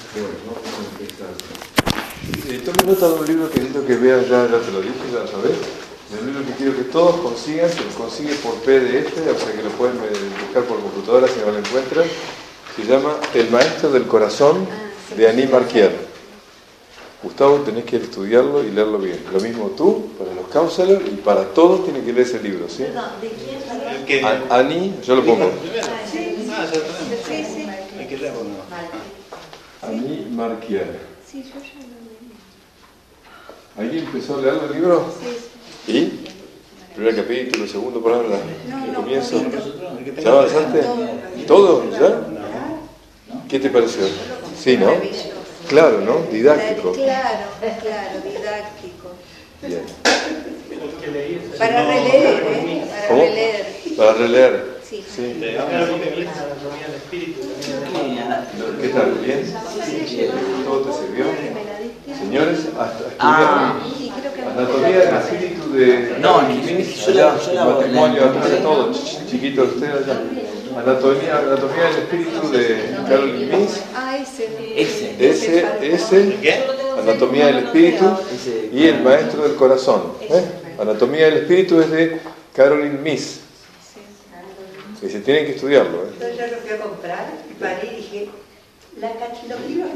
Bueno, vamos a empezar. Tome nota de un libro que necesito que vean, ya te lo dije, ya lo sabés. De un libro que quiero que todos consigan, se lo consigue por PDF, o sea que lo pueden buscar por computadora si no lo encuentran. Se llama El Maestro del Corazón, de Annie Marquier. Gustavo, tenés que estudiarlo y leerlo bien. Lo mismo tú, para los counselors, y para todos tienen que leer ese libro, ¿sí? Perdón, ¿de quién? Annie, yo lo pongo. Sí. Hay que leerlo, ¿no? Annie Marquier. Sí, yo ya lo leí. ¿Alguien empezó a leer el libro? Sí. ¿Y? Primer capítulo, segundo, palabra, No, comienzo. poquito. ¿Ya avanzaste? ¿Todo? ¿Ya? ¿Qué te pareció? Sí, ¿no? Claro, ¿no? Didáctico. Claro, didáctico. Bien. Para releer, ¿eh? Para ¿Cómo? releer. Para releer. Sí. Sí. ¿Qué ¿Qué tal? ¿Bien? ¿Todo te sirvió? Señores, Sí, creo que anatomía del espíritu de... No, yo la matrimonio, atrás de todo, chiquito usted allá. Anatomía del espíritu de Caroline Myss. Ah, ese. Ese, Anatomía del espíritu y El Maestro del Corazón. Anatomía del espíritu es de Caroline Myss. Y se tienen que estudiarlo. Entonces yo lo fui a comprar y paré y dije, los libros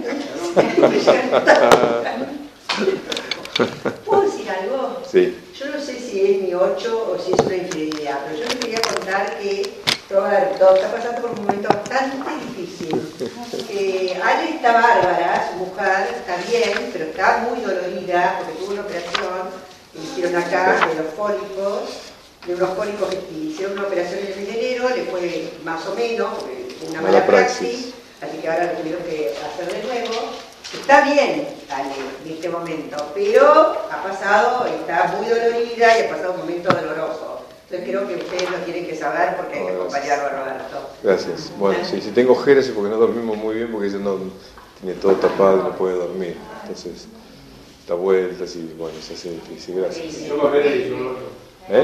no. ¿Puedo decir algo? Sí. Yo no sé si es mi 8 o si es una infidelidad, pero yo les quería contar que Roberto está pasando por un momento bastante difícil. Ale está bárbara, su mujer está bien, pero está muy dolorida porque tuvo una operación que hicieron acá de los fólicos, de unos fólicos que hicieron una operación en enero, le fue más o menos, porque fue una mala praxis, así que ahora lo tuvieron que hacer de nuevo. Está bien, Ale, en este momento, pero ha pasado, está muy dolorida y ha pasado un momento doloroso. Entonces creo que ustedes lo tienen que saber porque hay que acompañarlo a Roberto. Gracias. Bueno, sí, si tengo ojeras es porque no dormimos muy bien, porque ella no tiene todo tapado y no puede dormir. Entonces, da vueltas y bueno, se hace difícil. Gracias. ¿Eh?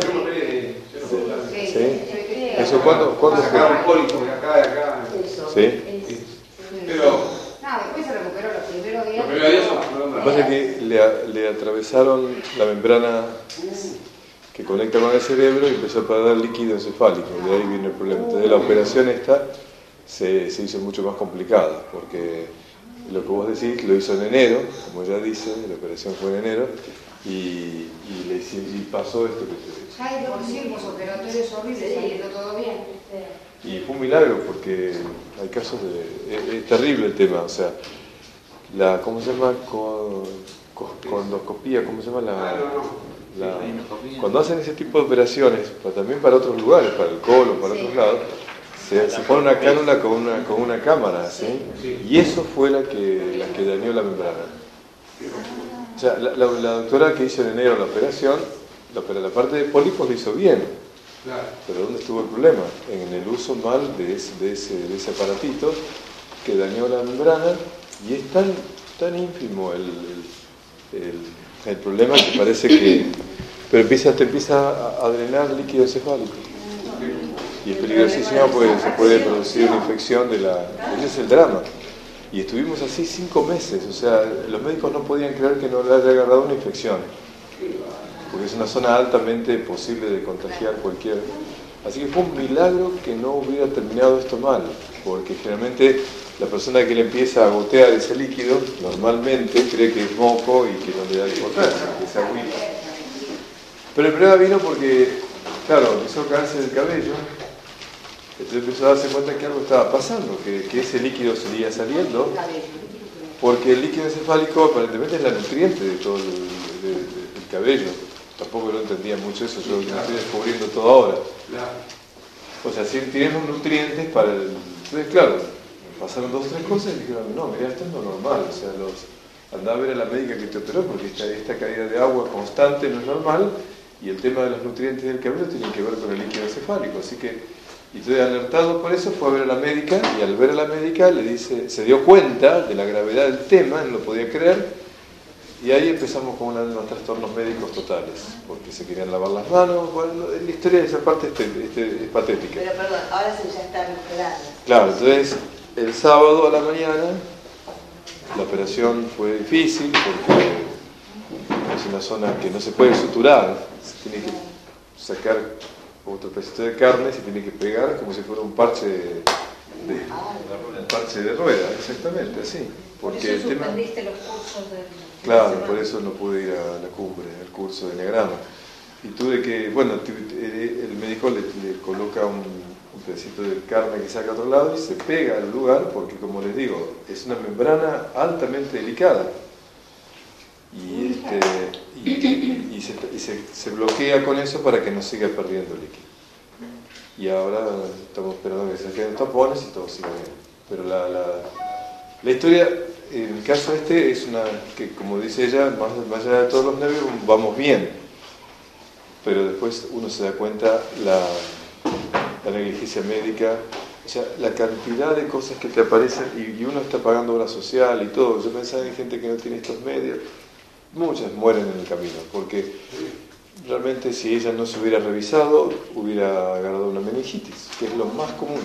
¿Sí? ¿Eso cuándo Sacaron pólipo de acá, de acá. ¿Sí? Pero Después se recuperó los primeros días. los primeros días son Lo que pasa es que le atravesaron la membrana que conecta con el cerebro y empezó a perder líquido encefálico. De ahí viene el problema. Entonces la operación esta se hizo mucho más complicada, porque lo que vos decís lo hizo en enero, como ella dice, la operación fue en enero, y pasó esto que te dice. Ya hay dos tiempos operatorios horribles, saliendo todo bien. Y fue un milagro porque hay casos de... Es terrible el tema, o sea, ¿cómo se llama? Condoscopía, ¿cómo se llama? Cuando hacen ese tipo de operaciones, también para otros lugares, para el colon, para otros lados, se pone una cánula con una cámara, ¿sí? Y eso fue la que dañó la membrana. O sea, la doctora que hizo en enero la operación, la parte de pólipos lo hizo bien. Pero ¿dónde estuvo el problema? En el uso mal de ese aparatito que dañó la membrana, y es tan ínfimo el problema que parece que... Pero te empieza a drenar líquido encefálico. Y es peligrosísimo porque se puede producir una infección ese es el drama. Y estuvimos así 5 meses, o sea, los médicos no podían creer que no le haya agarrado una infección. Porque es una zona altamente posible de contagiar cualquier... Así que fue un milagro que no hubiera terminado esto mal, porque generalmente la persona que le empieza a gotear ese líquido, normalmente cree que es moco y que no le da importancia, que es agüita. Pero el problema vino porque, claro, empezó a caerse del cabello, entonces empezó a darse cuenta que algo estaba pasando, que ese líquido seguía saliendo, porque el líquido encefálico aparentemente es la nutriente de todo el cabello. Tampoco lo entendía mucho eso, yo lo estoy descubriendo todo ahora. O sea, si tenemos nutrientes para el... Entonces, claro, pasaron 2 o 3 cosas y dijeron, no, mira, esto es lo normal. O sea, andá a ver a la médica que te operó porque esta caída de agua constante no es normal, y el tema de los nutrientes del cabello tiene que ver con el líquido encefálico. Así que, y estoy alertado por eso, fue a ver a la médica, y al ver a la médica le dice, se dio cuenta de la gravedad del tema, no lo podía creer. Y ahí empezamos con unos trastornos médicos totales, porque se querían lavar las manos. Bueno, la historia de esa parte es patética. Pero perdón, ahora se ya está recuperando. Claro, entonces el sábado a la mañana La operación fue difícil porque es una zona que no se puede suturar, se tiene que sacar otro pedacito de carne, se tiene que pegar como si fuera un parche de rueda, exactamente, así. Porque por eso el tema... suspendiste los cursos de... Claro, por eso no pude ir a la cumbre, al curso de Enneagrama. Y tuve que, bueno, el médico le coloca un pedacito de carne que saca a otro lado y se pega al lugar porque, como les digo, es una membrana altamente delicada. Y se bloquea con eso para que no siga perdiendo líquido. Y ahora estamos esperando que se queden tapones y todo siga bien. Pero la historia, en el caso este, es una que, como dice ella, más allá de todos los nervios, vamos bien. Pero después uno se da cuenta la negligencia médica, o sea, la cantidad de cosas que te aparecen y uno está pagando obra social y todo. Yo pensaba en gente que no tiene estos medios. Muchas mueren en el camino, porque realmente si ella no se hubiera revisado, hubiera agarrado una meningitis, que es lo más común.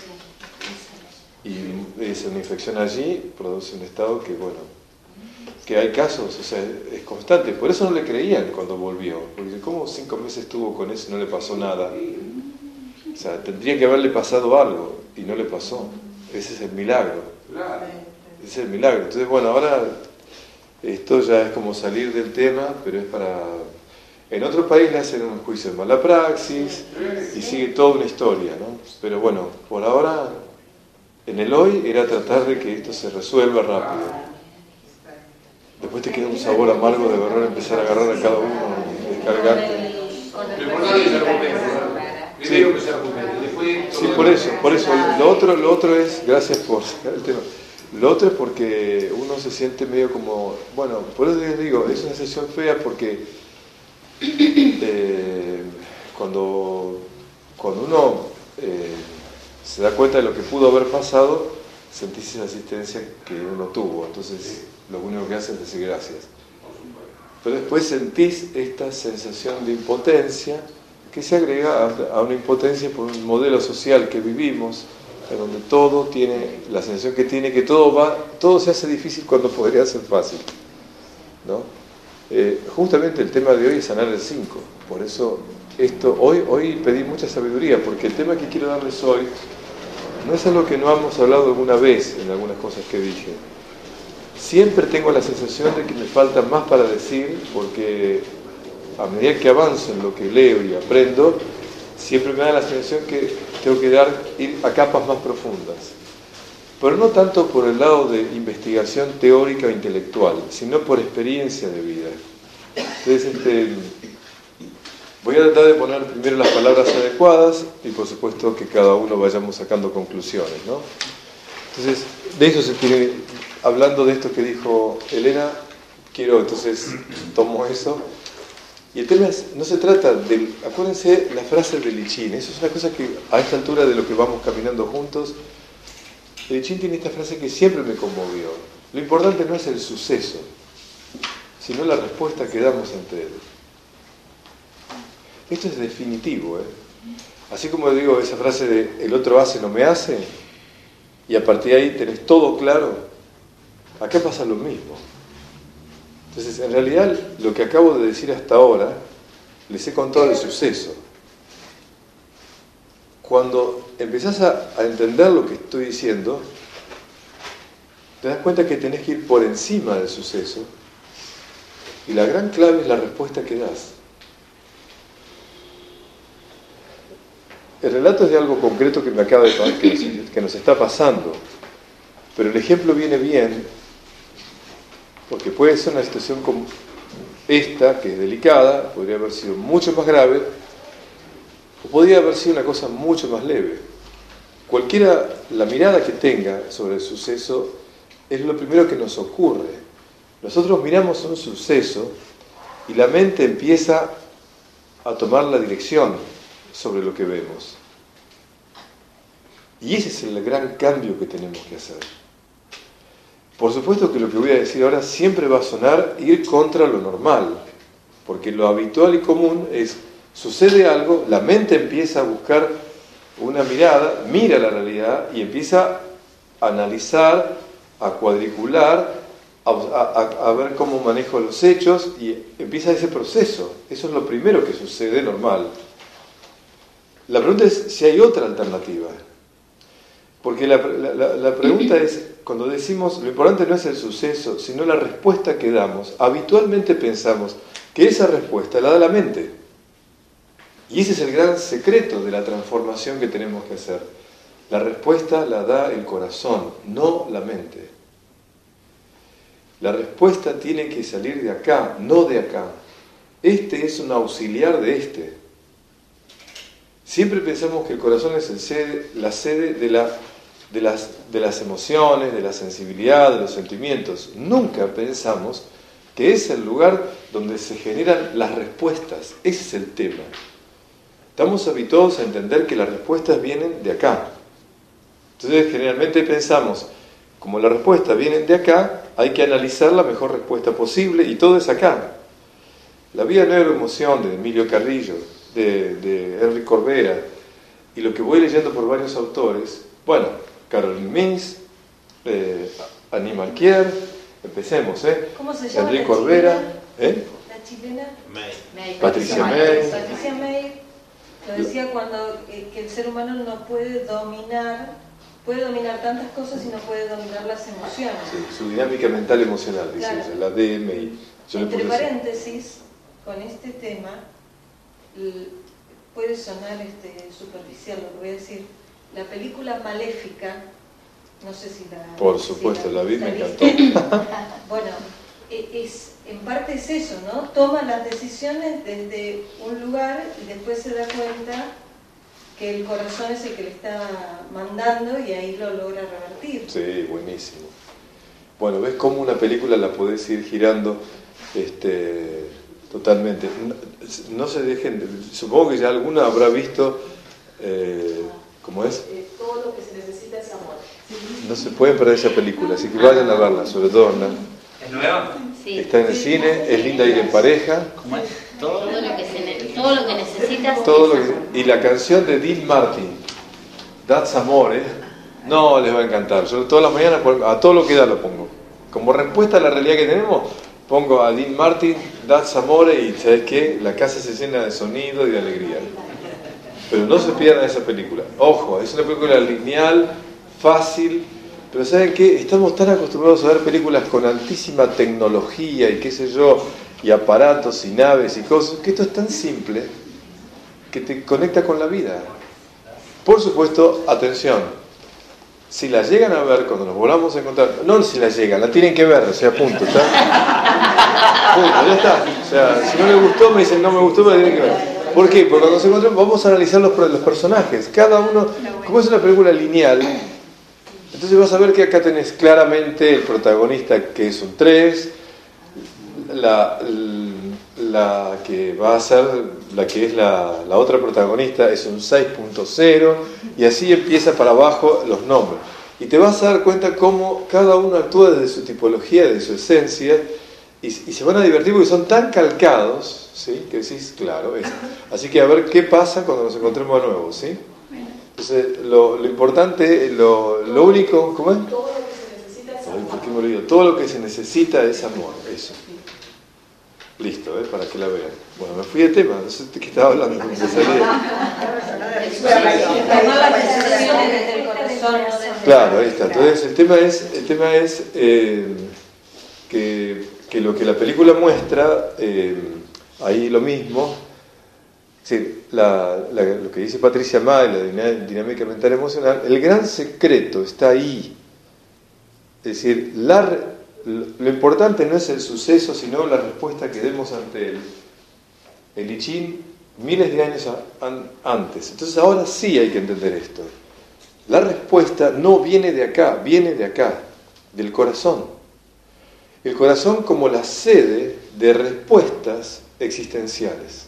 Y es una infección allí, produce un estado que, bueno, que hay casos, o sea, es constante. Por eso no le creían cuando volvió, porque ¿cómo 5 meses estuvo con eso y no le pasó nada? O sea, tendría que haberle pasado algo y no le pasó. Ese es el milagro. Ese es el milagro. Entonces, bueno, ahora esto ya es como salir del tema, pero es para... En otro país le hacen un juicio de mala praxis y sigue toda una historia, ¿no? Pero bueno, por ahora, en el hoy era tratar de que esto se resuelva rápido. Después te queda un sabor amargo de verdad empezar a agarrar a cada uno y descargarte. Lo importante es el argumento. Primero que se argumente, después... Sí, por eso. Lo otro es, gracias por el tema. Lo otro es porque uno se siente medio como, bueno, por eso les digo, es una sensación fea porque cuando uno se da cuenta de lo que pudo haber pasado, sentís esa asistencia que uno tuvo, entonces lo único que hace es decir gracias. Pero después sentís esta sensación de impotencia que se agrega a una impotencia por un modelo social que vivimos, en donde todo tiene la sensación que tiene que todo se hace difícil cuando podría ser fácil, ¿no? Justamente el tema de hoy es sanar el 5, por eso hoy pedí mucha sabiduría, porque el tema que quiero darles hoy no es algo que no hemos hablado alguna vez en algunas cosas que dije. Siempre tengo la sensación de que me falta más para decir, porque a medida que avanzo en lo que leo y aprendo, siempre me da la sensación que tengo que ir a capas más profundas. Pero no tanto por el lado de investigación teórica o intelectual, sino por experiencia de vida. Entonces, voy a tratar de poner primero las palabras adecuadas y por supuesto que cada uno vayamos sacando conclusiones, ¿no? Entonces, de eso se quiere, hablando de esto que dijo Elena, tomo eso. Y el tema es, no se trata de, acuérdense la frase de Lichín, eso es una cosa que a esta altura de lo que vamos caminando juntos, Lichín tiene esta frase que siempre me conmovió. Lo importante no es el suceso, sino la respuesta que damos ante él. Esto es definitivo, ¿eh? Así como digo esa frase de el otro hace, no me hace, y a partir de ahí tenés todo claro, acá pasa lo mismo. Entonces, en realidad, lo que acabo de decir hasta ahora, les he contado el suceso. Cuando empezás a entender lo que estoy diciendo, te das cuenta que tenés que ir por encima del suceso, y la gran clave es la respuesta que das. El relato es de algo concreto que me acaba de pasar, que nos está pasando, pero el ejemplo viene bien, porque puede ser una situación como esta, que es delicada, podría haber sido mucho más grave, o podría haber sido una cosa mucho más leve. Cualquiera, la mirada que tenga sobre el suceso, es lo primero que nos ocurre. Nosotros miramos un suceso y la mente empieza a tomar la dirección sobre lo que vemos. Y ese es el gran cambio que tenemos que hacer. Por supuesto que lo que voy a decir ahora siempre va a sonar ir contra lo normal, porque lo habitual y común es, sucede algo, la mente empieza a buscar una mirada, mira la realidad y empieza a analizar, a cuadricular a ver cómo manejo los hechos y empieza ese proceso. Eso es lo primero que sucede normal. La pregunta es si hay otra alternativa. Porque la pregunta es, cuando decimos, lo importante no es el suceso, sino la respuesta que damos. Habitualmente pensamos que esa respuesta la da la mente. Y ese es el gran secreto de la transformación que tenemos que hacer. La respuesta la da el corazón, no la mente. La respuesta tiene que salir de acá, no de acá. Este es un auxiliar de este. Siempre pensamos que el corazón es la sede de las emociones, de la sensibilidad, de los sentimientos. Nunca pensamos que es el lugar donde se generan las respuestas. Ese es el tema. Estamos habituados a entender que las respuestas vienen de acá. Entonces, generalmente pensamos, como las respuestas vienen de acá, hay que analizar la mejor respuesta posible y todo es acá. La vida neuroemoción de Emilio Carrillo, de Enrique Corbera, y lo que voy leyendo por varios autores, bueno, Caroline Mins, Animal Care, empecemos, ¿Cómo se llama? Enrique Corbera, ¿La chilena? May. Patricia May. Patricia May lo decía cuando que el ser humano no puede dominar tantas cosas y no puede dominar las emociones. Sí, su dinámica mental emocional, dice Claro. ella, la DMI. Entre paréntesis, con este tema, puede sonar superficial lo que voy a decir. La película Maléfica, no sé si la... Por supuesto, la vi, me encantó. Bueno, en parte es eso, ¿no? Toma las decisiones desde un lugar y después se da cuenta que el corazón es el que le está mandando y ahí lo logra revertir. Sí, buenísimo. Bueno, ¿ves cómo una película la podés ir girando totalmente? No se dejen, supongo que ya alguna habrá visto, ¿cómo es? Todo lo que se necesita es amor. No se pueden perder esa película, así que vayan a verla, sobre todo, ¿no? ¿Es nueva? Sí. Está en el cine, es linda ir en pareja. ¿Cómo es? Todo lo que necesitas Todo es lo amor. y la canción de Dean Martin, That's Amore, no les va a encantar. Yo todas las mañanas a todo lo que da lo pongo. Como respuesta a la realidad que tenemos, pongo a Dean Martin, That's Amore, y ¿sabes qué? La casa se llena de sonido y de alegría. Pero no se pierdan esa película. Ojo, es una película lineal, fácil, pero ¿saben qué? Estamos tan acostumbrados a ver películas con altísima tecnología y qué sé yo, y aparatos y naves y cosas, que esto es tan simple que te conecta con la vida. Por supuesto, atención, si la llegan a ver cuando nos volvamos a encontrar, no si la llegan, la tienen que ver, o sea, punto, ¿está? Punto, ya está. O sea, si no le gustó, me dicen no me gustó, pero la tienen que ver. ¿Por qué? Porque cuando nos encontremos vamos a analizar los personajes, cada uno, como es una película lineal, entonces vas a ver que acá tenés claramente el protagonista que es un 3, la que va a ser la que es la otra protagonista es un 6.0 y así empieza para abajo los nombres y te vas a dar cuenta cómo cada uno actúa desde su tipología, de su esencia y se van a divertir porque son tan calcados, ¿sí? Que decís, claro, es. Así que a ver qué pasa cuando nos encontremos de nuevo, ¿sí? Entonces lo importante, lo único, ¿cómo es? Todo lo que se necesita es amor. ¿Por qué me olvido? Todo lo que se necesita es amor, eso. Listo, para que la vean. Bueno, me fui de tema, no sé de qué estaba hablando. Me Tomar las decisiones desde el corazón, no desde... Claro, ahí está. Entonces el tema es que lo que la película muestra, ahí lo mismo, sí, lo que dice Patricia May, la dinámica mental emocional, el gran secreto está ahí. Es decir, lo importante no es el suceso, sino la respuesta que demos ante él. El I Ching, miles de años antes. Entonces ahora sí hay que entender esto. La respuesta no viene de acá, viene de acá, del corazón. El corazón como la sede de respuestas existenciales.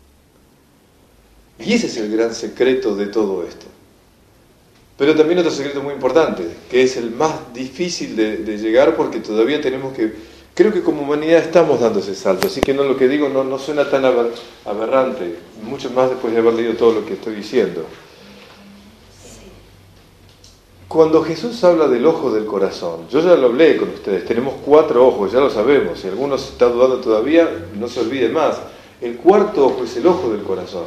Y ese es el gran secreto de todo esto. Pero también otro secreto muy importante, que es el más difícil de llegar porque todavía tenemos que... Creo que como humanidad estamos dando ese salto, así que lo que digo no suena tan aberrante, mucho más después de haber leído todo lo que estoy diciendo. Cuando Jesús habla del ojo del corazón, yo ya lo hablé con ustedes, tenemos 4 ojos, ya lo sabemos, si alguno está dudando todavía, no se olvide más. El 4º ojo es el ojo del corazón.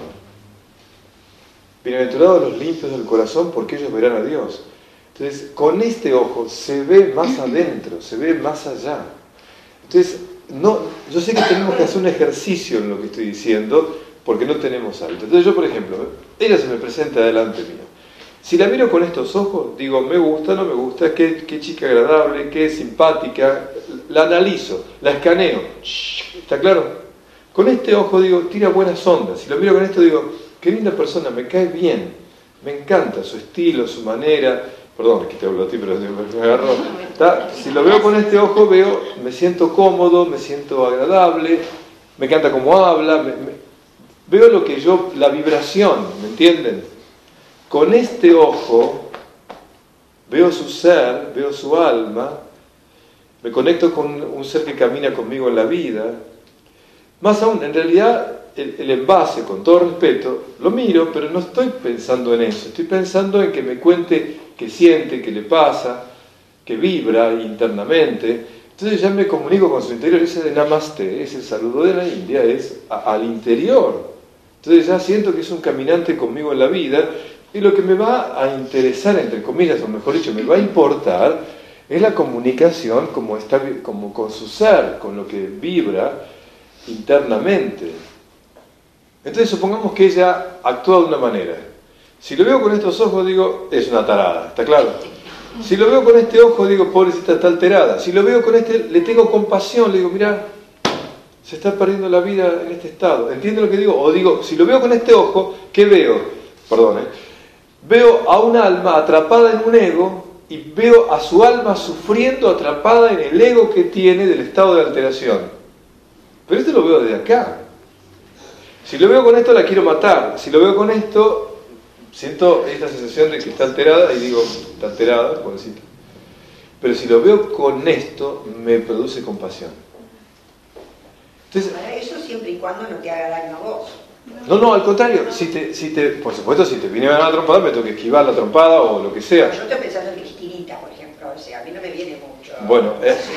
Bienaventurados los limpios del corazón, porque ellos verán a Dios. Entonces, con este ojo se ve más adentro, se ve más allá. Entonces, yo sé que tenemos que hacer un ejercicio en lo que estoy diciendo, porque no tenemos hábito. Entonces yo, por ejemplo, ella se me presenta delante mío. Si la miro con estos ojos, digo, me gusta, no me gusta, qué chica agradable, qué simpática, la analizo, la escaneo. ¿Está claro? Con este ojo digo, tira buenas ondas. Si lo miro con esto digo, qué linda persona, me cae bien, me encanta su estilo, su manera. Perdón, es que te hablo a ti, pero me agarró. Si lo veo con este ojo, me siento cómodo, me siento agradable, me encanta cómo habla, veo lo que la vibración, ¿me entienden? Con este ojo veo su ser, veo su alma, me conecto con un ser que camina conmigo en la vida. Más aún, en realidad, el envase, con todo respeto, lo miro, pero no estoy pensando en eso. Estoy pensando en que me cuente qué siente, qué le pasa, que vibra internamente. Entonces ya me comunico con su interior. Ese de Namaste, ese saludo de la India, es al interior. Entonces ya siento que es un caminante conmigo en la vida. Y lo que me va a interesar, entre comillas, o mejor dicho, me va a importar, es la comunicación como con su ser, con lo que vibra internamente. Entonces supongamos que ella actúa de una manera. Si lo veo con estos ojos, digo, es una tarada, ¿está claro? Si lo veo con este ojo, digo, pobrecita, está alterada. Si lo veo con este, le tengo compasión, le digo, mirá, se está perdiendo la vida en este estado. ¿Entiende lo que digo? O digo, si lo veo con este ojo, ¿qué veo? Perdón, Veo a un alma atrapada en un ego y veo a su alma sufriendo atrapada en el ego que tiene del estado de alteración. Pero esto lo veo desde acá. Si lo veo con esto, la quiero matar. Si lo veo con esto, siento esta sensación de que está alterada y digo, está alterada, pobrecita. Pero si lo veo con esto, me produce compasión. Entonces, eso siempre y cuando no te haga daño a vos. No, al contrario, por supuesto, si te viene a dar una trompada, me tengo que esquivar la trompada o lo que sea. Yo estoy pensando en Cristinita, por ejemplo, o sea, a mí no me viene mucho. Bueno,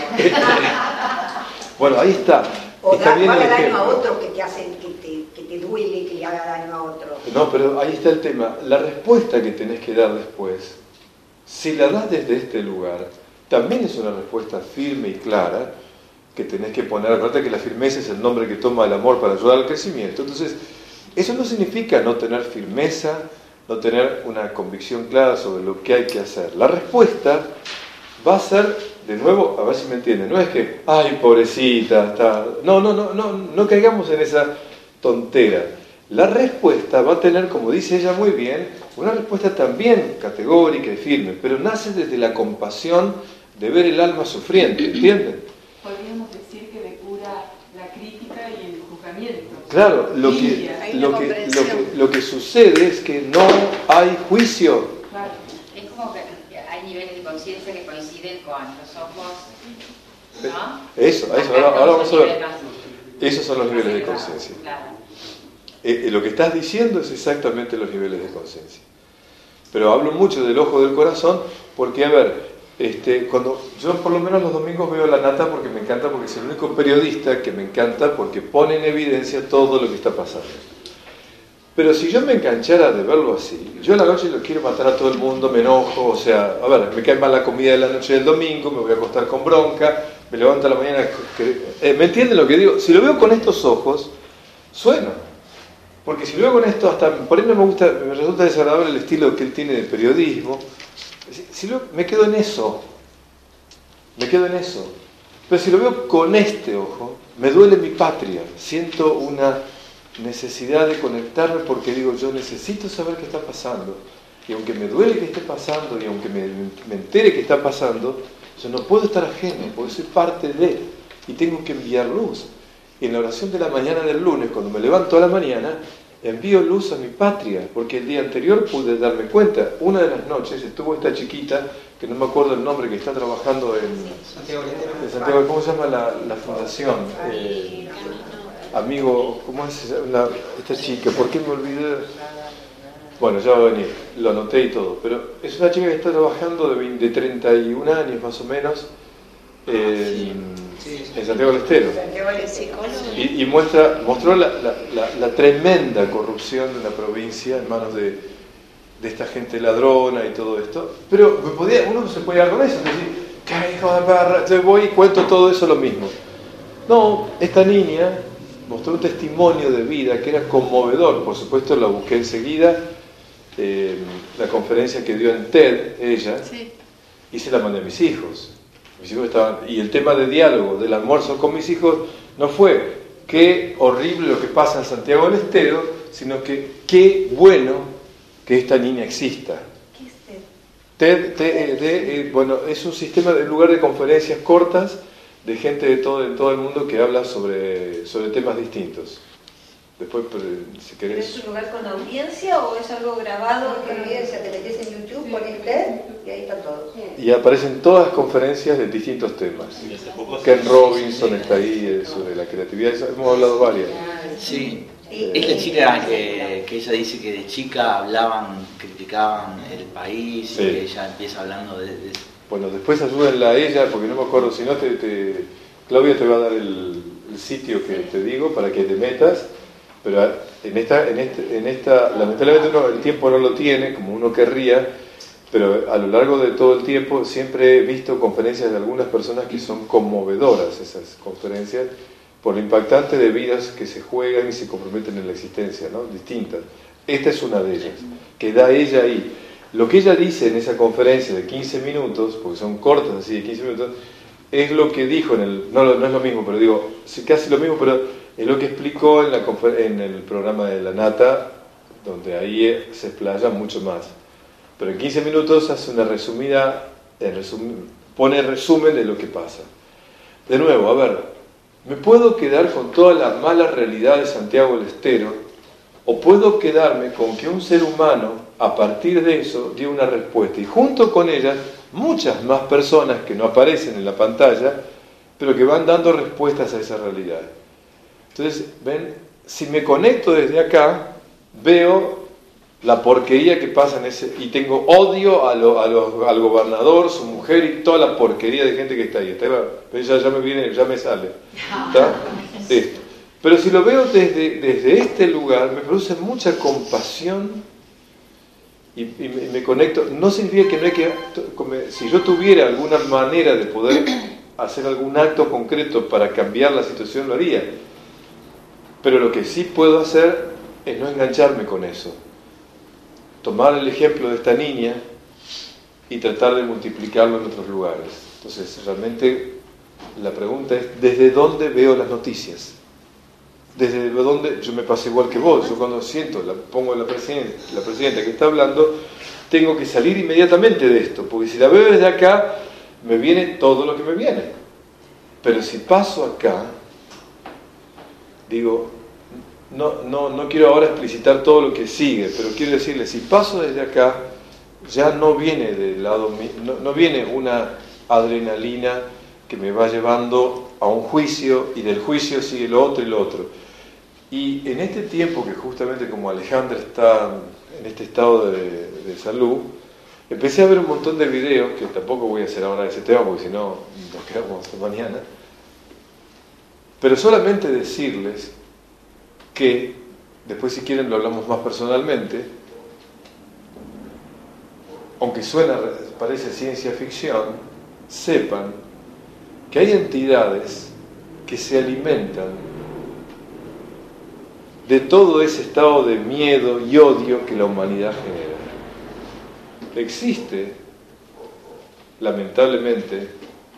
bueno, ahí está. O está bien haga el daño ejemplo. a otro que te duele, que le haga daño a otro. No, pero ahí está el tema. La respuesta que tenés que dar después, si la das desde este lugar, también es una respuesta firme y clara que tenés que poner. Acuérdate que la firmeza es el nombre que toma el amor para ayudar al crecimiento. Entonces, eso no significa no tener firmeza, no tener una convicción clara sobre lo que hay que hacer. La respuesta va a ser, de nuevo, a ver si me entienden, no es que, ay, pobrecita, está... No caigamos en esa tontera. La respuesta va a tener, como dice ella muy bien, una respuesta también categórica y firme, pero nace desde la compasión de ver el alma sufriente, ¿entienden? Podríamos decir que le cura la crítica y el juzgamiento. Claro, lo que sucede es que no hay juicio. Claro. Es como que hay niveles de conciencia que coinciden con los ojos, ¿no? Eso, ahora vamos a ver. Esos son los niveles de conciencia. Claro. Lo que estás diciendo es exactamente los niveles de conciencia. Pero hablo mucho del ojo del corazón porque, a ver, cuando yo por lo menos los domingos veo La Nata porque me encanta, porque es el único periodista que me encanta porque pone en evidencia todo lo que está pasando. Pero si yo me enganchara de verlo así, yo a la noche lo quiero matar a todo el mundo, me enojo, o sea, a ver, me cae mal la comida de la noche del domingo, me voy a acostar con bronca, me levanto a la mañana... ¿Me entienden lo que digo? Si lo veo con estos ojos, suena. Porque si lo veo con esto, hasta por ahí no me gusta, me resulta desagradable el estilo que él tiene de periodismo. Me quedo en eso. Pero si lo veo con este ojo, me duele mi patria. Siento una necesidad de conectarme porque digo, yo necesito saber qué está pasando. Y aunque me duele que esté pasando y aunque me entere que está pasando, yo no puedo estar ajeno, porque soy parte de, y tengo que enviar luz. Y en la oración de la mañana del lunes, cuando me levanto a la mañana, envío luz a mi patria, porque el día anterior pude darme cuenta. Una de las noches estuvo esta chiquita, que no me acuerdo el nombre, que está trabajando en Santiago, ¿cómo se llama la fundación? Amigo, ¿cómo es esta chica? ¿Por qué me olvidé? Bueno, ya va a venir, lo anoté y todo, pero es una chica que está trabajando de 31 años más o menos en Santiago del Estero. Y mostró la tremenda corrupción de una provincia en manos de esta gente ladrona y todo esto. Pero uno se puede ir con eso, decir, ¡qué hijo de perra! Yo voy y cuento todo eso lo mismo. No, esta niña mostró un testimonio de vida que era conmovedor. Por supuesto, la busqué enseguida, la conferencia que dio en TED, ella, Sí. y se la mandé a mis hijos. Mis hijos estaban, y el tema de diálogo, del almuerzo con mis hijos, no fue qué horrible lo que pasa en Santiago del Estero, sino que qué bueno que esta niña exista. ¿Qué es TED? TED, bueno, es un sistema, en lugar de conferencias cortas, de gente de todo el mundo que habla sobre temas distintos. Después, si ¿Pero querés... es un lugar con audiencia o es algo grabado? Con audiencia, te metes en YouTube, pones TED y ahí están todos. Y aparecen todas las conferencias de distintos temas. Ken Robinson está ahí, sobre la creatividad, hemos hablado varias. Sí, es la chica que ella dice que de chica criticaban el país, Sí. y que ella empieza hablando de Bueno, después ayúdenla a ella, porque no me acuerdo, si no Claudia te va a dar el sitio que te digo para que te metas, pero en esta lamentablemente el tiempo no lo tiene, como uno querría, pero a lo largo de todo el tiempo siempre he visto conferencias de algunas personas que son conmovedoras, esas conferencias, por lo impactante de vidas que se juegan y se comprometen en la existencia, ¿no? Distintas. Esta es una de ellas, que da ella ahí. Lo que ella dice en esa conferencia de 15 minutos, porque son cortas así de 15 minutos, es lo que dijo no es lo mismo, pero digo, sí, casi lo mismo, pero es lo que explicó en el programa de La Nata, donde ahí se explaya mucho más. Pero en 15 minutos hace una pone resumen de lo que pasa. De nuevo, a ver, ¿me puedo quedar con toda la mala realidad de Santiago del Estero? ¿O puedo quedarme con que un ser humano, a partir de eso, dio una respuesta? Y junto con ella, muchas más personas que no aparecen en la pantalla, pero que van dando respuestas a esa realidad. Entonces, ven, si me conecto desde acá, veo la porquería que pasa y tengo odio al gobernador, su mujer y toda la porquería de gente que está ahí. Ya me sale. ¿Está? Esto. Pero si lo veo desde este lugar, me produce mucha compasión y me conecto. No significa que no hay que... Si yo tuviera alguna manera de poder hacer algún acto concreto para cambiar la situación, lo haría. Pero lo que sí puedo hacer es no engancharme con eso. Tomar el ejemplo de esta niña y tratar de multiplicarlo en otros lugares. Entonces, realmente la pregunta es, ¿desde dónde veo las noticias? Desde donde yo me paso igual que vos. Yo cuando pongo la presidenta que está hablando, tengo que salir inmediatamente de esto, porque si la veo desde acá, me viene todo lo que me viene. Pero si paso acá, digo, no quiero ahora explicitar todo lo que sigue, pero quiero decirle, si paso desde acá, ya no viene del lado mío, no viene una adrenalina que me va llevando a un juicio, y del juicio sigue lo otro y lo otro. Y en este tiempo que justamente como Alejandra está en este estado de salud, empecé a ver un montón de videos, que tampoco voy a hacer ahora ese tema porque si no nos quedamos hasta mañana, pero solamente decirles que, después si quieren lo hablamos más personalmente, aunque parece ciencia ficción, sepan que hay entidades que se alimentan de todo ese estado de miedo y odio que la humanidad genera. Existe, lamentablemente,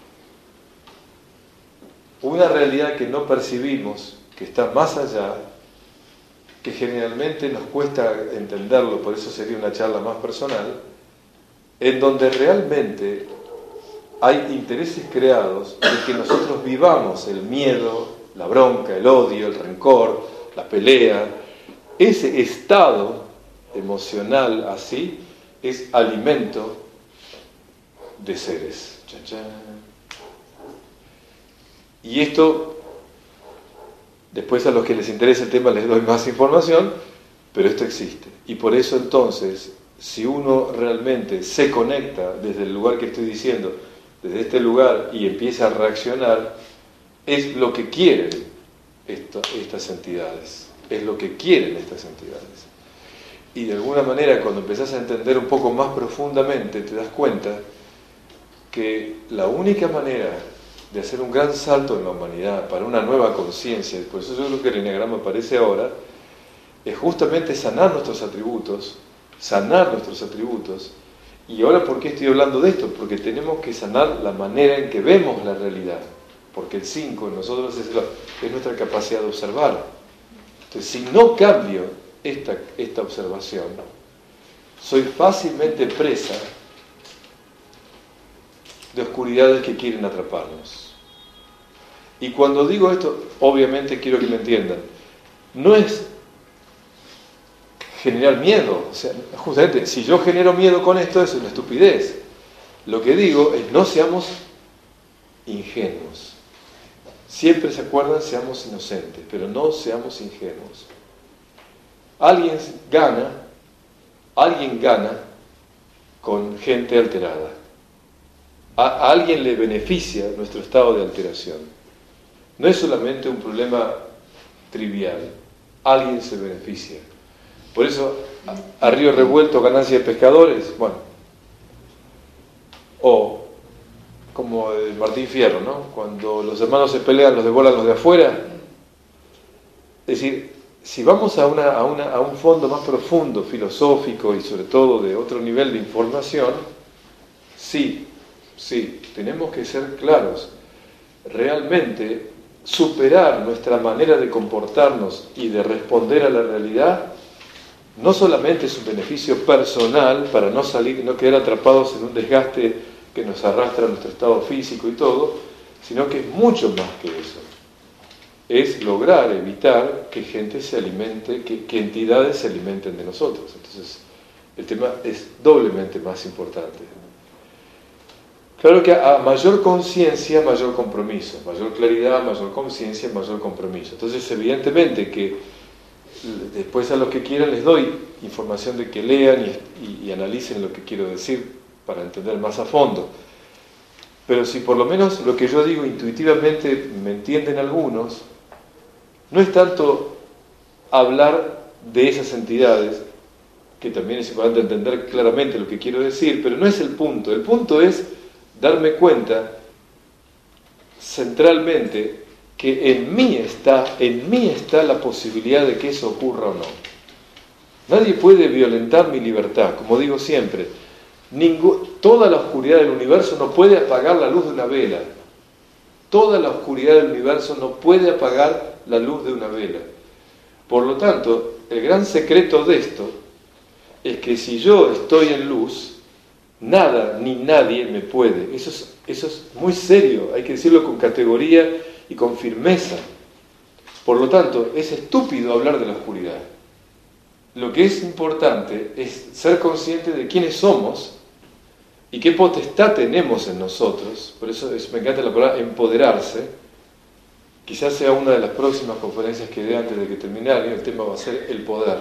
una realidad que no percibimos, que está más allá, que generalmente nos cuesta entenderlo, por eso sería una charla más personal, en donde realmente hay intereses creados de que nosotros vivamos el miedo, la bronca, el odio, el rencor, la pelea. Ese estado emocional así es alimento de seres. Chan, chan. Y esto, después a los que les interese el tema les doy más información, Pero esto existe. Y por eso entonces, si uno realmente se conecta desde el lugar que estoy diciendo, desde este lugar, y empieza a reaccionar, es lo que quieren estas entidades. Es lo que quieren estas entidades. Y de alguna manera, cuando empezás a entender un poco más profundamente, te das cuenta que la única manera de hacer un gran salto en la humanidad para una nueva conciencia, por eso yo creo que el eneagrama aparece ahora, es justamente sanar nuestros atributos, y ahora ¿por qué estoy hablando de esto? Porque tenemos que sanar la manera en que vemos la realidad, porque el 5 en nosotros es nuestra capacidad de observar. Entonces, si no cambio esta observación, soy fácilmente presa de oscuridades que quieren atraparnos. Y cuando digo esto, obviamente quiero que me entiendan, no es generar miedo, o sea, justamente, si yo genero miedo con esto, eso es una estupidez. Lo que digo es, no seamos ingenuos. Siempre se acuerdan, seamos inocentes, pero no seamos ingenuos. Alguien gana con gente alterada. A alguien le beneficia nuestro estado de alteración. No es solamente un problema trivial, alguien se beneficia. Por eso, a río revuelto, ganancia de pescadores, bueno, o como el Martín Fierro, ¿no? Cuando los hermanos se pelean, los devoran los de afuera. Es decir, si vamos a un fondo más profundo, filosófico y sobre todo de otro nivel de información, sí, tenemos que ser claros. Realmente, superar nuestra manera de comportarnos y de responder a la realidad no solamente es un beneficio personal para no quedar atrapados en un desgaste que nos arrastra a nuestro estado físico y todo, sino que es mucho más que eso. Es lograr evitar que gente se alimente, que entidades se alimenten de nosotros. Entonces, el tema es doblemente más importante. Claro que a mayor conciencia, mayor compromiso. Mayor claridad, mayor conciencia, mayor compromiso. Entonces, evidentemente que después a los que quieran les doy información de que lean y analicen lo que quiero decir para entender más a fondo. Pero si por lo menos lo que yo digo intuitivamente me entienden algunos, no es tanto hablar de esas entidades, que también es importante entender claramente lo que quiero decir, pero no es el punto. El punto es darme cuenta centralmente que en mí está la posibilidad de que eso ocurra o no. Nadie puede violentar mi libertad, como digo siempre. Toda la oscuridad del universo no puede apagar la luz de una vela. Toda la oscuridad del universo no puede apagar la luz de una vela. Por lo tanto, el gran secreto de esto es que si yo estoy en luz, nada ni nadie me puede. Eso es muy serio, hay que decirlo con categoría y con firmeza. Por lo tanto, es estúpido hablar de la oscuridad. Lo que es importante es ser consciente de quiénes somos y qué potestad tenemos en nosotros. Por eso me encanta la palabra empoderarse. Quizás sea una de las próximas conferencias que dé antes de que termine. El tema va a ser el poder.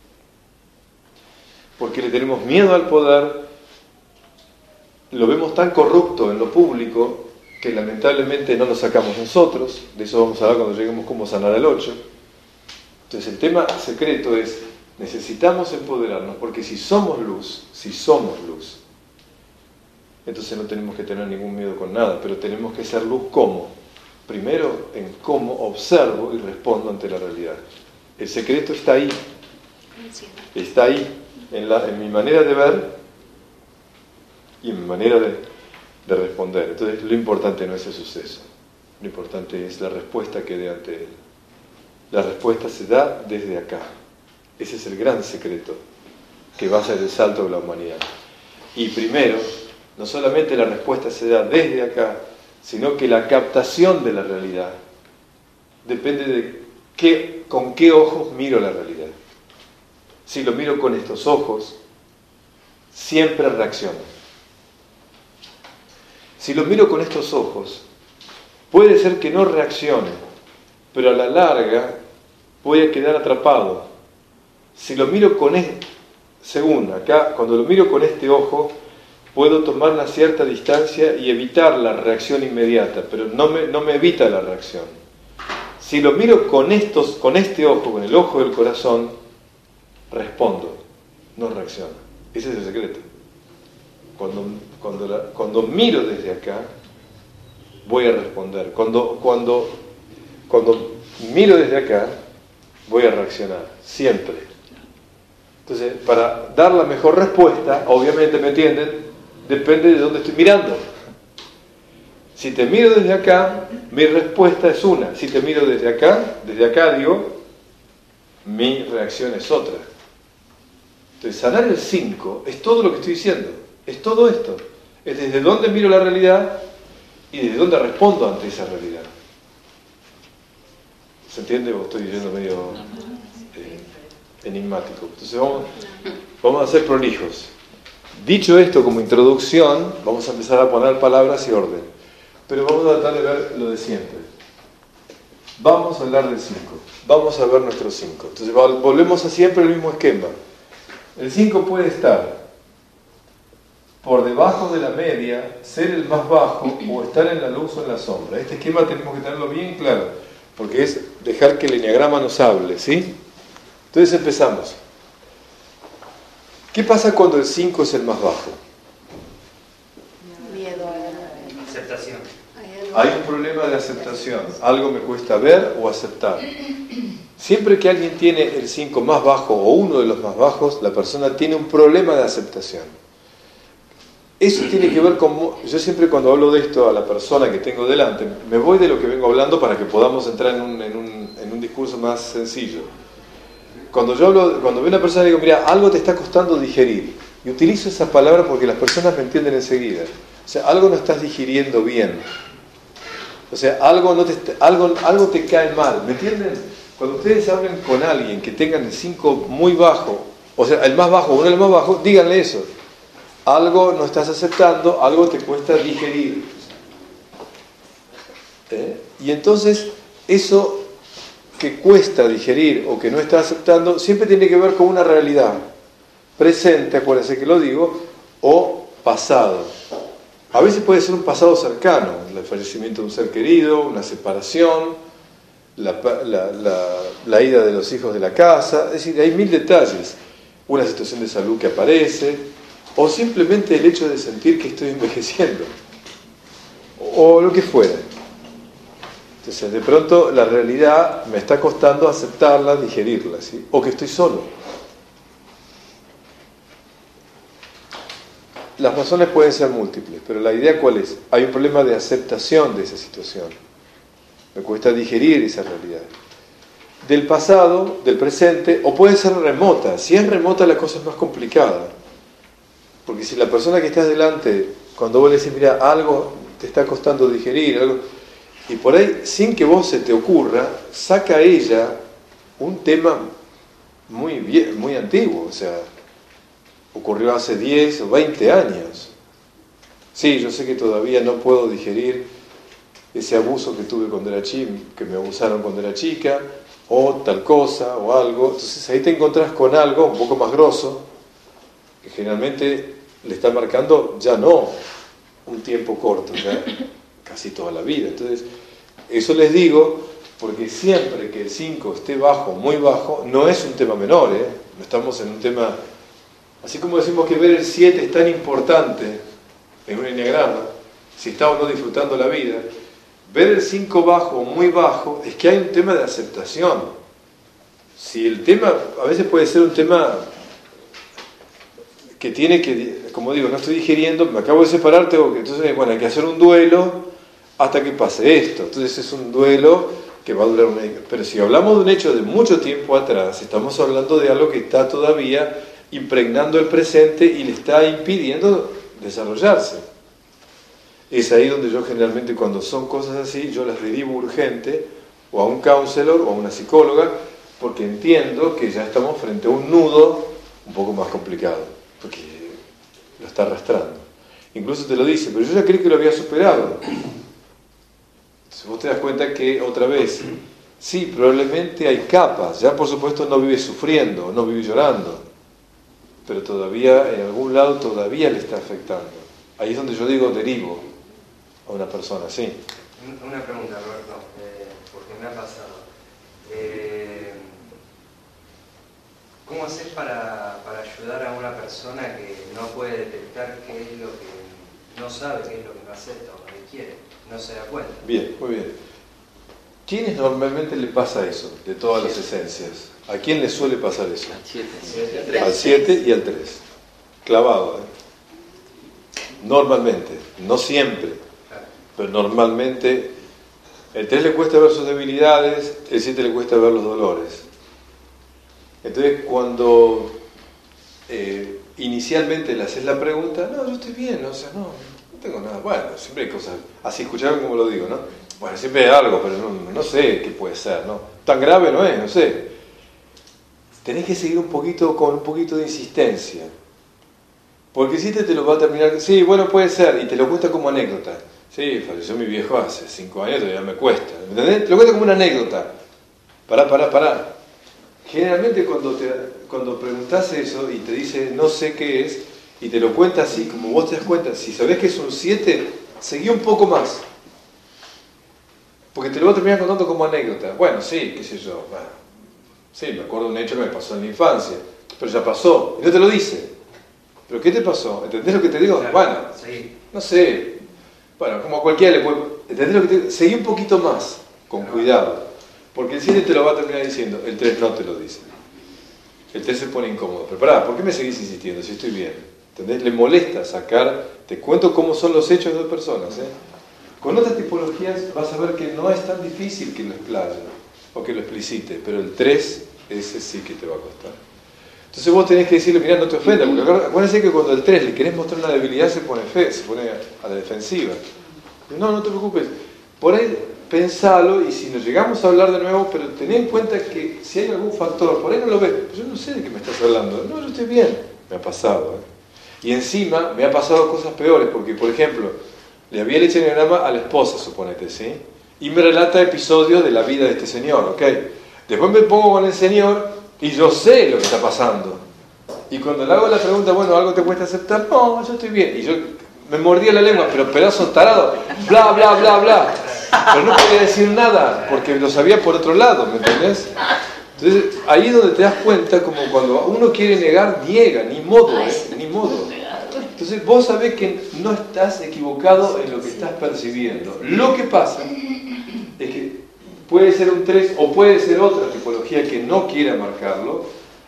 Porque le tenemos miedo al poder, lo vemos tan corrupto en lo público que lamentablemente no lo sacamos nosotros. De eso vamos a hablar cuando lleguemos cómo sanar el 8. Entonces el tema secreto es, necesitamos empoderarnos, porque si somos luz, entonces no tenemos que tener ningún miedo con nada, pero tenemos que ser luz ¿cómo? Primero en cómo observo y respondo ante la realidad. El secreto está ahí, en mi manera de ver y en mi manera de responder. Entonces lo importante no es el suceso, lo importante es la respuesta que dé ante él. La respuesta se da desde acá. Ese es el gran secreto que va a ser el salto de la humanidad. Y primero, no solamente la respuesta se da desde acá, sino que la captación de la realidad depende de con qué ojos miro la realidad. Si lo miro con estos ojos, siempre reacciono. Si lo miro con estos ojos, puede ser que no reaccione, pero a la larga voy a quedar atrapado Si lo miro con según acá, cuando lo miro con este ojo, puedo tomar una cierta distancia y evitar la reacción inmediata, pero no me evita la reacción. Si lo miro con este ojo, con el ojo del corazón, respondo, no reacciono. Ese es el secreto. Cuando miro desde acá, voy a responder. Cuando miro desde acá, voy a reaccionar, siempre. Entonces, para dar la mejor respuesta, obviamente, ¿me entienden? Depende de dónde estoy mirando. Si te miro desde acá, mi respuesta es una. Si te miro desde acá digo, mi reacción es otra. Entonces, sanar el 5 es todo lo que estoy diciendo. Es todo esto. Es desde dónde miro la realidad y desde dónde respondo ante esa realidad. ¿Se entiende? O estoy diciendo medio enigmático. Entonces vamos a ser prolijos. Dicho esto como introducción, vamos a empezar a poner palabras y orden. Pero vamos a tratar de ver lo de siempre. Vamos a hablar del 5. Vamos a ver nuestro 5. Entonces volvemos a siempre el mismo esquema. El 5 puede estar por debajo de la media, ser el más bajo o estar en la luz o en la sombra. Este esquema tenemos que tenerlo bien claro, porque es dejar que el eneagrama nos hable, ¿sí? Entonces empezamos. ¿Qué pasa cuando el 5 es el más bajo? Miedo a la aceptación. Hay un problema de aceptación. Algo me cuesta ver o aceptar. Siempre que alguien tiene el 5 más bajo o uno de los más bajos, la persona tiene un problema de aceptación. Eso tiene que ver con... Yo siempre cuando hablo de esto a la persona que tengo delante, me voy de lo que vengo hablando para que podamos entrar en un discurso más sencillo. Cuando veo a una persona y digo, mira, algo te está costando digerir, y utilizo esa palabra porque las personas me entienden enseguida. O sea, algo no estás digiriendo bien. O sea, algo te cae mal. ¿Me entienden? Cuando ustedes hablen con alguien que tengan el 5 muy bajo, o sea, el más bajo o uno de los más bajos, díganle eso. Algo no estás aceptando, algo te cuesta digerir. Y entonces, eso que cuesta digerir o que no estás aceptando, siempre tiene que ver con una realidad presente, acuérdense que lo digo, o pasado. A veces puede ser un pasado cercano, el fallecimiento de un ser querido, una separación, la ida de los hijos de la casa, es decir, hay 1000 detalles. Una situación de salud que aparece, o simplemente el hecho de sentir que estoy envejeciendo, o lo que fuera. Entonces, de pronto la realidad me está costando aceptarla, digerirla, ¿sí? O que estoy solo. Las razones pueden ser múltiples, pero la idea ¿cuál es? Hay un problema de aceptación de esa situación. Me cuesta digerir esa realidad. Del pasado, del presente, o puede ser remota. Si es remota la cosa es más complicada. Porque si la persona que está delante, cuando vos le decís, mira, algo te está costando digerir, algo, y por ahí, sin que vos se te ocurra, saca ella un tema muy antiguo, o sea, ocurrió hace 10 o 20 años. Sí, yo sé que todavía no puedo digerir ese abuso que tuve cuando era chica, que me abusaron cuando era chica, o tal cosa, o algo. Entonces ahí te encontrás con algo un poco más grosso, que generalmente le está marcando ya no un tiempo corto, ya casi toda la vida. Entonces, eso les digo porque siempre que el 5 esté bajo, muy bajo, no es un tema menor, no estamos en un tema... Así como decimos que ver el 7 es tan importante en un enneagrama, si está o no disfrutando la vida, ver el 5 bajo o muy bajo es que hay un tema de aceptación. Si el tema, a veces puede ser un tema que tiene que, como digo, no estoy digiriendo, me acabo de separar, entonces, bueno, hay que hacer un duelo hasta que pase esto. Entonces es un duelo que va a durar un año. Pero si hablamos de un hecho de mucho tiempo atrás, estamos hablando de algo que está todavía impregnando el presente y le está impidiendo desarrollarse. Es ahí donde yo generalmente, cuando son cosas así, yo las derivo urgente o a un counselor o a una psicóloga, porque entiendo que ya estamos frente a un nudo un poco más complicado, porque lo está arrastrando. Incluso te lo dice, pero yo ya creí que lo había superado. Entonces vos te das cuenta que otra vez Sí, probablemente hay capas. Ya por supuesto no vive sufriendo, no vive llorando. Pero todavía, en algún lado, todavía le está afectando. Ahí es donde yo digo derivo a una persona, sí. Una pregunta, Roberto, porque me ha pasado. ¿Cómo haces para ayudar a una persona que no puede detectar qué es lo que no sabe, qué es lo que no acepta o lo que quiere? No se da cuenta. Bien, muy bien. ¿Quiénes normalmente le pasa eso, de todas las esencias? ¿A quién le suele pasar eso? Al 7 y al 3. Clavado, Normalmente, no siempre, pero normalmente. El 3 le cuesta ver sus debilidades, el 7 le cuesta ver los dolores. Entonces, cuando inicialmente le haces la pregunta, no, yo estoy bien, o sea, no tengo nada. Bueno, siempre hay cosas, así escucharon como lo digo, ¿no? Bueno, siempre hay algo, pero no sé qué puede ser, ¿no? Tan grave no es, no sé. Tenés que seguir con un poquito de insistencia. Porque el 7 te lo va a terminar, sí, bueno, puede ser, y te lo cuenta como anécdota. Sí, falleció mi viejo hace 5 años, todavía me cuesta. ¿Entendés? Te lo cuento como una anécdota. Pará. Generalmente cuando preguntás eso y te dice no sé qué es, y te lo cuenta así, como vos te das cuenta, si sabés que es un 7, seguí un poco más. Porque te lo va a terminar contando como anécdota. Bueno, sí, qué sé yo. Bueno, sí, me acuerdo de un hecho que me pasó en la infancia, pero ya pasó. Y no te lo dice. ¿Pero qué te pasó? ¿Entendés lo que te digo? Claro, bueno, sí. No sé. Bueno, como a cualquiera le puede... ¿Entendés lo que te digo? Seguí un poquito más, con cuidado. Porque el 7 te lo va a terminar diciendo, el 3 no te lo dice. El 3 se pone incómodo. Pero pará, ¿por qué me seguís insistiendo si estoy bien? ¿Entendés? Le molesta sacar... Te cuento cómo son los hechos de dos personas, Con otras tipologías vas a ver que no es tan difícil que lo explaye o que lo explicite, pero el 3, ese sí que te va a costar. Entonces vos tenés que decirle, mirá, no te ofendas, porque acuérdense que cuando el 3 le querés mostrar una debilidad se pone a la defensiva. No te preocupes, por ahí pensalo y si nos llegamos a hablar de nuevo, pero ten en cuenta que si hay algún factor, por ahí no lo ves, yo no sé de qué me estás hablando, no, yo estoy bien, me ha pasado. Y encima me ha pasado cosas peores, porque por ejemplo, le había hecho eneagrama a la esposa, suponete, ¿sí? Y me relata episodios de la vida de este señor, ¿ok? Después me pongo con el señor y yo sé lo que está pasando. Y cuando le hago la pregunta, bueno, ¿algo te cuesta aceptar? No, yo estoy bien. Y yo me mordía la lengua, pero pedazo tarado, bla, bla, bla, bla. Pero no podía decir nada, porque lo sabía por otro lado, ¿me entendés? Entonces, ahí es donde te das cuenta, como cuando uno quiere negar, niega, ni modo, ni modo. Entonces vos sabés que no estás equivocado en lo que estás percibiendo. Lo que pasa es que puede ser un 3 o puede ser otra tipología que no quiera marcarlo,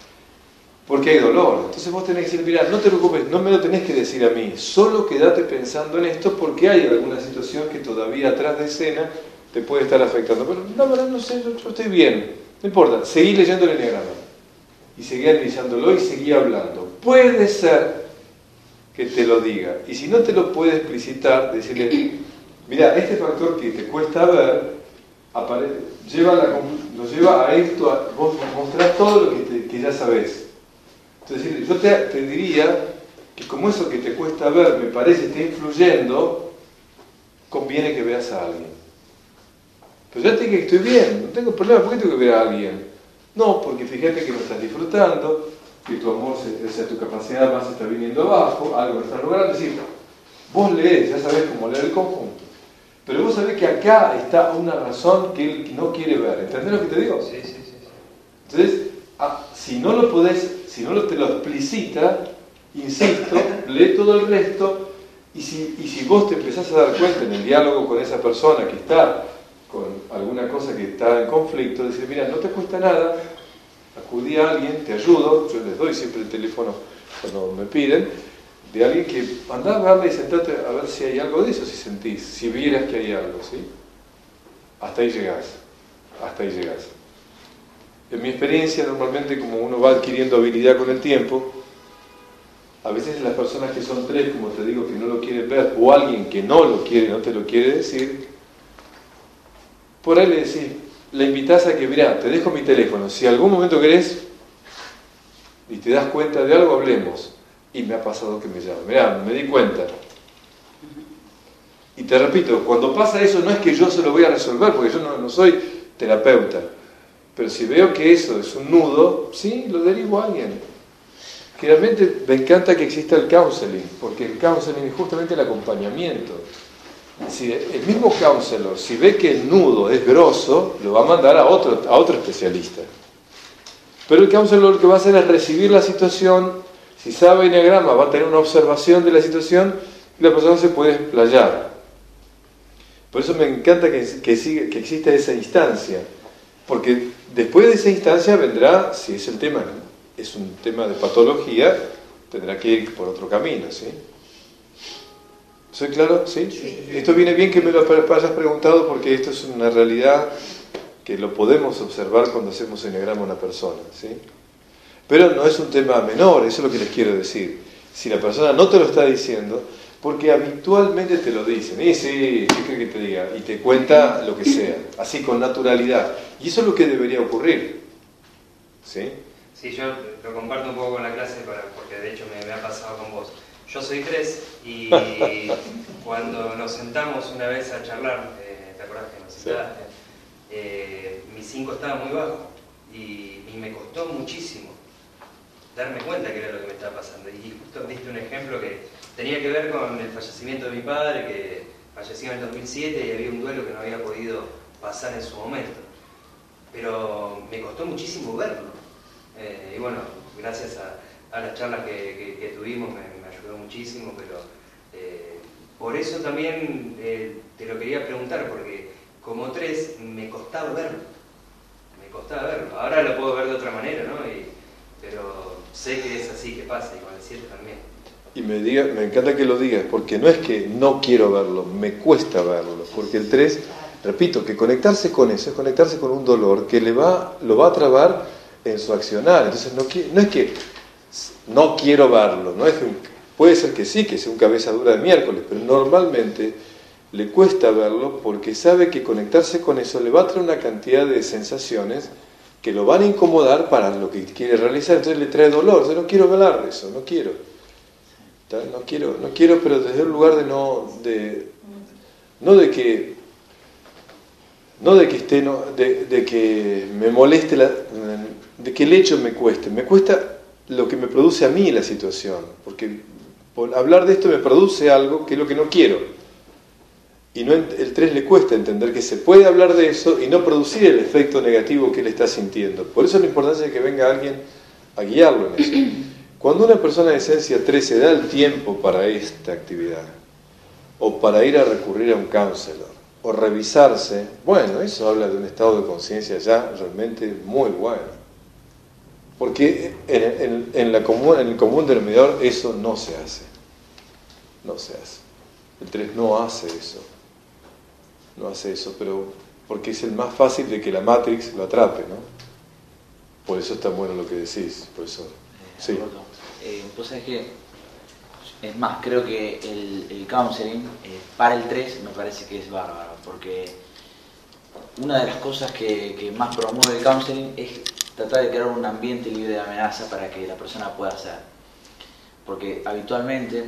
porque hay dolor. Entonces vos tenés que decir, mirá, no te preocupes, no me lo tenés que decir a mí, solo quédate pensando en esto porque hay alguna situación que todavía atrás de escena te puede estar afectando. Pero la verdad no sé, yo estoy bien, no importa, seguí leyendo el eneagrama y seguí analizándolo y seguí hablando. Puede ser que te lo diga, y si no te lo puede explicitar, decirle, mirá, este factor que te cuesta ver, nos lleva a esto, vos mostrás todo lo que ya sabés. Entonces yo te diría que como eso que te cuesta ver me parece está influyendo, conviene que veas a alguien. Pero ya te dije que estoy bien, no tengo problema, ¿por qué tengo que ver a alguien? No, porque fíjate que no estás disfrutando, que tu amor, tu capacidad más está viniendo abajo, algo no estás logrando. Es decir, vos lees, ya sabés cómo leer el conjunto. Pero vos sabés que acá está una razón que él no quiere ver. ¿Entendés lo que te digo? Sí. Entonces, si no lo podés, si no te lo explicita, insisto, lee todo el resto, y si vos te empezás a dar cuenta en el diálogo con esa persona que está con alguna cosa que está en conflicto, decir, mira, no te cuesta nada, acudí a alguien, te ayudo, yo les doy siempre el teléfono cuando me piden, de alguien que andá a verla y sentate a ver si hay algo de eso, si sentís, si vieras que hay algo, ¿sí? Hasta ahí llegás. En mi experiencia, normalmente, como uno va adquiriendo habilidad con el tiempo, a veces las personas que son 3, como te digo, que no lo quieren ver, o alguien que no lo quiere, no te lo quiere decir, por ahí le decís, le invitás a que, mirá, te dejo mi teléfono, si algún momento querés y te das cuenta de algo, hablemos. Y me ha pasado que me llaman, mirá, me di cuenta. Y te repito, cuando pasa eso no es que yo se lo voy a resolver, porque yo no soy terapeuta. Pero si veo que eso es un nudo, sí, lo derivo a alguien. Generalmente me encanta que exista el counseling, porque el counseling es justamente el acompañamiento. Si el mismo counselor, si ve que el nudo es grosso, lo va a mandar a otro especialista. Pero el counselor lo que va a hacer es recibir la situación. Si sabe enneagrama, va a tener una observación de la situación y la persona se puede explayar. Por eso me encanta que exista esa instancia, porque después de esa instancia vendrá, si es el tema, es un tema de patología, tendrá que ir por otro camino, ¿sí? ¿Soy claro? ¿Sí? Sí. Esto viene bien que me lo hayas preguntado, porque esto es una realidad que lo podemos observar cuando hacemos enneagrama a una persona, ¿sí? Pero no es un tema menor, eso es lo que les quiero decir. Si la persona no te lo está diciendo, porque habitualmente te lo dicen, y sí, ¿qué crees que te diga? Y te cuenta lo que sea, así con naturalidad. Y eso es lo que debería ocurrir, ¿sí? Sí, yo lo comparto un poco con la clase, porque de hecho me ha pasado con vos. Yo soy 3 y cuando nos sentamos una vez a charlar, ¿te acordás que nos sentaste? Mi 5 estaba muy bajo y me costó muchísimo darme cuenta que era lo que me estaba pasando. Y justo diste un ejemplo que tenía que ver con el fallecimiento de mi padre, que falleció en el 2007 y había un duelo que no había podido pasar en su momento. Pero me costó muchísimo verlo. Y bueno, gracias a las charlas que tuvimos me ayudó muchísimo, pero por eso también te lo quería preguntar, porque como 3 me costaba verlo. Ahora lo puedo ver de otra manera, ¿no? Pero sé que es así que pasa, y con el 7 también. Y me encanta que lo digas, porque no es que no quiero verlo, me cuesta verlo, porque el 3, repito, que conectarse con eso es conectarse con un dolor que lo va a trabar en su accionar. Entonces no es que no quiero verlo, no es que puede ser que sí, que sea un cabeza dura de miércoles, pero normalmente le cuesta verlo porque sabe que conectarse con eso le va a traer una cantidad de sensaciones que lo van a incomodar para lo que quiere realizar. Entonces le trae dolor. Entonces no quiero hablar de eso, no quiero, pero desde un lugar de que me moleste, de que el hecho me cuesta lo que me produce a mí la situación, porque por hablar de esto me produce algo que es lo que no quiero. Y el 3 le cuesta entender que se puede hablar de eso y no producir el efecto negativo que él está sintiendo. Por eso la importancia de que venga alguien a guiarlo en eso. Cuando una persona de esencia 3 se da el tiempo para esta actividad, o para ir a recurrir a un counselor, o revisarse, bueno, eso habla de un estado de conciencia ya realmente muy bueno. Porque en el común denominador eso no se hace. No se hace. El 3 no hace eso. No hace eso, pero porque es el más fácil de que la Matrix lo atrape, ¿no? Por eso está bueno lo que decís, por eso. Sí. Pues es que, es más, creo que el counseling para el 3 me parece que es bárbaro, porque una de las cosas que más promueve el counseling es tratar de crear un ambiente libre de amenaza para que la persona pueda hacer. Porque habitualmente,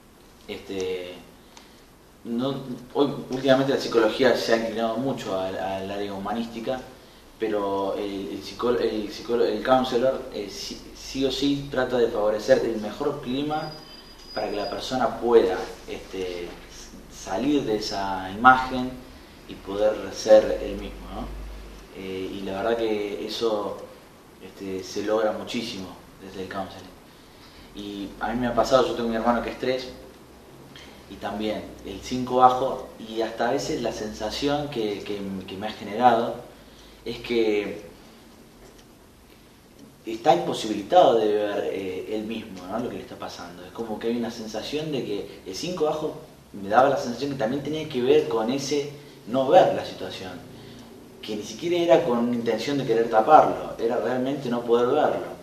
últimamente la psicología se ha inclinado mucho al área humanística, pero el counselor sí o sí trata de favorecer el mejor clima para que la persona pueda salir de esa imagen y poder ser él mismo, ¿no? Y la verdad que eso se logra muchísimo desde el counseling. Y a mí me ha pasado, yo tengo un hermano que es 3, y también el 5 bajo, y hasta a veces la sensación que me ha generado es que está imposibilitado de ver él mismo, ¿no? Lo que le está pasando. Es como que hay una sensación de que el 5 bajo me daba la sensación que también tenía que ver con ese no ver la situación, que ni siquiera era con intención de querer taparlo, era realmente no poder verlo.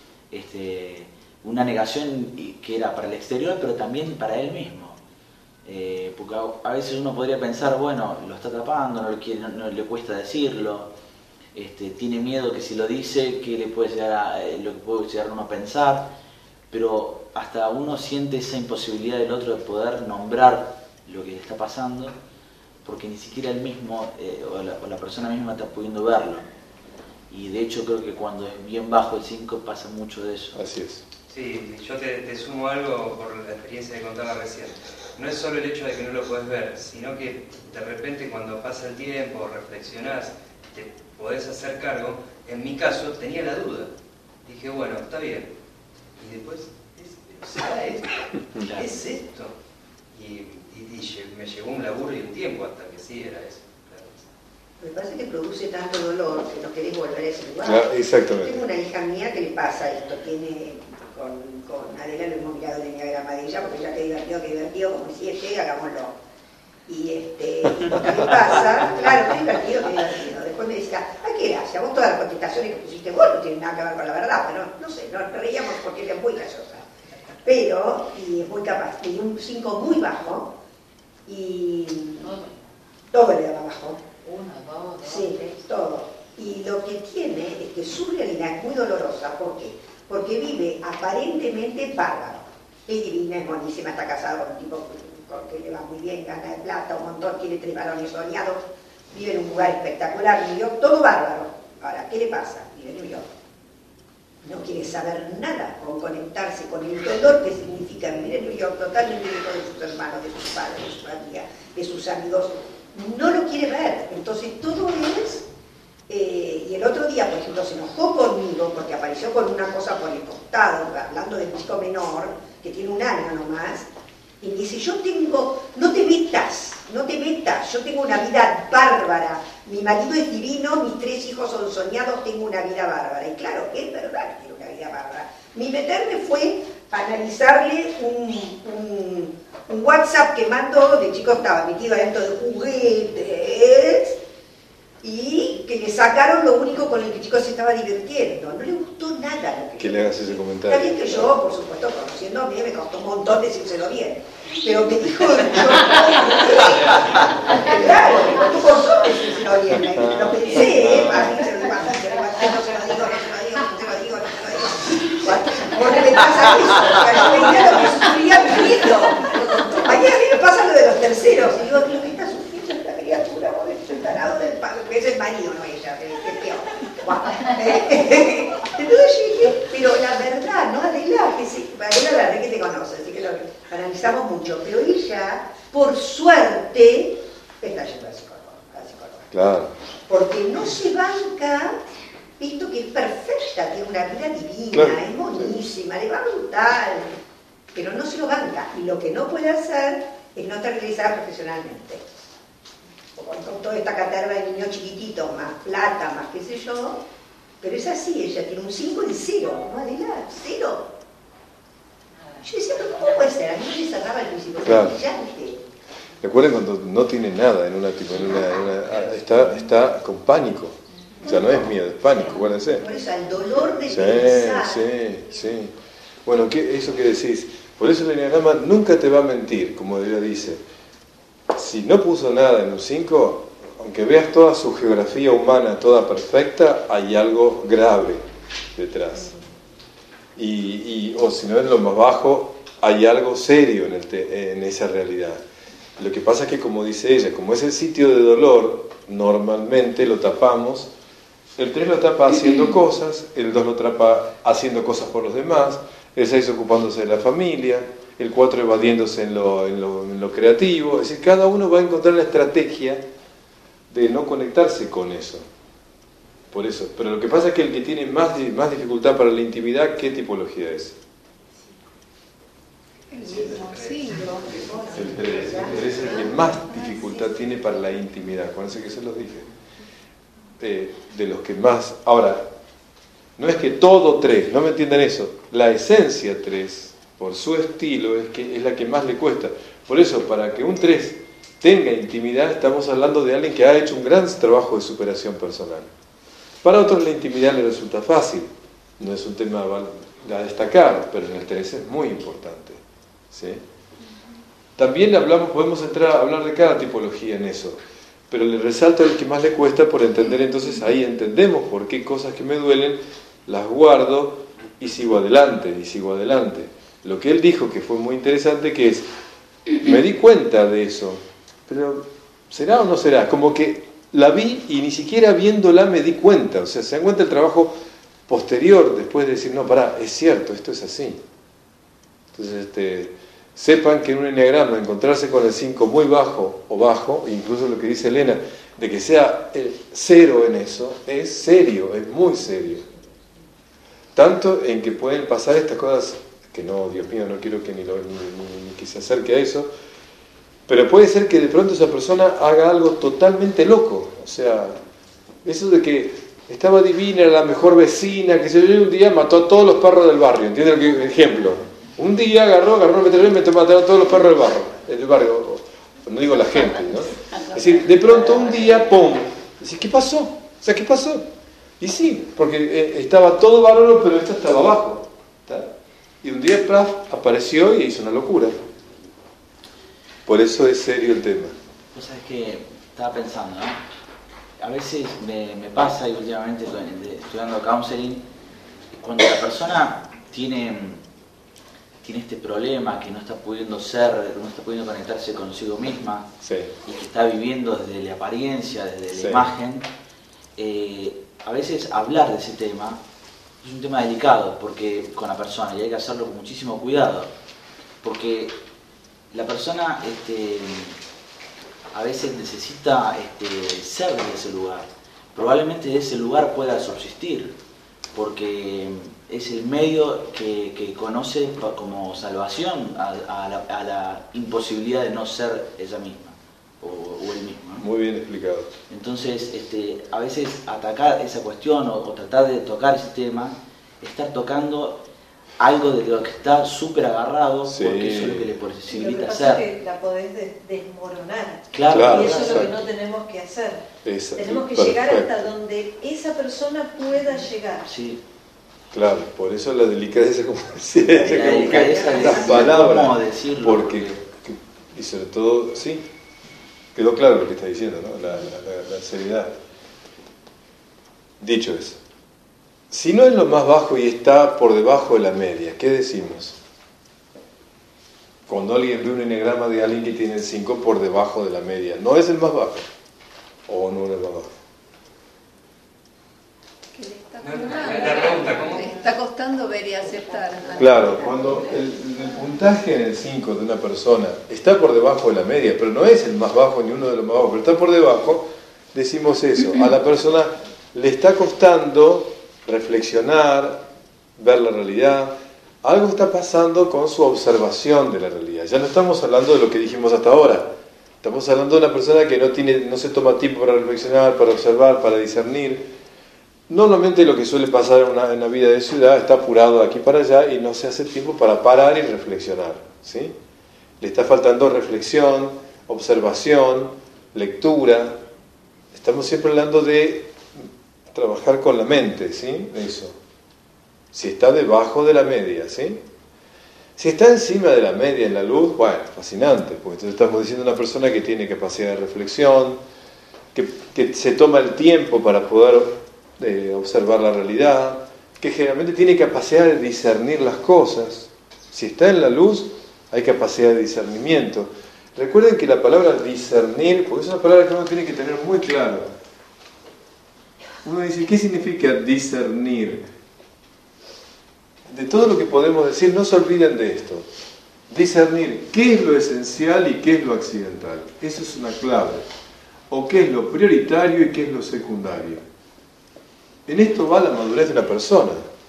Una negación que era para el exterior, pero también para él mismo. Porque a veces uno podría pensar, bueno, lo está tapando, no le cuesta decirlo, tiene miedo que si lo dice, que le puede llegar lo que puede llegar uno a pensar, pero hasta uno siente esa imposibilidad del otro de poder nombrar lo que le está pasando, porque ni siquiera él mismo o la persona misma está pudiendo verlo. Y de hecho creo que cuando es bien bajo el 5 pasa mucho de eso. Así es. Sí, yo te sumo algo por la experiencia que contaba recién. No es solo el hecho de que no lo puedes ver, sino que de repente cuando pasa el tiempo, reflexionás, te podés hacer cargo. En mi caso tenía la duda. Dije, bueno, está bien. Y después, ¿será esto? ¿Es esto? Y me llevó un laburo y un tiempo hasta que sí era eso. Me parece que produce tanto dolor que no querés volver a ese lugar. Claro, exactamente. Tengo una hija mía que le pasa esto, tiene con Adela lo hemos mirado el enneagrama de ella, porque ya que divertido, como 7, hagámoslo. Y lo que le pasa, claro, qué divertido. Después me decía, ay, qué gracia, vos todas las contestaciones que pusiste vos no tienen nada que ver con la verdad, pero no sé, nos reíamos porque ella es muy graciosa. Pero, y es muy capaz, tenía un 5 muy bajo, y todo le daba bajo. 1, 2, 3. Sí, todo. Y lo que tiene es que su realidad es muy dolorosa. ¿Por qué? Porque vive aparentemente bárbaro. Es divina, es buenísima, está casada con un tipo que le va muy bien, gana de plata, un montón, tiene 3 varones soñados, vive en un lugar espectacular, New York, todo bárbaro. Ahora, ¿qué le pasa? Vive en New York. No quiere saber nada con conectarse con el dolor que significa vivir en New York, totalmente lejos de sus hermanos, de sus padres, de su familia, de sus amigos. No lo quiere ver. Entonces todo es... y el otro día, por ejemplo, se enojó conmigo porque apareció con una cosa por el costado, hablando de un chico menor, que tiene 1 año nomás, y me dice, no te metas, yo tengo una vida bárbara, mi marido es divino, mis 3 hijos son soñados, tengo una vida bárbara. Y claro, es verdad que tiene una vida bárbara. Mi meterme fue analizarle un WhatsApp que mandó, de chico estaba metido adentro de juguetes, y que le sacaron lo único con el que el chico se estaba divirtiendo. No le gustó nada lo que le hagas ese comentario. Está bien que yo, por supuesto, conociéndome, me costó un montón decírselo bien. Pero me dijo, claro, me costó un montón decírselo bien. Lo pensé, porque me pasa eso, yo veía lo que sufría mi hijo. A mí me pasa lo de los terceros, y digo, lo que está sufriendo esta criatura, vos estoy ganado del padre, que es el marido, no ella, que es peor. Entonces yo dije, pero la verdad, no Adela, que sí, Adela la verdad que te conoce, así que lo analizamos mucho, pero ella, por suerte, está yendo al psicólogo. Claro. Porque no se banca, visto que es perfecta, tiene una vida divina, claro, es buenísima, le va brutal, pero no se lo banca. Y lo que no puede hacer es no estar realizada profesionalmente. Con toda esta caterva de niños chiquititos, más plata, más qué sé yo, pero es así, ella tiene un 5 en 0, no Adela, 0. Yo decía, pero ¿cómo puede ser? A mí me cerraba el principio, claro. Brillante. Recuerden cuando no tiene nada está con pánico. O sea, no es miedo, es pánico, acuérdense. Por eso, el dolor de pensar. Sí. Bueno, eso que decís, por eso el enneagrama nunca te va a mentir, como ella dice. Si no puso nada en un 5, aunque veas toda su geografía humana, toda perfecta, hay algo grave detrás. O si no es lo más bajo, hay algo serio en esa realidad. Lo que pasa es que, como dice ella, como es el sitio de dolor, normalmente lo tapamos. El 3 lo tapa haciendo cosas, el 2 lo tapa haciendo cosas por los demás, el 6 ocupándose de la familia, el 4 evadiéndose en lo creativo. Es decir, cada uno va a encontrar la estrategia de no conectarse con eso. Por eso. Pero lo que pasa es que el que tiene más dificultad para la intimidad, ¿qué tipología es? El 3 es el que más dificultad tiene para la intimidad. Acuérdense que se los dije. De los que más... Ahora, no es que todo 3, no me entiendan eso. La esencia 3, por su estilo, es la que más le cuesta. Por eso, para que un 3 tenga intimidad, estamos hablando de alguien que ha hecho un gran trabajo de superación personal. Para otros la intimidad le resulta fácil. No es un tema a destacar, pero en el 3 es muy importante. ¿Sí? También podemos entrar a hablar de cada tipología en eso, pero le resalto el que más le cuesta por entender. Entonces ahí entendemos por qué cosas que me duelen las guardo y sigo adelante. Lo que él dijo que fue muy interesante, que es, me di cuenta de eso, pero ¿Será o no será? Como que la vi y ni siquiera viéndola me di cuenta. O sea, se dan cuenta el trabajo posterior después de decir, no, pará, es cierto, esto es así. Entonces, sepan que en un enneagrama encontrarse con el 5 muy bajo o bajo, incluso lo que dice Elena, de que sea el 0 en eso, es serio, es muy serio. Tanto en que pueden pasar estas cosas, que no, Dios mío, no quiero que ni que se acerque a eso, pero puede ser que de pronto esa persona haga algo totalmente loco. O sea, eso de que estaba divina, era la mejor vecina, que se yo, un día mató a todos los perros del barrio. ¿Entienden el ejemplo? Un día agarró un metralleta y me mataron a todos los perros del barrio. No digo la gente, ¿no? Es decir, de pronto un día, ¡pum! Decís, ¿qué pasó? O sea, ¿qué pasó? Y sí, porque estaba todo bárbaro, pero esto estaba abajo. ¿Está? Y un día, ¡plaf!, apareció y hizo una locura. Por eso es serio el tema. Vos sabés que estaba pensando, ¿no? A veces me pasa, y últimamente estudiando counseling, cuando la persona tiene este problema, que no está pudiendo no está pudiendo conectarse consigo misma, sí, y que está viviendo desde la apariencia, desde la imagen, a veces hablar de ese tema es un tema delicado porque con la persona, y hay que hacerlo con muchísimo cuidado, porque la persona a veces necesita ser de ese lugar. Probablemente de ese lugar pueda subsistir, porque es el medio que conoce como salvación a la imposibilidad de no ser ella misma o él mismo, ¿no? Muy bien explicado. Entonces, a veces atacar esa cuestión o tratar de tocar ese tema, estar tocando algo de lo que está súper agarrado, sí, porque eso es lo que le posibilita lo que pasa hacer. es que la podés desmoronar. Claro, y eso exacto, es lo que no tenemos que hacer. Tenemos que perfecto, llegar hasta donde esa persona pueda llegar. Sí. Claro, por eso la delicadeza, como decía, La delicadeza de las palabras, cómo decirlo, porque y sobre todo, sí, quedó claro lo que está diciendo, ¿no? La seriedad. Dicho eso, si no es lo más bajo y está por debajo de la media, ¿qué decimos? Cuando alguien ve un enneagrama de alguien que tiene el 5 por debajo de la media, ¿no es el más bajo? ¿O no es el más bajo? Le está costando ver y aceptar. Claro, cuando el puntaje en el 5 de una persona está por debajo de la media, pero no es el más bajo ni uno de los más bajos, pero está por debajo, decimos eso. A la persona le está costando reflexionar, ver la realidad. Algo está pasando con su observación de la realidad. Ya no estamos hablando de lo que dijimos hasta ahora. Estamos hablando de una persona que no se toma tiempo para reflexionar, para observar, para discernir. Normalmente lo que suele pasar en una vida de ciudad, está apurado de aquí para allá y no se hace tiempo para parar y reflexionar, ¿sí? Le está faltando reflexión, observación, lectura. Estamos siempre hablando de trabajar con la mente, ¿sí? Eso. Si está debajo de la media, ¿sí? Si está encima de la media en la luz, bueno, fascinante, porque entonces estamos diciendo una persona que tiene capacidad de reflexión, que se toma el tiempo para poder observar la realidad, que generalmente tiene capacidad de discernir las cosas. Si está en la luz, hay capacidad de discernimiento. Recuerden que la palabra discernir, porque es una palabra que uno tiene que tener muy claro. Uno dice, ¿qué significa discernir? De todo lo que podemos decir, no se olviden de esto. Discernir qué es lo esencial y qué es lo accidental. Eso es una clave. O qué es lo prioritario y qué es lo secundario. En esto va la madurez de una persona.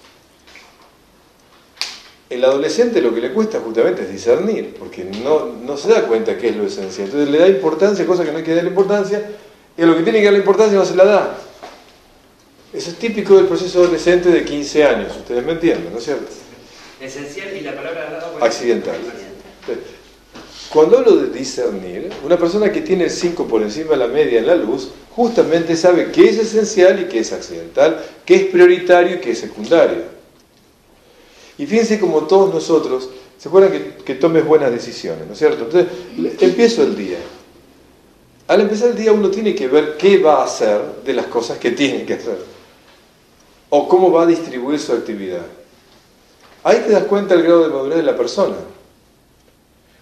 El adolescente lo que le cuesta justamente es discernir, porque no se da cuenta qué es lo esencial. Entonces le da importancia a cosas que no hay que darle importancia, y a lo que tiene que darle importancia no se la da. Eso es típico del proceso adolescente de 15 años. Ustedes me entienden, ¿no es cierto? Esencial y la palabra al lado. Accidental. Cuando hablo de discernir, una persona que tiene el 5 por encima de la media en la luz, justamente sabe qué es esencial y qué es accidental, qué es prioritario y qué es secundario. Y fíjense como todos nosotros, ¿se acuerdan que tomes buenas decisiones, ¿no es cierto? Entonces, empiezo el día. Al empezar el día uno tiene que ver qué va a hacer de las cosas que tiene que hacer. O cómo va a distribuir su actividad. Ahí te das cuenta del grado de madurez de la persona.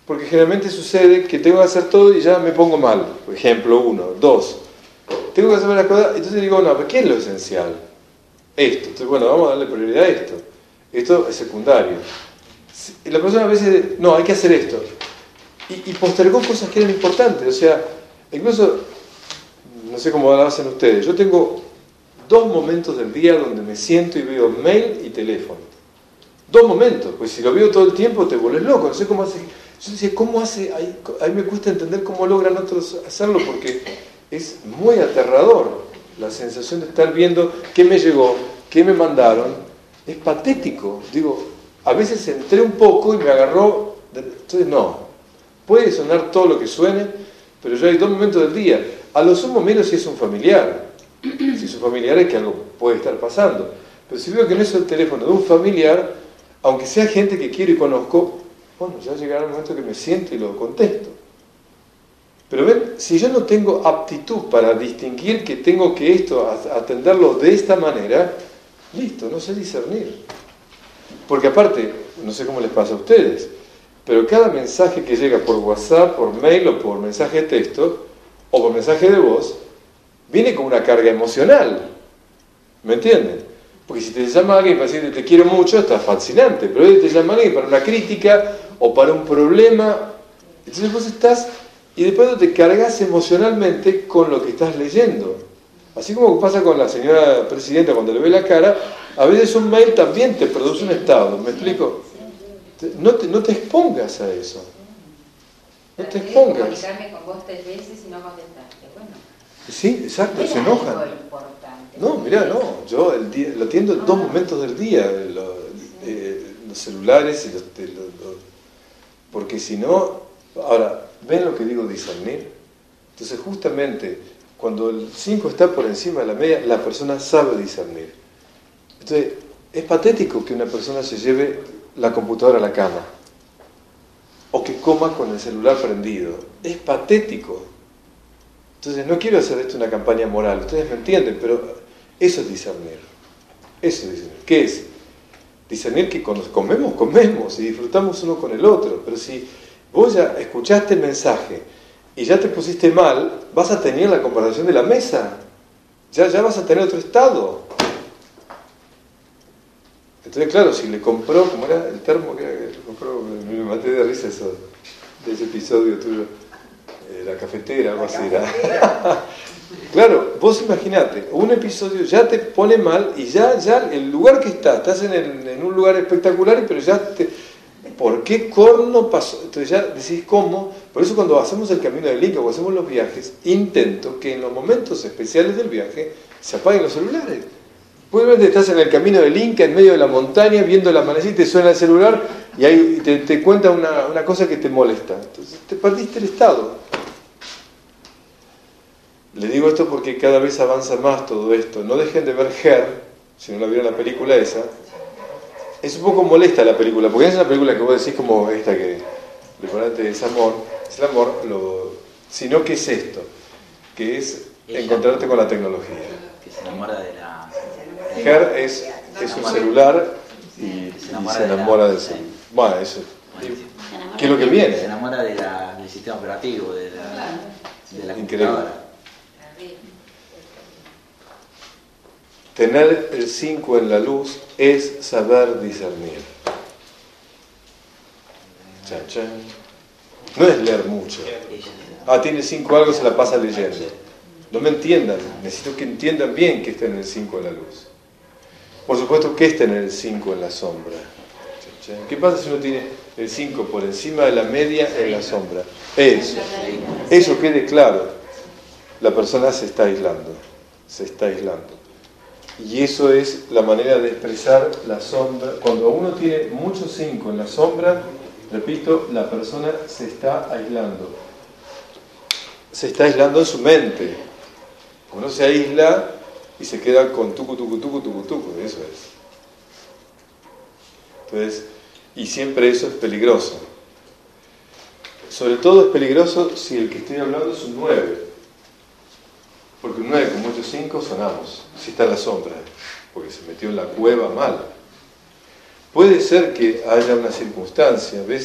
Porque generalmente sucede que tengo que hacer todo y ya me pongo mal. Por ejemplo, 1, 2. Tengo que hacer las cosas, entonces digo, no, pero ¿qué es lo esencial? Esto. Entonces, bueno, vamos a darle prioridad a esto. Esto es secundario. Y la persona a veces, no, hay que hacer esto. Y postergó cosas que eran importantes. O sea, incluso, no sé cómo lo hacen ustedes, yo tengo 2 momentos del día donde me siento y veo mail y teléfono. 2 momentos, pues si lo veo todo el tiempo te vuelves loco. No sé cómo hace. Yo decía, ¿cómo hace? A mí me cuesta entender cómo logran otros hacerlo, porque es muy aterrador la sensación de estar viendo qué me llegó, qué me mandaron. Es patético. Digo, a veces entré un poco y me agarró. Entonces, no. Puede sonar todo lo que suene, pero yo hay 2 momentos del día. A lo sumo menos si es un familiar. Si es un familiar es que algo puede estar pasando. Pero si veo que no es el teléfono de un familiar, aunque sea gente que quiero y conozco, bueno, ya llegará el momento que me siento y lo contesto. Pero ven, si yo no tengo aptitud para distinguir que tengo que esto, atenderlo de esta manera, listo, no sé discernir. Porque aparte, no sé cómo les pasa a ustedes, pero cada mensaje que llega por WhatsApp, por mail o por mensaje de texto, o por mensaje de voz, viene con una carga emocional. ¿Me entienden? Porque si te llama alguien para decirte te quiero mucho, está fascinante, pero te llama alguien para una crítica o para un problema, entonces vos estás, y después te cargas emocionalmente con lo que estás leyendo. Así como pasa con la señora presidenta cuando le ve la cara, a veces un mail también te produce un estado, ¿me explico? No te expongas a eso. No te expongas. Comunicarme con vos 3 veces y no contestaste. Bueno. Sí, exacto, se enojan. No, mirá, no. Yo lo atiendo en 2 momentos del día, los celulares y porque si no, ahora, ¿ven lo que digo discernir? Entonces justamente cuando el 5 está por encima de la media, la persona sabe discernir. Entonces, es patético que una persona se lleve la computadora a la cama o que coma con el celular prendido. Es patético. Entonces, no quiero hacer esto una campaña moral, ustedes me entienden, pero eso es discernir. Eso es discernir. ¿Qué es? Discernir que cuando comemos y disfrutamos uno con el otro. Pero si vos ya escuchaste el mensaje y ya te pusiste mal, vas a tener la conversación de la mesa. Ya vas a tener otro estado. Entonces, claro, si le compró, como era el termo que le compró, me maté de risa eso, de ese episodio tuyo, la cafetera, algo así era. Claro, vos imaginate, un episodio ya te pone mal y ya el lugar que estás en un lugar espectacular, pero ya ¿por qué corno pasó? Entonces ya decís cómo. Por eso cuando hacemos el camino del Inca o hacemos los viajes, intento que en los momentos especiales del viaje se apaguen los celulares. Puede ver, estás en el camino del Inca, en medio de la montaña, viendo el amanecer y te suena el celular y ahí te cuenta una cosa que te molesta. Entonces te perdiste el estado. Les digo esto porque cada vez avanza más todo esto. No dejen de ver Her, si no la vieron la película esa. Es un poco molesta la película, porque es una película que vos decís como esta que lo importante es amor, sino que es esto, que es encontrarte con la tecnología. Que se enamora de la... Her es un celular y se enamora del celular. Bueno, eso. ¿Qué es lo que viene? Se enamora del sistema operativo, de la increíble. computadora. Tener el 5 en la luz es saber discernir. Chan, chan. No es leer mucho. Tiene 5 algo, se la pasa leyendo. No me entiendan. Necesito que entiendan bien que está en el 5 en la luz. Por supuesto que está en el 5 en la sombra. Chan, chan. ¿Qué pasa si uno tiene el 5 por encima de la media en la sombra? Eso quede claro. La persona se está aislando. Y eso es la manera de expresar la sombra. Cuando uno tiene mucho 5 en la sombra, repito, la persona se está aislando. Se está aislando en su mente. Uno se aísla y se queda con tucu, eso es. Entonces, y siempre eso es peligroso. Sobre todo es peligroso si el que estoy hablando es un 9. Porque un 9 con muchos 5 sonamos, si está en la sombra, porque se metió en la cueva mal. Puede ser que haya una circunstancia, ¿ves?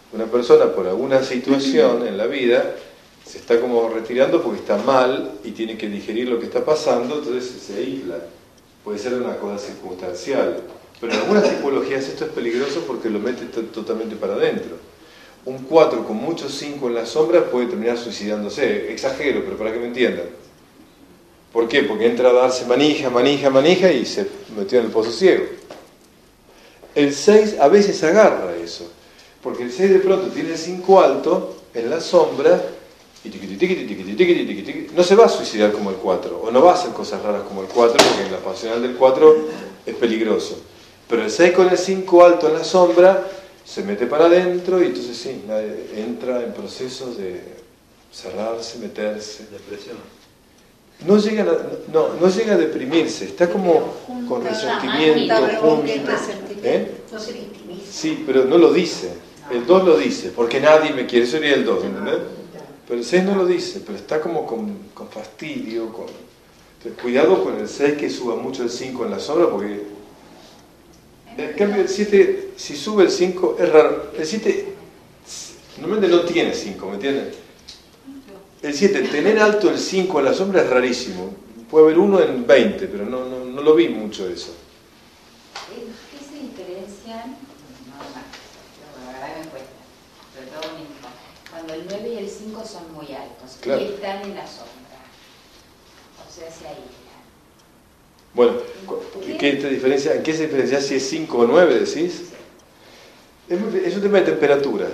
Una persona por alguna situación en la vida se está como retirando porque está mal y tiene que digerir lo que está pasando, entonces se aísla. Puede ser una cosa circunstancial, pero en algunas tipologías esto es peligroso porque lo mete totalmente para adentro. Un 4 con muchos 5 en la sombra puede terminar suicidándose. Exagero, pero para que me entiendan. ¿Por qué? Porque entra a darse manija y se metió en el pozo ciego. El 6 a veces agarra eso, porque el 6 de pronto tiene el 5 alto en la sombra y no se va a suicidar como el 4, o no va a hacer cosas raras como el 4, porque en la pasional del 4 es peligroso. Pero el 6 con el 5 alto en la sombra se mete para adentro y entonces sí, entra en procesos de cerrarse, meterse. Depresión. No llega a deprimirse, está como con resentimiento, No se victimiza. Sí, pero no lo dice. El 2 lo dice, porque nadie me quiere, eso sería el 2, ¿entendés? Pero el 6 no lo dice, pero está como con fastidio, Entonces, cuidado con el 6 que suba mucho el 5 en la sombra, porque en cambio el 7, si sube el 5, es raro. El 7 normalmente no tiene 5, ¿me entienden? El 7, tener alto el 5 en la sombra es rarísimo. Puede haber uno en 20, pero no lo vi mucho eso. ¿Qué se diferencian? No, la verdad me cuesta, sobre todo mismo. Cuando el 9 y el 5 son muy altos, claro, y están en la sombra. O sea, se aíslan. Bueno, ¿en qué se diferencia si es 5 o 9, decís? Sí. Es un tema de temperatura.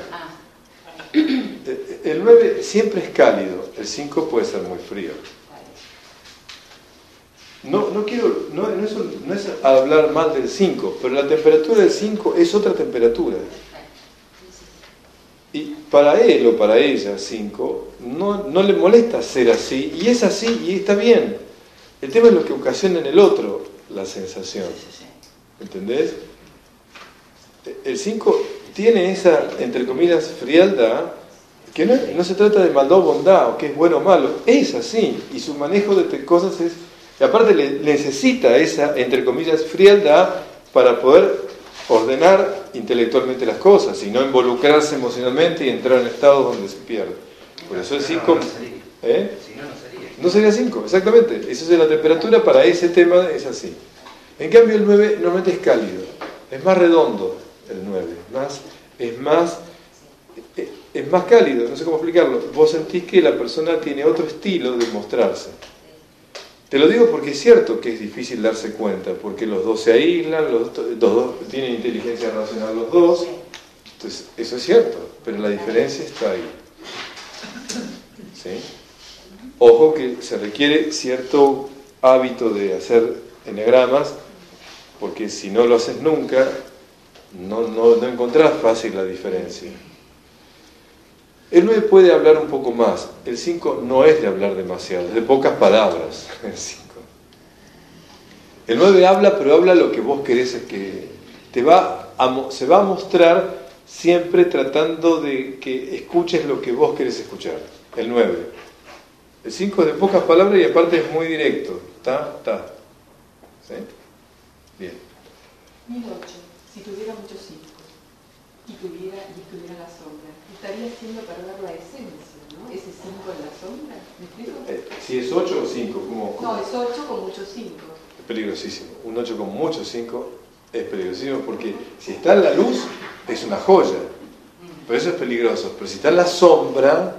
El 9 siempre es cálido, el 5 puede ser muy frío. No es hablar mal del 5, pero la temperatura del 5 es otra temperatura. Y para él o para ella, 5, no le molesta ser así, y es así, y está bien. El tema es lo que ocasiona en el otro la sensación. ¿Entendés? El 5 tiene esa, entre comillas, frialdad, que no se trata de maldad o bondad, o que es bueno o malo, es así, y su manejo de cosas es... Y aparte le necesita esa, entre comillas, frialdad para poder ordenar intelectualmente las cosas y no involucrarse emocionalmente y entrar en estados donde se pierde. Por eso el 5... No sería 5, exactamente. Esa es la temperatura para ese tema, es así. En cambio el 9 normalmente es cálido, es más redondo el 9, es más cálido, no sé cómo explicarlo. Vos sentís que la persona tiene otro estilo de mostrarse. Te lo digo porque es cierto que es difícil darse cuenta, porque los dos se aíslan, los dos tienen inteligencia racional los dos, entonces eso es cierto, pero la diferencia está ahí. ¿Sí? Ojo que se requiere cierto hábito de hacer eneagramas, porque si no lo haces nunca, no encontrás fácil la diferencia. El 9 puede hablar un poco más, el 5 no es de hablar demasiado, es de pocas palabras. El 5. El 9 habla, pero habla lo que vos querés, que se va a mostrar siempre tratando de que escuches lo que vos querés escuchar. El 9. El 5 es de pocas palabras y aparte es muy directo. ¿Está? ¿Sí? Bien. 1008, si tuviera muchos hijos y tuviera la sombra, estaría haciendo perder la esencia, ¿no? Ese 5 en la sombra, ¿me explico? Si es 8 o 5, ¿cómo? No, es 8 con muchos 5. Es peligrosísimo. Un 8 con muchos 5 es peligrosísimo porque si está en la luz es una joya, pero eso es peligroso. Pero si está en la sombra,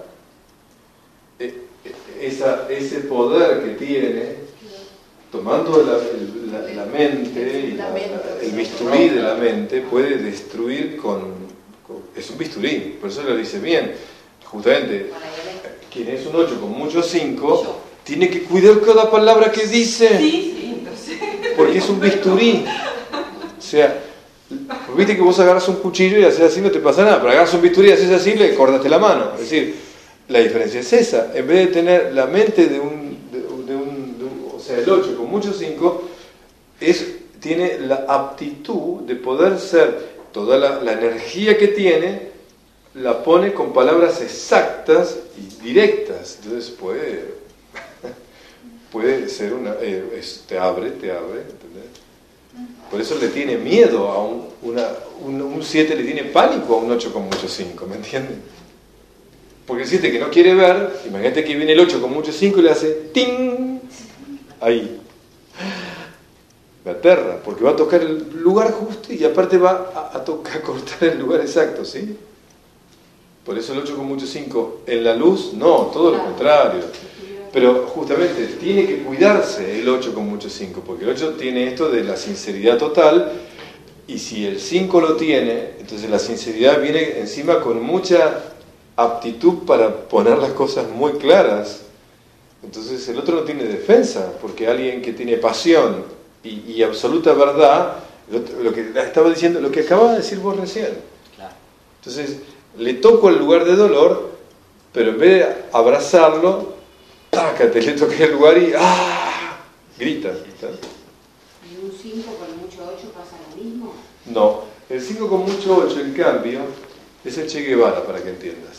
ese poder que tiene, tomando la mente y el bisturí de la mente, puede destruir es un bisturí, por eso lo dice bien. Justamente, quien es un 8 con muchos 5, tiene que cuidar cada palabra que dice, porque es un bisturí. O sea, viste que vos agarras un cuchillo y haces así, no te pasa nada, pero agarras un bisturí y haces así, le cortaste la mano. Es decir, la diferencia es esa. En vez de tener la mente de o sea, el 8 con muchos 5, tiene la aptitud de poder ser, toda la energía que tiene, la pone con palabras exactas y directas. Entonces puede ser te abre, ¿entendés? Por eso le tiene miedo a un 7, le tiene pánico a un 8 con mucho 5, ¿me entienden? Porque el 7 que no quiere ver, imagínate que viene el 8 con mucho 5 y le hace ¡ting! Ahí. Me aterra, porque va a tocar el lugar justo y aparte va a cortar el lugar exacto, ¿sí? Por eso el 8 con mucho 5, en la luz, no, todo lo contrario. Pero justamente tiene que cuidarse el 8 con mucho 5, porque el 8 tiene esto de la sinceridad total, y si el 5 lo tiene, entonces la sinceridad viene encima con mucha aptitud para poner las cosas muy claras. Entonces el otro no tiene defensa, porque alguien que tiene pasión y absoluta verdad, lo que estaba diciendo, lo que acababa de decir vos recién. Entonces le toco el lugar de dolor, pero en vez de abrazarlo, tácate, le toqué el lugar y ¡ah! Grita. ¿Está? ¿Y un 5 con mucho 8 pasa lo mismo? No, el 5 con mucho 8, en cambio, es el Che Guevara, para que entiendas.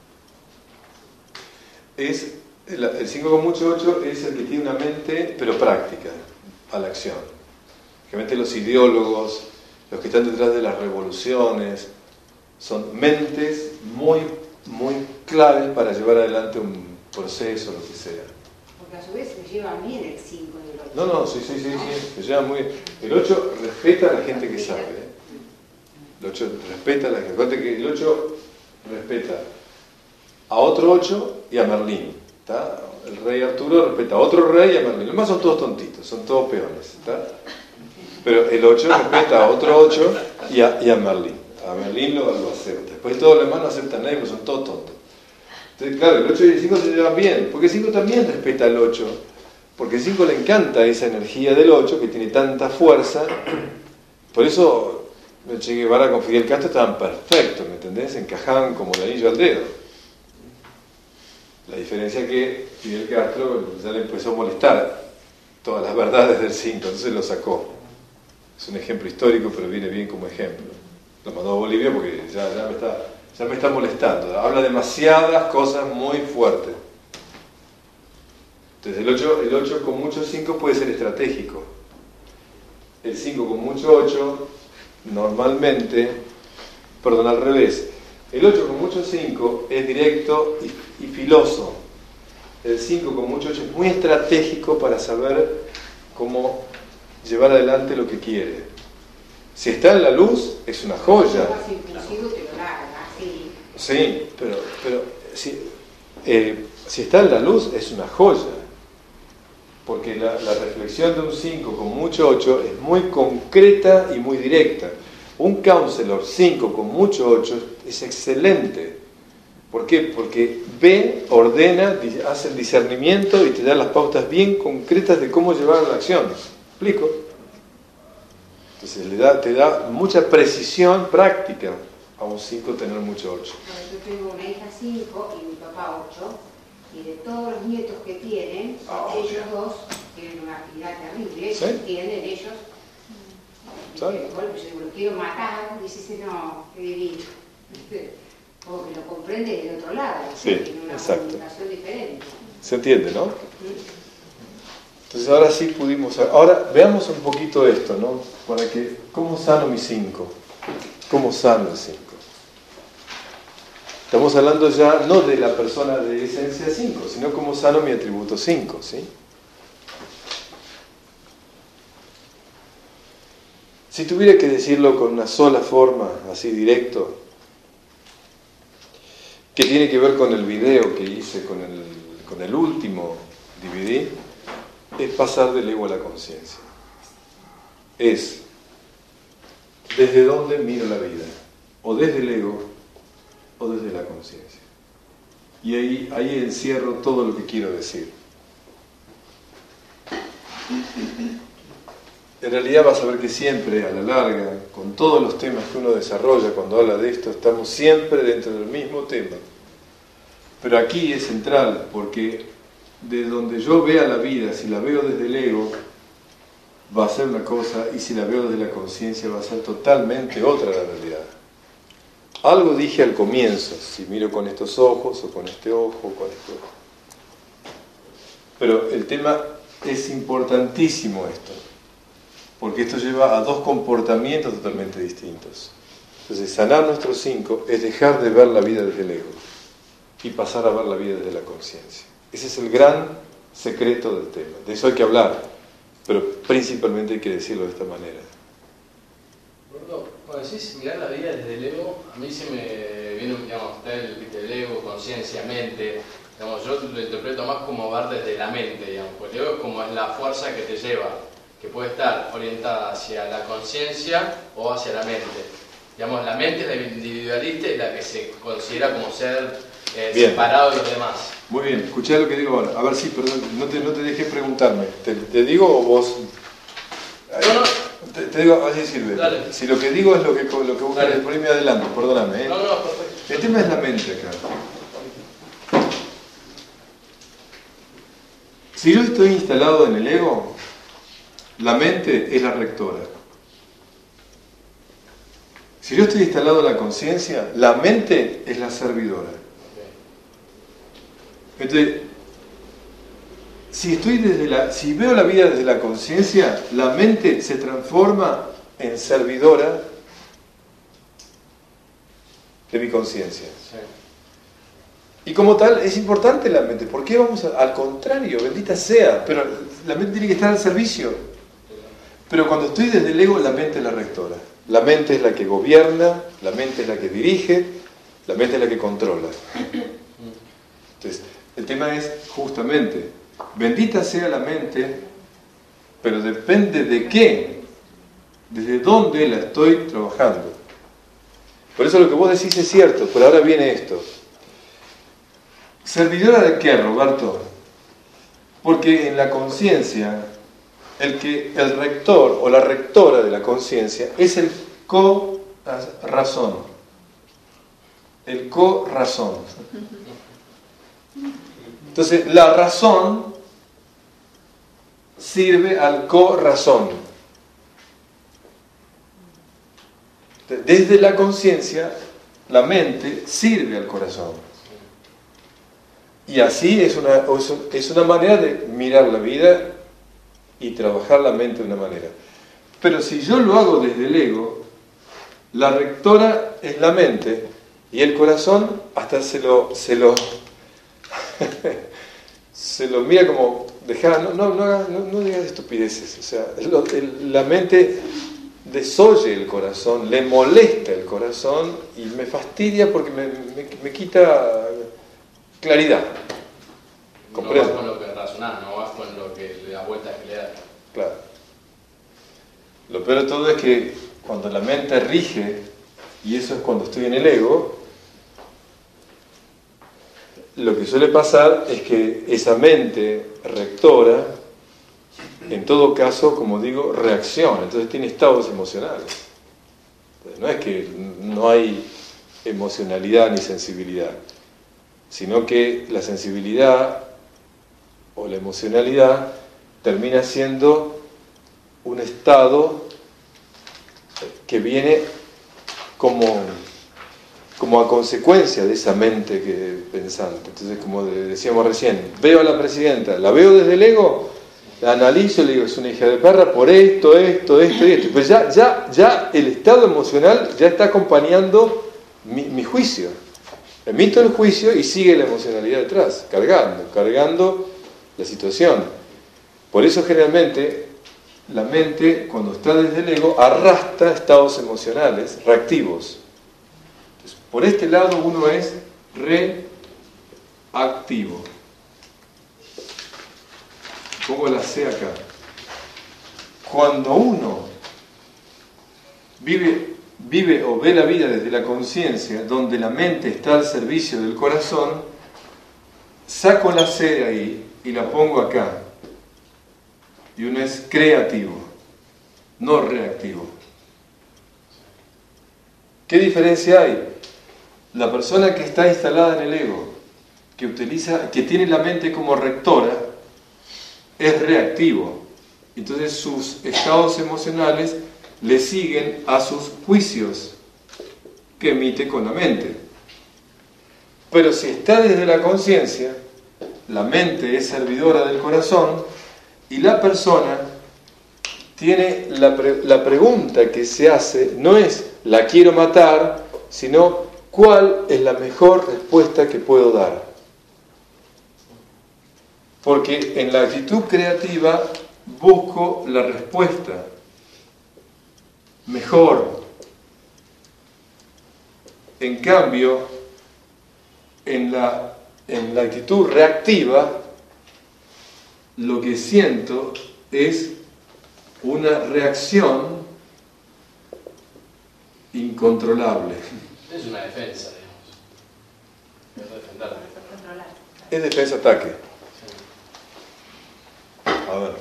El 5 con mucho 8 es el que tiene una mente, pero práctica, a la acción. Realmente los ideólogos, los que están detrás de las revoluciones, son mentes muy, muy claves para llevar adelante un proceso, lo que sea. Porque a su vez se llevan bien el 5 y el 8. No, sí, se llevan muy bien. El 8 respeta a la gente que sabe. El 8 respeta a la gente. Acuérdate que el 8 respeta a otro 8 y a Merlín. ¿Está? El rey Arturo respeta a otro rey y a Merlín. Los demás son todos tontitos, son todos peones. ¿Está? Pero el 8 respeta a otro 8 y a Merlín. A Merlín lo acepta. Después todos los demás no aceptan nadie, porque son todos tontos. Entonces, claro, el 8 y el 5 se llevan bien, porque el 5 también respeta al 8, porque el 5 le encanta esa energía del 8 que tiene tanta fuerza. Por eso el Che Guevara con Fidel Castro estaban perfectos, ¿me entendés? Encajaban como el anillo al dedo. La diferencia es que Fidel Castro ya le empezó a molestar todas las verdades del 5, entonces lo sacó. Es un ejemplo histórico, pero viene bien como ejemplo. Lo mandó a Bolivia porque ya me está molestando. Habla demasiadas cosas muy fuertes. Entonces el 8 con mucho 5 puede ser estratégico. El 5 con mucho 8 normalmente, perdón, al revés. El 8 con mucho 5 es directo y filoso. El 5 con mucho 8 es muy estratégico para saber cómo llevar adelante lo que quiere. Si está en la luz, es una joya. Sí, pero si está en la luz, es una joya. Porque la reflexión de un 5 con mucho 8 es muy concreta y muy directa. Un counselor 5 con mucho 8 es excelente. ¿Por qué? Porque ve, ordena, hace el discernimiento y te da las pautas bien concretas de cómo llevar a la acción. ¿Me explico? Entonces te da mucha precisión práctica a un 5 tener mucho 8. Yo tengo una hija 5 y mi papá 8, y de todos los nietos que tienen, ellos dos tienen una actividad terrible. ¿Sí? Tienen ellos. Bueno, pues yo lo quiero matar, dice, no, qué divino. Como que lo comprende del otro lado, sí, tiene una comunicación diferente. Se entiende, ¿no? Entonces ahora sí pudimos... Ahora veamos un poquito esto, ¿no? Para que... ¿Cómo sano mi 5? ¿Cómo sano el 5? Estamos hablando ya no de la persona de esencia 5, sino cómo sano mi atributo 5, ¿sí? Si tuviera que decirlo con una sola forma, así directo, que tiene que ver con el video que hice, con el último DVD, es pasar del ego a la conciencia. Es desde dónde miro la vida, o desde el ego, o desde la conciencia. Y ahí encierro todo lo que quiero decir. En realidad vas a ver que siempre, a la larga, con todos los temas que uno desarrolla cuando habla de esto, estamos siempre dentro del mismo tema. Pero aquí es central, porque de donde yo vea la vida, si la veo desde el ego, va a ser una cosa, y si la veo desde la conciencia, va a ser totalmente otra la realidad. Algo dije al comienzo, si miro con estos ojos, o con este ojo, o con este ojo. Pero el tema es importantísimo esto. porque esto lleva a dos comportamientos totalmente distintos. Entonces, sanar nuestros 5 es dejar de ver la vida desde el ego y pasar a ver la vida desde la conciencia. Ese es el gran secreto del tema. De eso hay que hablar, pero principalmente hay que decirlo de esta manera. Cuando decís mirar la vida desde el ego, a mí se me viene, digamos, está el ego, conciencia, mente. Digamos, yo lo interpreto más como ver desde la mente, digamos, porque el ego es como es la fuerza que te lleva, que puede estar orientada hacia la conciencia o hacia la mente. Digamos, la mente es la individualista y la que se considera como ser separado de los demás. Muy bien, escuchá lo que digo ahora. A ver, sí, perdón, no te dejé preguntarme. ¿Te digo o vos? No. Te digo, así sirve. Dale. Si lo que digo es lo que vos querés, por ahí me adelanto, perdóname. No, perfecto. El tema es la mente acá. Si yo estoy instalado en el ego, la mente es la rectora. Si yo estoy instalado en la conciencia, la mente es la servidora. Entonces, si veo la vida desde la conciencia, la mente se transforma en servidora de mi conciencia. Sí. Y como tal, es importante la mente. ¿Por qué vamos al contrario? Bendita sea. Pero la mente tiene que estar al servicio. Pero cuando estoy desde el ego, la mente es la rectora. La mente es la que gobierna, la mente es la que dirige, la mente es la que controla. Entonces, el tema es justamente, bendita sea la mente, pero depende de qué, desde dónde la estoy trabajando. Por eso lo que vos decís es cierto, pero ahora viene esto. ¿Servidora de qué, Roberto? Porque en la conciencia, el rector o la rectora de la conciencia es el co-razón. El co-razón. Entonces, la razón sirve al co-razón. Desde la conciencia, la mente sirve al corazón. Y así es una manera de mirar la vida y trabajar la mente de una manera. Pero si yo lo hago desde el ego, la rectora es la mente y el corazón hasta se lo mira como no digas estupideces. O sea, la mente desoye el corazón, le molesta el corazón y me fastidia porque me quita claridad. ¿Comprendo? No vas con lo que razonás, no vas con lo que le das vueltas que le das. Claro. Lo peor de todo es que cuando la mente rige, y eso es cuando estoy en el ego, lo que suele pasar es que esa mente rectora, en todo caso, como digo, reacciona, entonces tiene estados emocionales. Entonces, no es que no hay emocionalidad ni sensibilidad, sino que la sensibilidad o la emocionalidad termina siendo un estado que viene como a consecuencia de esa mente pensante. Entonces, como decíamos recién, veo a la presidenta, la veo desde el ego, la analizo y le digo, es una hija de perra por esto. Pues ya el estado emocional ya está acompañando mi juicio. Emito el juicio y sigue la emocionalidad detrás, cargando la situación. Por eso generalmente la mente, cuando está desde el ego, arrastra estados emocionales reactivos. Entonces, por este lado uno es reactivo. Pongo la C acá. Cuando uno vive o ve la vida desde la conciencia, donde la mente está al servicio del corazón, saco la C de ahí y la pongo acá. Y uno es creativo, no reactivo. ¿Qué diferencia hay? La persona que está instalada en el ego, que tiene la mente como rectora, es reactivo. Entonces sus estados emocionales le siguen a sus juicios que emite con la mente. Pero si está desde la conciencia, la mente es servidora del corazón y la persona tiene la pregunta que se hace no es la quiero matar, sino cuál es la mejor respuesta que puedo dar. Porque en la actitud creativa busco la respuesta mejor. En cambio, en la actitud reactiva, lo que siento es una reacción incontrolable. Es una defensa, digamos. Es defenderme. Es defensa-ataque. A ver.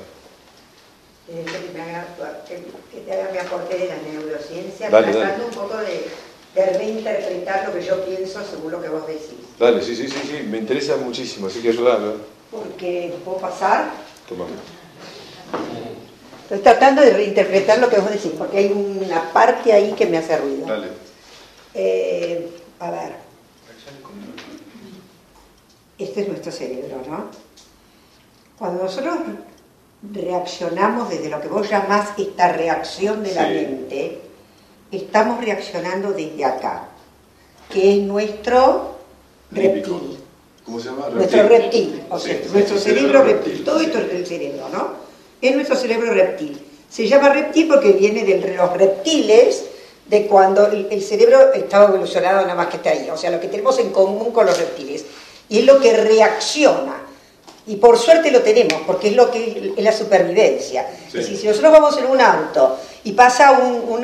Que te haga mi aporte de la neurociencia, Dale, tratando un poco de reinterpretar lo que yo pienso según lo que vos decís. Dale, sí, me interesa muchísimo, así que ayúdame. Porque, ¿puedo pasar? Toma. Estoy tratando de reinterpretar lo que vos decís, porque hay una parte ahí que me hace ruido. Dale. A ver. Este es nuestro cerebro, ¿no? Cuando nosotros reaccionamos desde lo que vos llamás esta reacción de la mente, estamos reaccionando desde acá, que es nuestro reptil. ¿Cómo se llama? Nuestro reptil, o sea, nuestro cerebro reptil. Todo esto es el cerebro, ¿no? Es nuestro cerebro reptil. Se llama reptil porque viene de los reptiles, de cuando el cerebro estaba evolucionado nada más que está ahí, o sea, lo que tenemos en común con los reptiles. Y es lo que reacciona. Y por suerte lo tenemos, porque es lo que es la supervivencia. Sí. Es decir, si nosotros vamos en un auto y pasa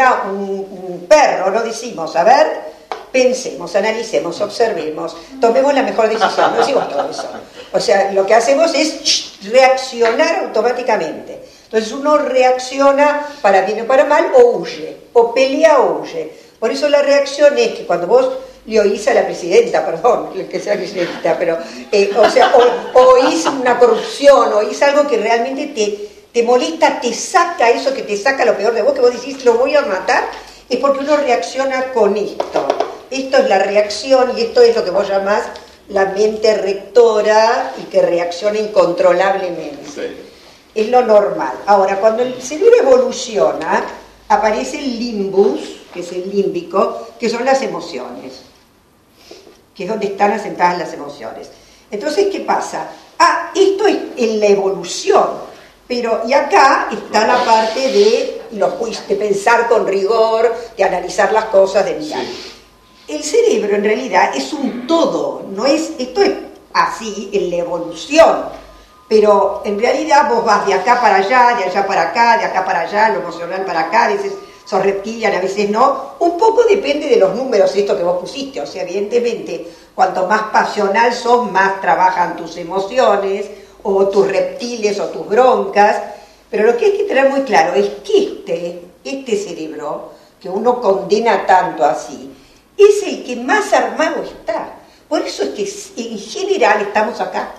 un perro, no decimos, a ver, pensemos, analicemos, observemos, tomemos la mejor decisión, no decimos todo eso. O sea, lo que hacemos es reaccionar automáticamente. Entonces uno reacciona para bien o para mal, o huye, o pelea o huye. Por eso la reacción es que cuando vos le oís a la presidenta, perdón, que sea presidenta, pero, o oís una corrupción, oís algo que realmente te molesta, te saca eso que te saca lo peor de vos, que vos decís, lo voy a matar, es porque uno reacciona con esto. Esto es la reacción y esto es lo que vos llamás la mente rectora y que reacciona incontrolablemente. Sí. Es lo normal. Ahora, cuando el cerebro evoluciona, aparece el limbus, que es el límbico, que son las emociones, que es donde están asentadas las emociones. Entonces, ¿qué pasa? Esto es en la evolución, pero y acá está la parte de los juicios, de pensar con rigor, de analizar las cosas, de mirar. Sí. El cerebro en realidad es un todo, esto es así en la evolución, pero en realidad vos vas de acá para allá, de allá para acá, de acá para allá, lo emocional para acá, a veces sos reptilian, a veces no, un poco depende de los números, esto que vos pusiste, o sea, evidentemente, cuanto más pasional sos, más trabajan tus emociones, o tus reptiles, o tus broncas, pero lo que hay que tener muy claro es que este cerebro, que uno condena tanto así, es el que más armado está. Por eso es que en general estamos acá.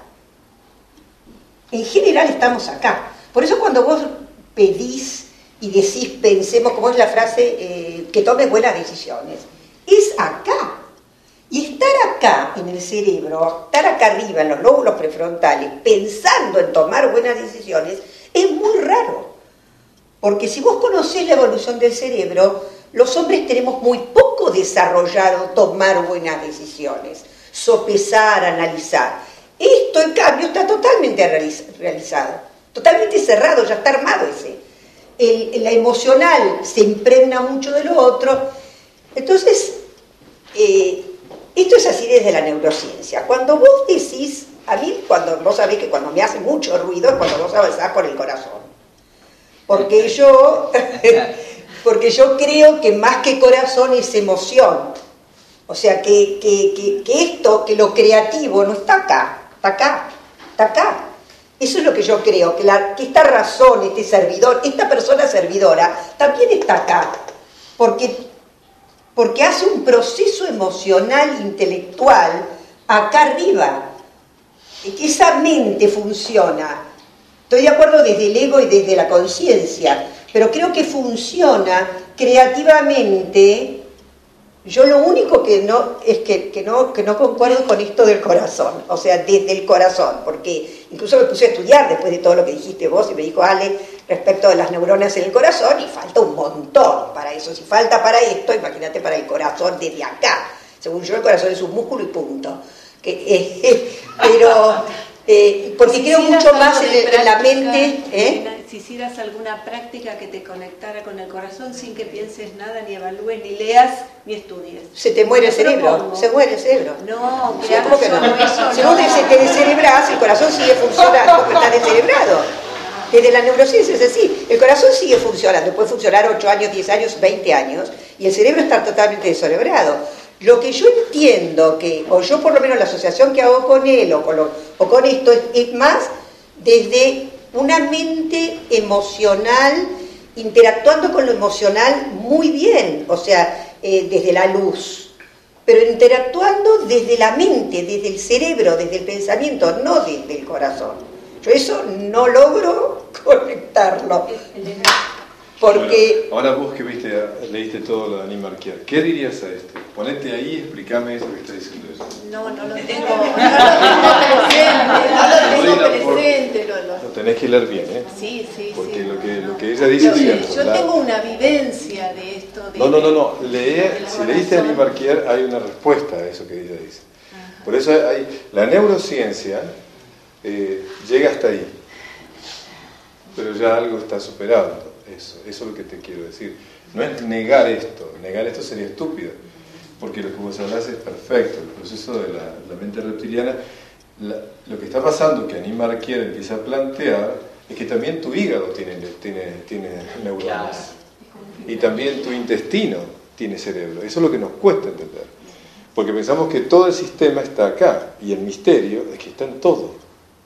En general estamos acá. Por eso cuando vos pedís y decís, pensemos, como es la frase, que tomes buenas decisiones, es acá. Y estar acá en el cerebro, estar acá arriba en los lóbulos prefrontales, pensando en tomar buenas decisiones, es muy raro. Porque si vos conocés la evolución del cerebro, los hombres tenemos muy poco desarrollado tomar buenas decisiones, sopesar, analizar. Esto, en cambio, está totalmente realizado, totalmente cerrado, ya está armado ese. La emocional se impregna mucho de lo otro. Entonces, esto es así desde la neurociencia. Cuando vos decís, a mí, vos sabés que cuando me hace mucho ruido es cuando vos avanzás con el corazón. Porque yo creo que más que corazón es emoción. O sea, que esto, que lo creativo no está acá, está acá, está acá. Eso es lo que yo creo, que esta razón, este servidor, esta persona servidora, también está acá. Porque hace un proceso emocional, intelectual, acá arriba. Que esa mente funciona. Estoy de acuerdo desde el ego y desde la conciencia, pero creo que funciona creativamente. Yo lo único que no es que no concuerdo con esto del corazón, o sea, desde el corazón, porque incluso me puse a estudiar después de todo lo que dijiste vos y me dijo Ale, respecto de las neuronas en el corazón, y falta un montón para eso. Si falta para esto, imagínate para el corazón desde acá. Según yo, el corazón es un músculo y punto. Pero porque creo mucho más en la mente. Si hicieras alguna práctica que te conectara con el corazón sin que pienses nada, ni evalúes, ni leas, ni estudies. Se te muere el cerebro. Se muere el cerebro. No, que ¿cómo que no? Si vos te descerebrás, el corazón sigue funcionando, pero está descerebrado. Desde la neurociencia es así. El corazón sigue funcionando, puede funcionar 8 años, 10 años, 20 años, y el cerebro está totalmente descerebrado. Lo que yo entiendo, o yo por lo menos la asociación que hago con él o con esto, es más desde una mente emocional, interactuando con lo emocional muy bien, o sea, desde la luz, pero interactuando desde la mente, desde el cerebro, desde el pensamiento, no desde el corazón. Yo eso no logro conectarlo. Porque... Bueno, ahora vos que leíste todo lo de Annie Marquier, ¿qué dirías a esto? Ponete ahí y explícame eso que está diciendo eso. No lo tengo presente. Lo tenés que leer bien, ¿eh? Sí. Porque lo que ella dice es cierto. Yo tengo una vivencia de esto. No. Si leíste a Annie Marquier, hay una respuesta a eso que ella dice. Ajá. Por eso la neurociencia llega hasta ahí. Pero ya algo está superado. Eso es lo que te quiero decir. No es negar esto sería estúpido, porque lo que vos hablás es perfecto. El proceso de la mente reptiliana, lo que está pasando, que Annie Marquier empieza a plantear, es que también tu hígado tiene neuronas, y también tu intestino tiene cerebro. Eso es lo que nos cuesta entender, porque pensamos que todo el sistema está acá, y el misterio es que está en todo.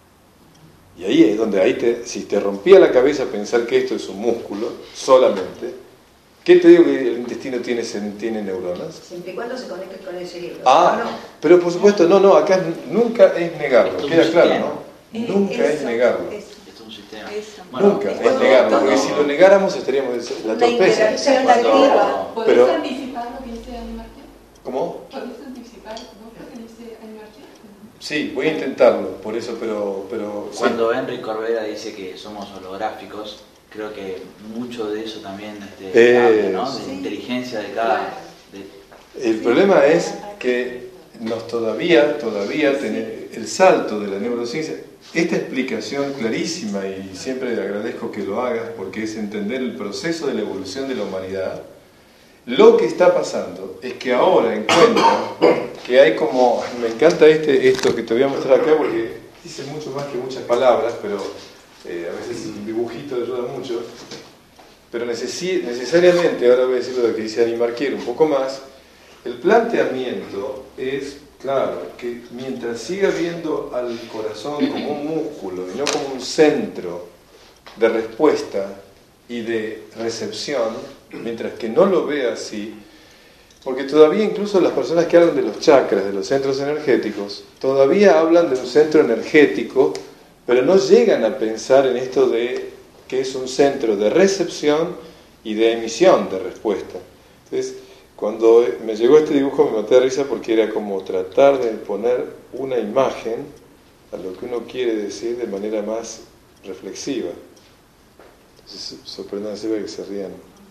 Y ahí es donde si te rompía la cabeza pensar que esto es un músculo solamente, ¿qué te digo que el intestino tiene neuronas? Siempre y cuando se conecte con el cerebro. No. Pero por supuesto, no, acá nunca es negarlo, queda claro, ¿no? Nunca es negarlo. Esto es un sistema. Nunca es negarlo, porque si lo negáramos estaríamos en la torpeza. ¿Podés anticipar lo que dice Annie Marquier? ¿Cómo? ¿Podés anticipar lo que dice Annie Marquier? Sí, voy a intentarlo, por eso, pero cuando sí. Henry Corbera dice que somos holográficos, creo que mucho de eso también habla, ¿no? De la inteligencia de cada... El problema es que todavía tener el salto de la neurociencia, esta explicación clarísima, y siempre agradezco que lo hagas, porque es entender el proceso de la evolución de la humanidad. Lo que está pasando es que ahora encuentran que hay como... Me encanta esto que te voy a mostrar acá, porque dice mucho más que muchas palabras, pero a veces un dibujito ayuda mucho. Pero necesariamente, ahora voy a decir lo que dice Annie Marquier un poco más, el planteamiento es, claro, que mientras siga viendo al corazón como un músculo y no como un centro de respuesta y de recepción, mientras que no lo vea así, porque todavía incluso las personas que hablan de los chakras, de los centros energéticos, todavía hablan de un centro energético, pero no llegan a pensar en esto de que es un centro de recepción y de emisión de respuesta. Entonces, cuando me llegó este dibujo me maté de risa porque era como tratar de poner una imagen a lo que uno quiere decir de manera más reflexiva. Entonces, sorprendense que se rían.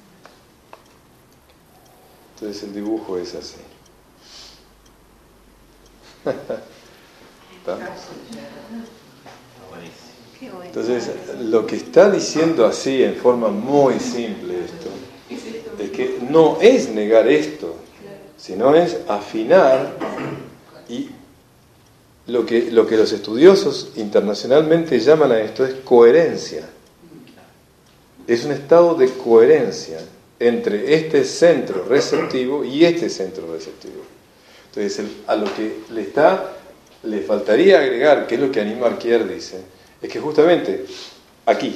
Entonces el dibujo es así. ¿Está? Entonces, lo que está diciendo así en forma muy simple esto, es que no es negar esto, sino es afinar, y lo que los estudiosos internacionalmente llaman a esto es coherencia. Es un estado de coherencia entre este centro receptivo y este centro receptivo. Entonces, a lo que le faltaría agregar, que es lo que Annie Marquier dice, es que justamente aquí,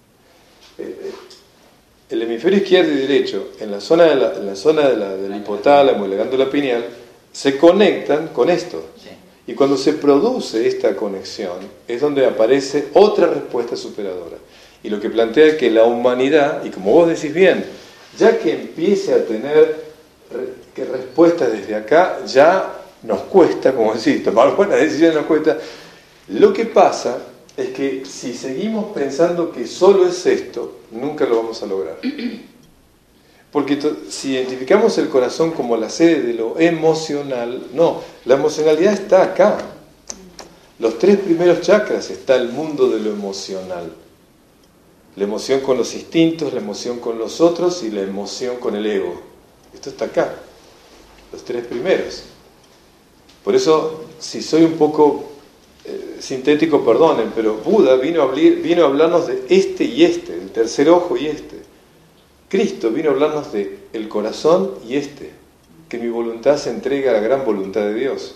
el hemisferio izquierdo y derecho, en la zona del hipotálamo y la glándula pineal, se conectan con esto. Sí. Y cuando se produce esta conexión, es donde aparece otra respuesta superadora. Y lo que plantea es que la humanidad, y como vos decís bien, ya que empiece a tener respuestas desde acá, ya nos cuesta, como decís, tomar buenas decisiones nos cuesta. Lo que pasa es que si seguimos pensando que solo es esto, nunca lo vamos a lograr. Porque si identificamos el corazón como la sede de lo emocional, no, la emocionalidad está acá. Los 3 primeros chakras está el mundo de lo emocional. La emoción con los instintos, la emoción con los otros y la emoción con el ego. Esto está acá, los 3 primeros. Por eso, si soy un poco sintético, perdonen, pero Buda vino a hablarnos de este y este, el tercer ojo y este. Cristo vino a hablarnos de el corazón y este, que mi voluntad se entrega a la gran voluntad de Dios.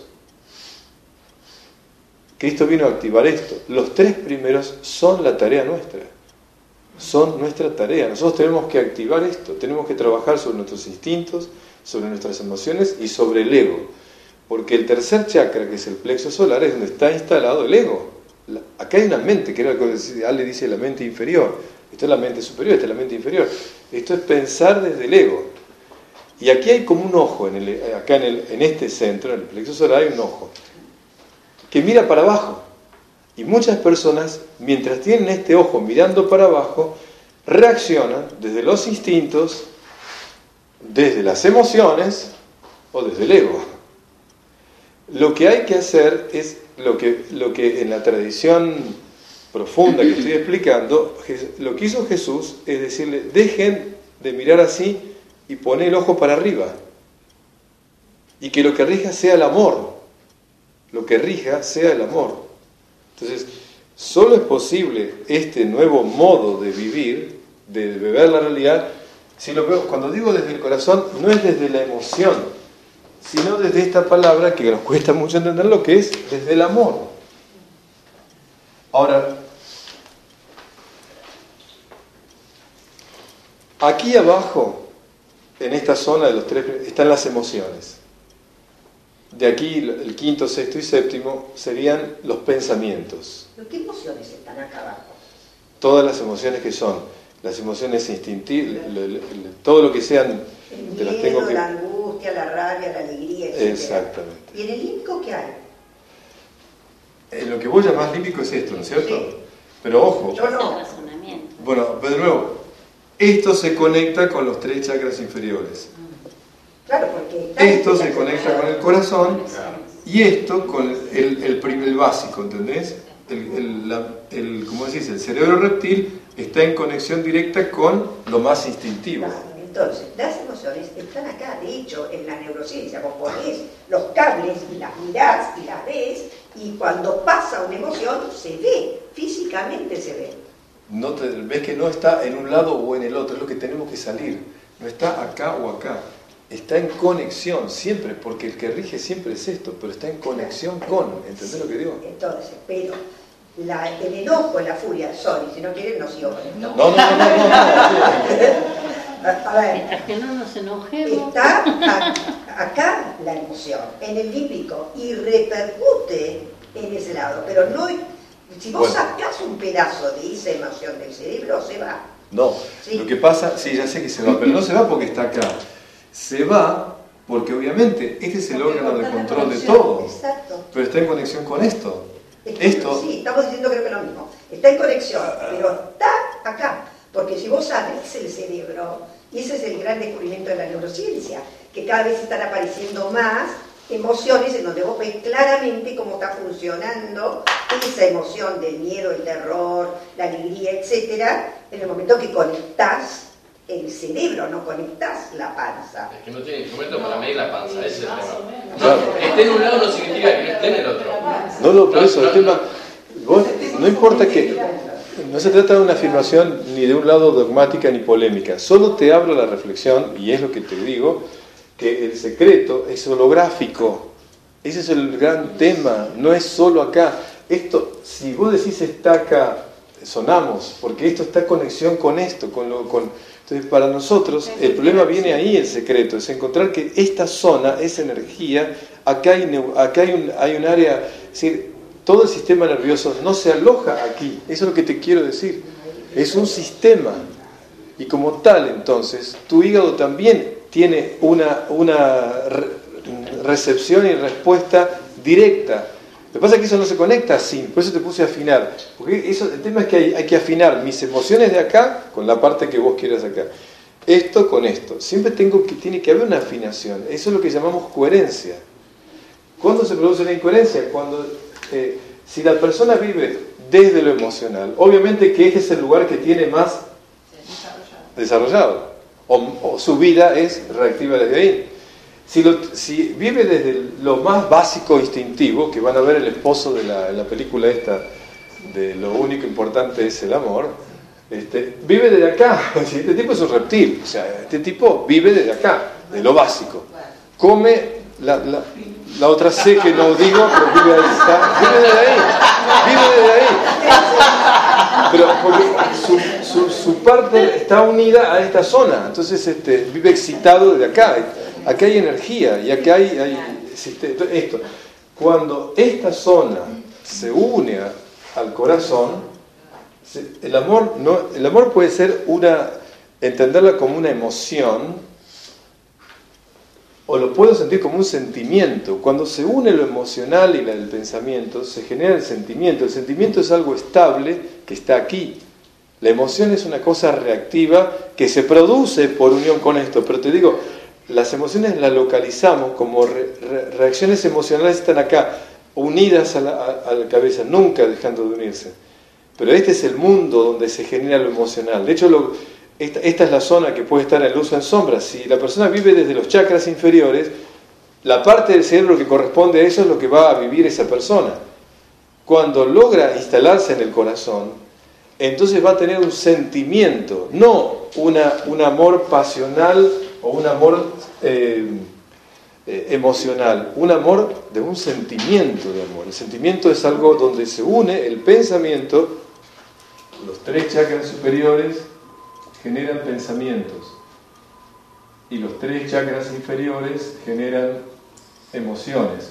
Cristo vino a activar esto. Los 3 primeros son la tarea nuestra. Son nuestra tarea. Nosotros tenemos que activar esto. Tenemos que trabajar sobre nuestros instintos, sobre nuestras emociones y sobre el ego. Porque el tercer chakra, que es el plexo solar, es donde está instalado el ego. Acá hay una mente, que era lo que Ale dice, la mente inferior. Esta es la mente superior, esta es la mente inferior. Esto es pensar desde el ego. Y aquí hay como un ojo, en este centro, en el plexo solar hay un ojo, que mira para abajo. Y muchas personas, mientras tienen este ojo mirando para abajo, reaccionan desde los instintos, desde las emociones o desde el ego. Lo que hay que hacer es lo que en la tradición profunda que estoy explicando, lo que hizo Jesús es decirle, dejen de mirar así y poner el ojo para arriba. Y que lo que rija sea el amor. Lo que rija sea el amor. Entonces, solo es posible este nuevo modo de vivir, de ver la realidad, si lo veo, cuando digo desde el corazón, no es desde la emoción, sino desde esta palabra que nos cuesta mucho entender lo que es desde el amor. Ahora, aquí abajo, en esta zona de los 3, están las emociones. De aquí, el 5º, 6º y 7º serían los pensamientos. ¿Pero qué emociones están acá abajo? Todas las emociones que son, las emociones instintivas, todo lo que sean... El miedo, la angustia, la rabia, la alegría, etc. Exactamente. ¿Y en el límbico qué hay? Lo que vos llamás límbico es esto, ¿no es cierto? Sí. Pero ojo. Yo no. Bueno, pero de nuevo, esto se conecta con los 3 chakras inferiores. Claro, porque esto se conecta con el corazón y esto con el básico, ¿entendés? ¿Cómo decís? El cerebro reptil está en conexión directa con lo más instintivo. Entonces, las emociones están acá. De hecho, en la neurociencia vos ponés los cables y las mirás y las ves, y cuando pasa una emoción se ve, físicamente se ve. Ves que no está en un lado o en el otro, es lo que tenemos que salir. No está acá o acá. Está en conexión siempre, porque el que rige siempre es esto, pero está en conexión con, ¿entendés lo que digo? Entonces, pero el enojo, la furia, sorry, si no quieren no sigo con esto. No. A ver, mientras que no nos enojemos. Está acá la emoción, en el límbico, y repercute en ese lado, pero no, si vos sacás un pedazo de esa emoción del cerebro, se va. No, ¿sí? Lo que pasa, sí, ya sé que se va, pero no se va porque está acá. Se va porque obviamente este es el órgano de control de todo. Exacto. Pero está en conexión con esto. Sí, estamos diciendo creo que lo mismo. Está en conexión, pero está acá. Porque si vos sabés el cerebro, y ese es el gran descubrimiento de la neurociencia, que cada vez están apareciendo más emociones en donde vos ves claramente cómo está funcionando esa emoción del miedo, el terror, la alegría, etcétera, en el momento que conectás el cerebro, no conectás la panza. Es que no tiene instrumento para medir la panza, ese es el tema. No, que esté en un lado no significa que no esté en el otro. No, por eso, el tema, vos, no importa que, no se trata de una afirmación ni de un lado dogmática ni polémica, solo te abro la reflexión, y es lo que te digo, que el secreto es holográfico. Ese es el gran tema, no es solo acá. Esto, si vos decís está acá, sonamos, porque esto está en conexión con esto, entonces para nosotros el problema viene ahí, el secreto, es encontrar que esta zona, esa energía, acá hay un área, es decir, todo el sistema nervioso no se aloja aquí, eso es lo que te quiero decir, es un sistema, y como tal entonces, tu hígado también tiene una recepción y respuesta directa Lo que pasa es que eso no se conecta así, por eso te puse a afinar. Porque el tema es que hay que afinar mis emociones de acá con la parte que vos quieras acá. Esto con esto. Siempre tiene que haber una afinación. Eso es lo que llamamos coherencia. ¿Cuándo se produce la incoherencia? Cuando, si la persona vive desde lo emocional, obviamente que este es el lugar que tiene más desarrollado. O su vida es reactiva desde ahí. Si vive desde lo más básico instintivo, que van a ver el esposo de la película esta, de lo único importante es el amor, vive desde acá. Este tipo es un reptil, o sea, este tipo vive desde acá, de lo básico. Come la otra C que no digo, pero vive ahí, vive desde ahí. Pero porque su parte está unida a esta zona, entonces vive excitado desde acá. Acá hay energía y acá hay esto. Cuando esta zona se une al corazón, el amor puede ser entenderla como una emoción, o lo puedo sentir como un sentimiento. Cuando se une lo emocional y el pensamiento, se genera el sentimiento. El sentimiento es algo estable que está aquí. La emoción es una cosa reactiva que se produce por unión con esto. Pero te digo, las emociones las localizamos como reacciones emocionales, están acá, unidas a la cabeza, nunca dejando de unirse. Pero este es el mundo donde se genera lo emocional. De hecho, esta es la zona que puede estar en luz o en sombra. Si la persona vive desde los chakras inferiores, la parte del cerebro que corresponde a eso es lo que va a vivir esa persona. Cuando logra instalarse en el corazón, entonces va a tener un sentimiento, no un amor pasional o un amor emocional, un amor de un sentimiento de amor. El sentimiento es algo donde se une el pensamiento, los 3 chakras superiores generan pensamientos y los 3 chakras inferiores generan emociones.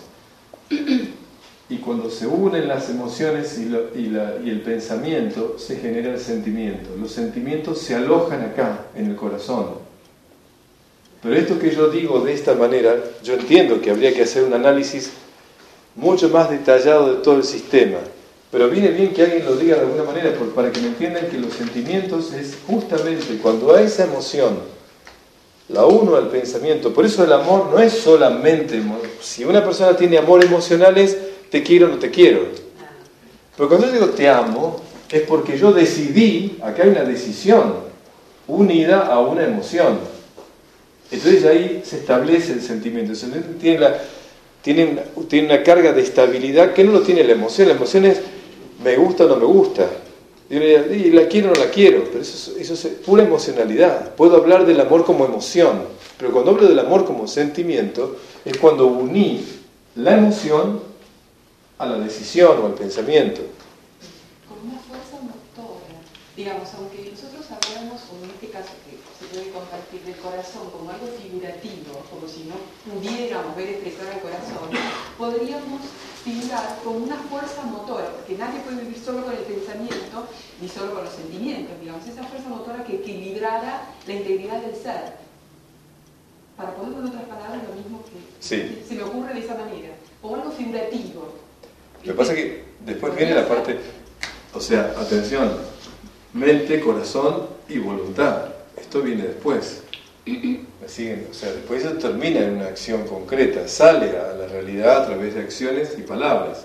Y cuando se unen las emociones y el pensamiento, se genera el sentimiento. Los sentimientos se alojan acá, en el corazón. Pero esto que yo digo de esta manera, yo entiendo que habría que hacer un análisis mucho más detallado de todo el sistema. Pero viene bien que alguien lo diga de alguna manera, para que me entiendan que los sentimientos es justamente cuando hay esa emoción, la uno al pensamiento. Por eso el amor no es solamente... Si una persona tiene amor emocional es te quiero o no te quiero. Pero cuando yo digo te amo, es porque yo decidí, acá hay una decisión unida a una emoción. Entonces ahí se establece el sentimiento. El sentimiento tiene una carga de estabilidad que no lo tiene la emoción. La emoción es me gusta o no me gusta. Y la quiero o no la quiero. Pero eso es pura emocionalidad. Puedo hablar del amor como emoción. Pero cuando hablo del amor como sentimiento, es cuando uní la emoción a la decisión o al pensamiento. Con una fuerza motora. Digamos, aunque nosotros hablamos, o en este caso que se puede compartir del corazón como algo figurativo, como si no pudiéramos ver expresar el corazón, podríamos figurar con una fuerza motora, porque nadie puede vivir solo con el pensamiento ni solo con los sentimientos, digamos, esa fuerza motora que equilibrara la integridad del ser. Para ponerlo en otras palabras, lo mismo que sí. Se me ocurre de esa manera, como algo figurativo. Lo que pasa es que después viene la parte, o sea, atención, mente, corazón y voluntad. Esto viene después. ¿Me siguen? O sea, después eso termina en una acción concreta, sale a la realidad a través de acciones y palabras.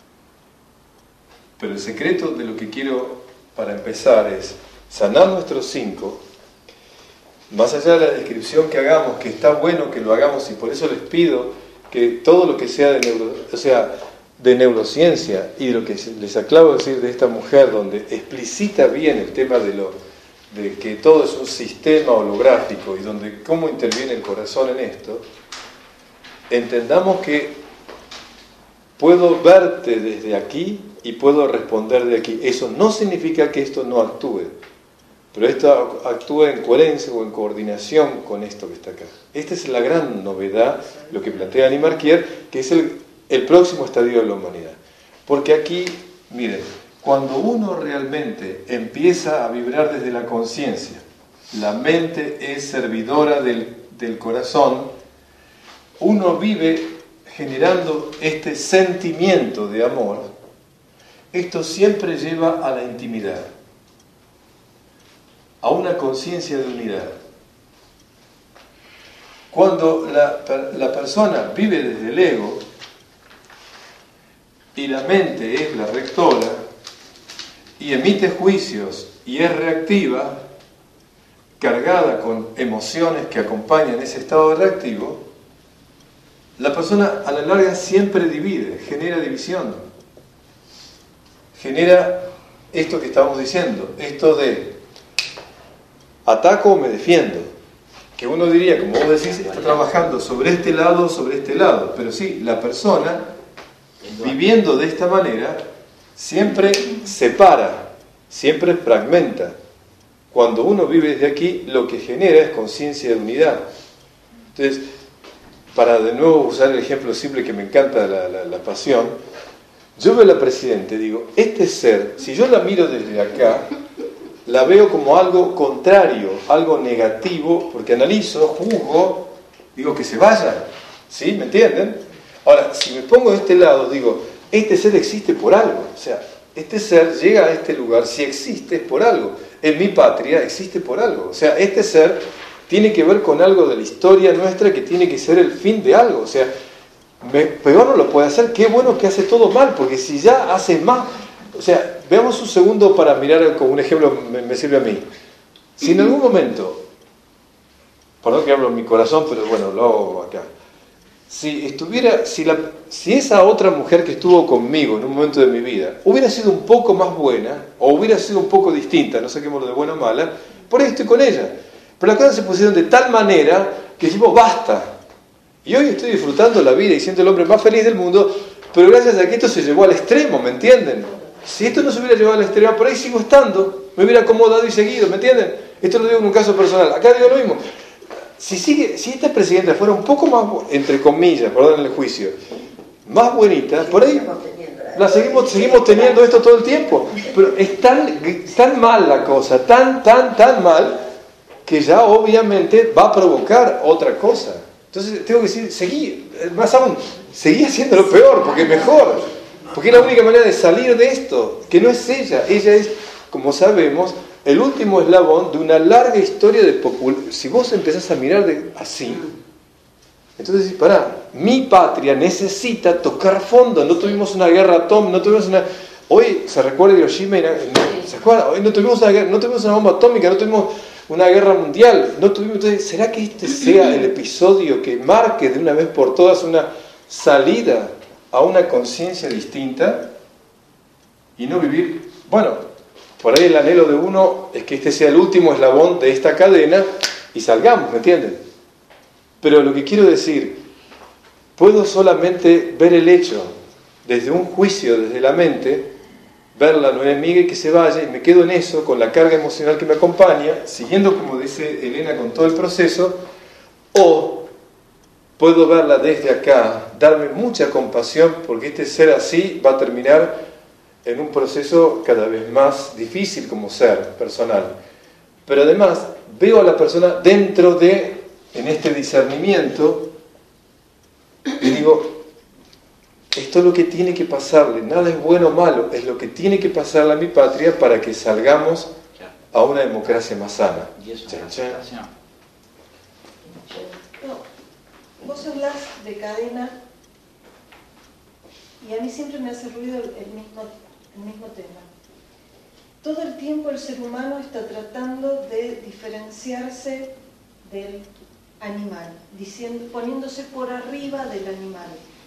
Pero el secreto de lo que quiero para empezar es sanar nuestros 5, más allá de la descripción que hagamos, que está bueno que lo hagamos y por eso les pido que todo lo que sea de neurociencia y de lo que les acabo de decir de esta mujer, donde explicita bien el tema de que todo es un sistema holográfico y donde cómo interviene el corazón en esto, entendamos que puedo verte desde aquí y puedo responder de aquí. Eso no significa que esto no actúe, pero esto actúa en coherencia o en coordinación con esto que está acá. Esta es la gran novedad, lo que plantea Annie Marquier, que es el próximo estadio de la humanidad. Porque aquí, miren, cuando uno realmente empieza a vibrar desde la conciencia, la mente es servidora del corazón, uno vive generando este sentimiento de amor, esto siempre lleva a la intimidad, a una conciencia de unidad. Cuando la persona vive desde el ego y la mente es la rectora y emite juicios y es reactiva, cargada con emociones que acompañan ese estado reactivo, la persona a la larga siempre divide, genera división, genera esto que estamos diciendo, esto de ataco o me defiendo, que uno diría, como vos decís, está trabajando sobre este lado, pero sí, la persona viviendo de esta manera siempre separa, siempre fragmenta. Cuando uno vive desde aquí, lo que genera es conciencia de unidad. Entonces, para de nuevo usar el ejemplo simple que me encanta, la pasión, yo veo a la Presidente y digo, este ser, si yo la miro desde acá, la veo como algo contrario, algo negativo, porque analizo, juzgo, digo que se vaya, ¿sí? ¿Me entienden? Ahora, si me pongo de este lado, digo, este ser existe por algo, o sea, este ser llega a este lugar, si existe es por algo, en mi patria existe por algo, o sea, este ser tiene que ver con algo de la historia nuestra que tiene que ser el fin de algo, o sea, peor no lo puede hacer, qué bueno que hace todo mal, porque si ya hace más, o sea, veamos un segundo para mirar como un ejemplo, me sirve a mí. Si en algún momento, perdón que hablo en mi corazón, pero bueno, lo hago acá. Si esa otra mujer que estuvo conmigo en un momento de mi vida hubiera sido un poco más buena, o hubiera sido un poco distinta, no saquémoslo de buena o mala, por ahí estoy con ella. Pero las cosas se pusieron de tal manera que dijimos, basta. Y hoy estoy disfrutando la vida y siendo el hombre más feliz del mundo, pero gracias a que esto se llevó al extremo, ¿me entienden? Si esto no se hubiera llevado al extremo, por ahí sigo estando, me hubiera acomodado y seguido, ¿me entienden? Esto lo digo en un caso personal. Acá digo lo mismo. Si esta presidenta fuera un poco más, entre comillas, perdón el juicio, más bonita, por ahí la seguimos teniendo esto todo el tiempo. Pero es tan mal la cosa, tan mal, que ya obviamente va a provocar otra cosa. Entonces tengo que decir, más aún, seguí haciendo lo peor, porque es mejor. Porque es la única manera de salir de esto, que no es ella. Ella es, como sabemos, el último eslabón de una larga historia de popularidad. Si vos empezás a mirar así, entonces decís, pará, mi patria necesita tocar fondo. No tuvimos una guerra atómica, hoy se recuerda Hiroshima, ¿se acuerda? Hoy no tuvimos una bomba atómica, no tuvimos una guerra mundial, entonces, ¿será que este sea el episodio que marque de una vez por todas una salida a una conciencia distinta y no vivir? Bueno, por ahí el anhelo de uno es que este sea el último eslabón de esta cadena y salgamos, ¿me entienden? Pero lo que quiero decir, puedo solamente ver el hecho desde un juicio, desde la mente, verla no es amiga y que se vaya, y me quedo en eso, con la carga emocional que me acompaña, siguiendo, como dice Elena, con todo el proceso, o puedo verla desde acá, darme mucha compasión, porque este ser así va a terminar en un proceso cada vez más difícil como ser personal. Pero además, veo a la persona dentro en este discernimiento, y digo, esto es lo que tiene que pasarle, nada es bueno o malo, es lo que tiene que pasarle a mi patria para que salgamos a una democracia más sana. Y eso es una aceptación. Vos hablás de cadena y a mí siempre me hace ruido el mismo tema. Todo el tiempo el ser humano está tratando de diferenciarse del animal, poniéndose por arriba del animal,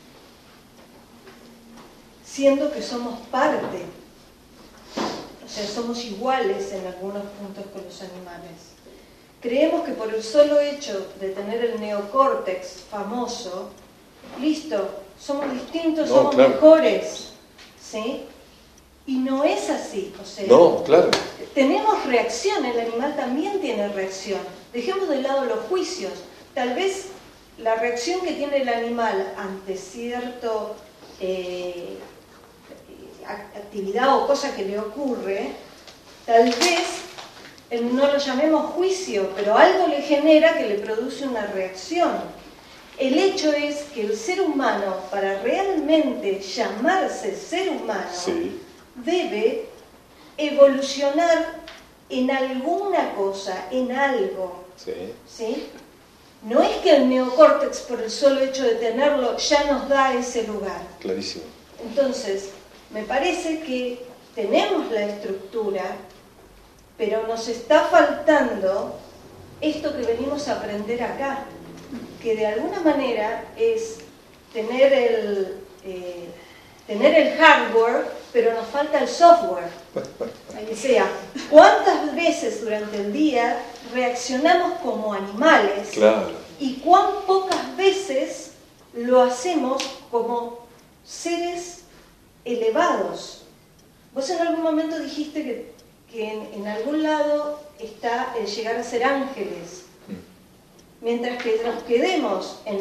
siendo que somos parte, o sea, somos iguales en algunos puntos con los animales. Creemos que por el solo hecho de tener el neocórtex famoso, listo, somos distintos, somos mejores, ¿sí? Y no es así, o sea, no, claro. Tenemos reacción, el animal también tiene reacción. Dejemos de lado los juicios. Tal vez la reacción que tiene el animal ante cierto actividad o cosa que le ocurre, tal vez no lo llamemos juicio, pero algo le genera que le produce una reacción. El hecho es que el ser humano, para realmente llamarse ser humano, Sí. debe evolucionar en alguna cosa, en algo. Sí. ¿Sí? No es que el neocórtex, por el solo hecho de tenerlo, ya nos da ese lugar. Clarísimo. Entonces, me parece que tenemos la estructura, pero nos está faltando esto que venimos a aprender acá, que de alguna manera es tener el hardware, pero nos falta el software. O sea, ¿cuántas veces durante el día reaccionamos como animales? Claro. Y cuán pocas veces lo hacemos como seres elevados. Vos en algún momento dijiste que en algún lado está el llegar a ser ángeles. Mientras que nos quedemos en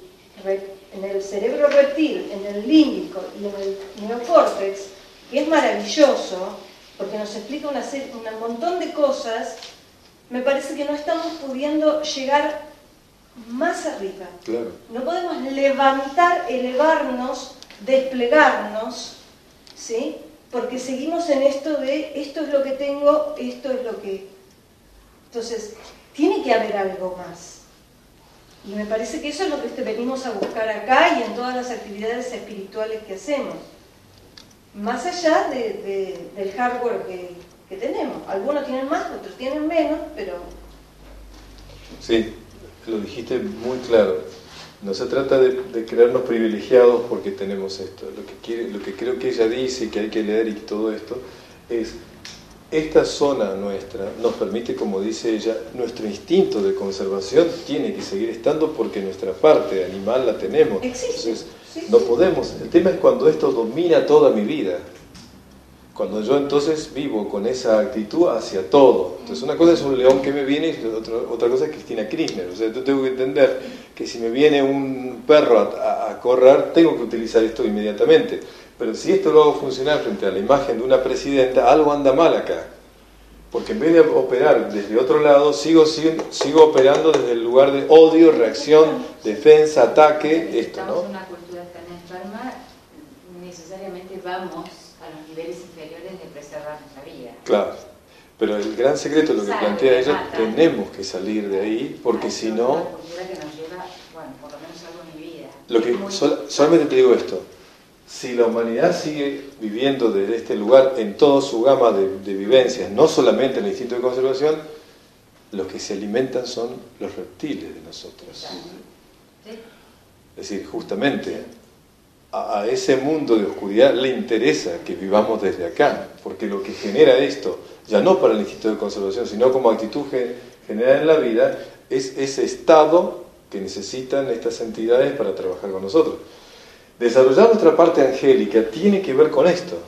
el cerebro reptil, en el límbico y en el neocórtex, que es maravilloso, porque nos explica un montón de cosas, me parece que no estamos pudiendo llegar más arriba. Claro. No podemos levantar, elevarnos, desplegarnos, ¿sí? Porque seguimos en esto de esto es lo que tengo, esto es lo que... Entonces, tiene que haber algo más. Y me parece que eso es lo que venimos a buscar acá y en todas las actividades espirituales que hacemos. Más allá del hardware que tenemos. Algunos tienen más, otros tienen menos, pero... Sí, lo dijiste muy claro. No se trata de creernos privilegiados porque tenemos esto. Lo que creo que ella dice, que hay que leer y todo esto, es esta zona nuestra nos permite, como dice ella, nuestro instinto de conservación tiene que seguir estando porque nuestra parte animal la tenemos. Existe. Entonces, no podemos. El tema es cuando esto domina toda mi vida. Cuando yo entonces vivo con esa actitud hacia todo. Entonces una cosa es un león que me viene y otra cosa es Cristina Kirchner. O sea, yo tengo que entender que si me viene un perro a correr, tengo que utilizar esto inmediatamente. Pero si esto lo hago funcionar frente a la imagen de una presidenta, algo anda mal acá. Porque en vez de operar desde otro lado, sigo operando desde el lugar de odio, reacción, defensa, ataque, esto, ¿no? Estamos en una cultura tan enferma, necesariamente vamos a los niveles inferiores de preservar nuestra vida. Claro, pero el gran secreto, lo que plantea ella, tenemos que salir de ahí, porque si no... Una cultura que nos lleva, bueno, por lo menos algo en mi vida. Solamente te digo esto, si la humanidad sigue viviendo desde este lugar en toda su gama de vivencias, no solamente en el instinto de conservación, los que se alimentan son los reptiles de nosotros. Es decir, justamente a ese mundo de oscuridad le interesa que vivamos desde acá, porque lo que genera esto, ya no para el instinto de conservación, sino como actitud general en la vida, es ese estado que necesitan estas entidades para trabajar con nosotros. Desarrollar nuestra parte angélica tiene que ver con esto.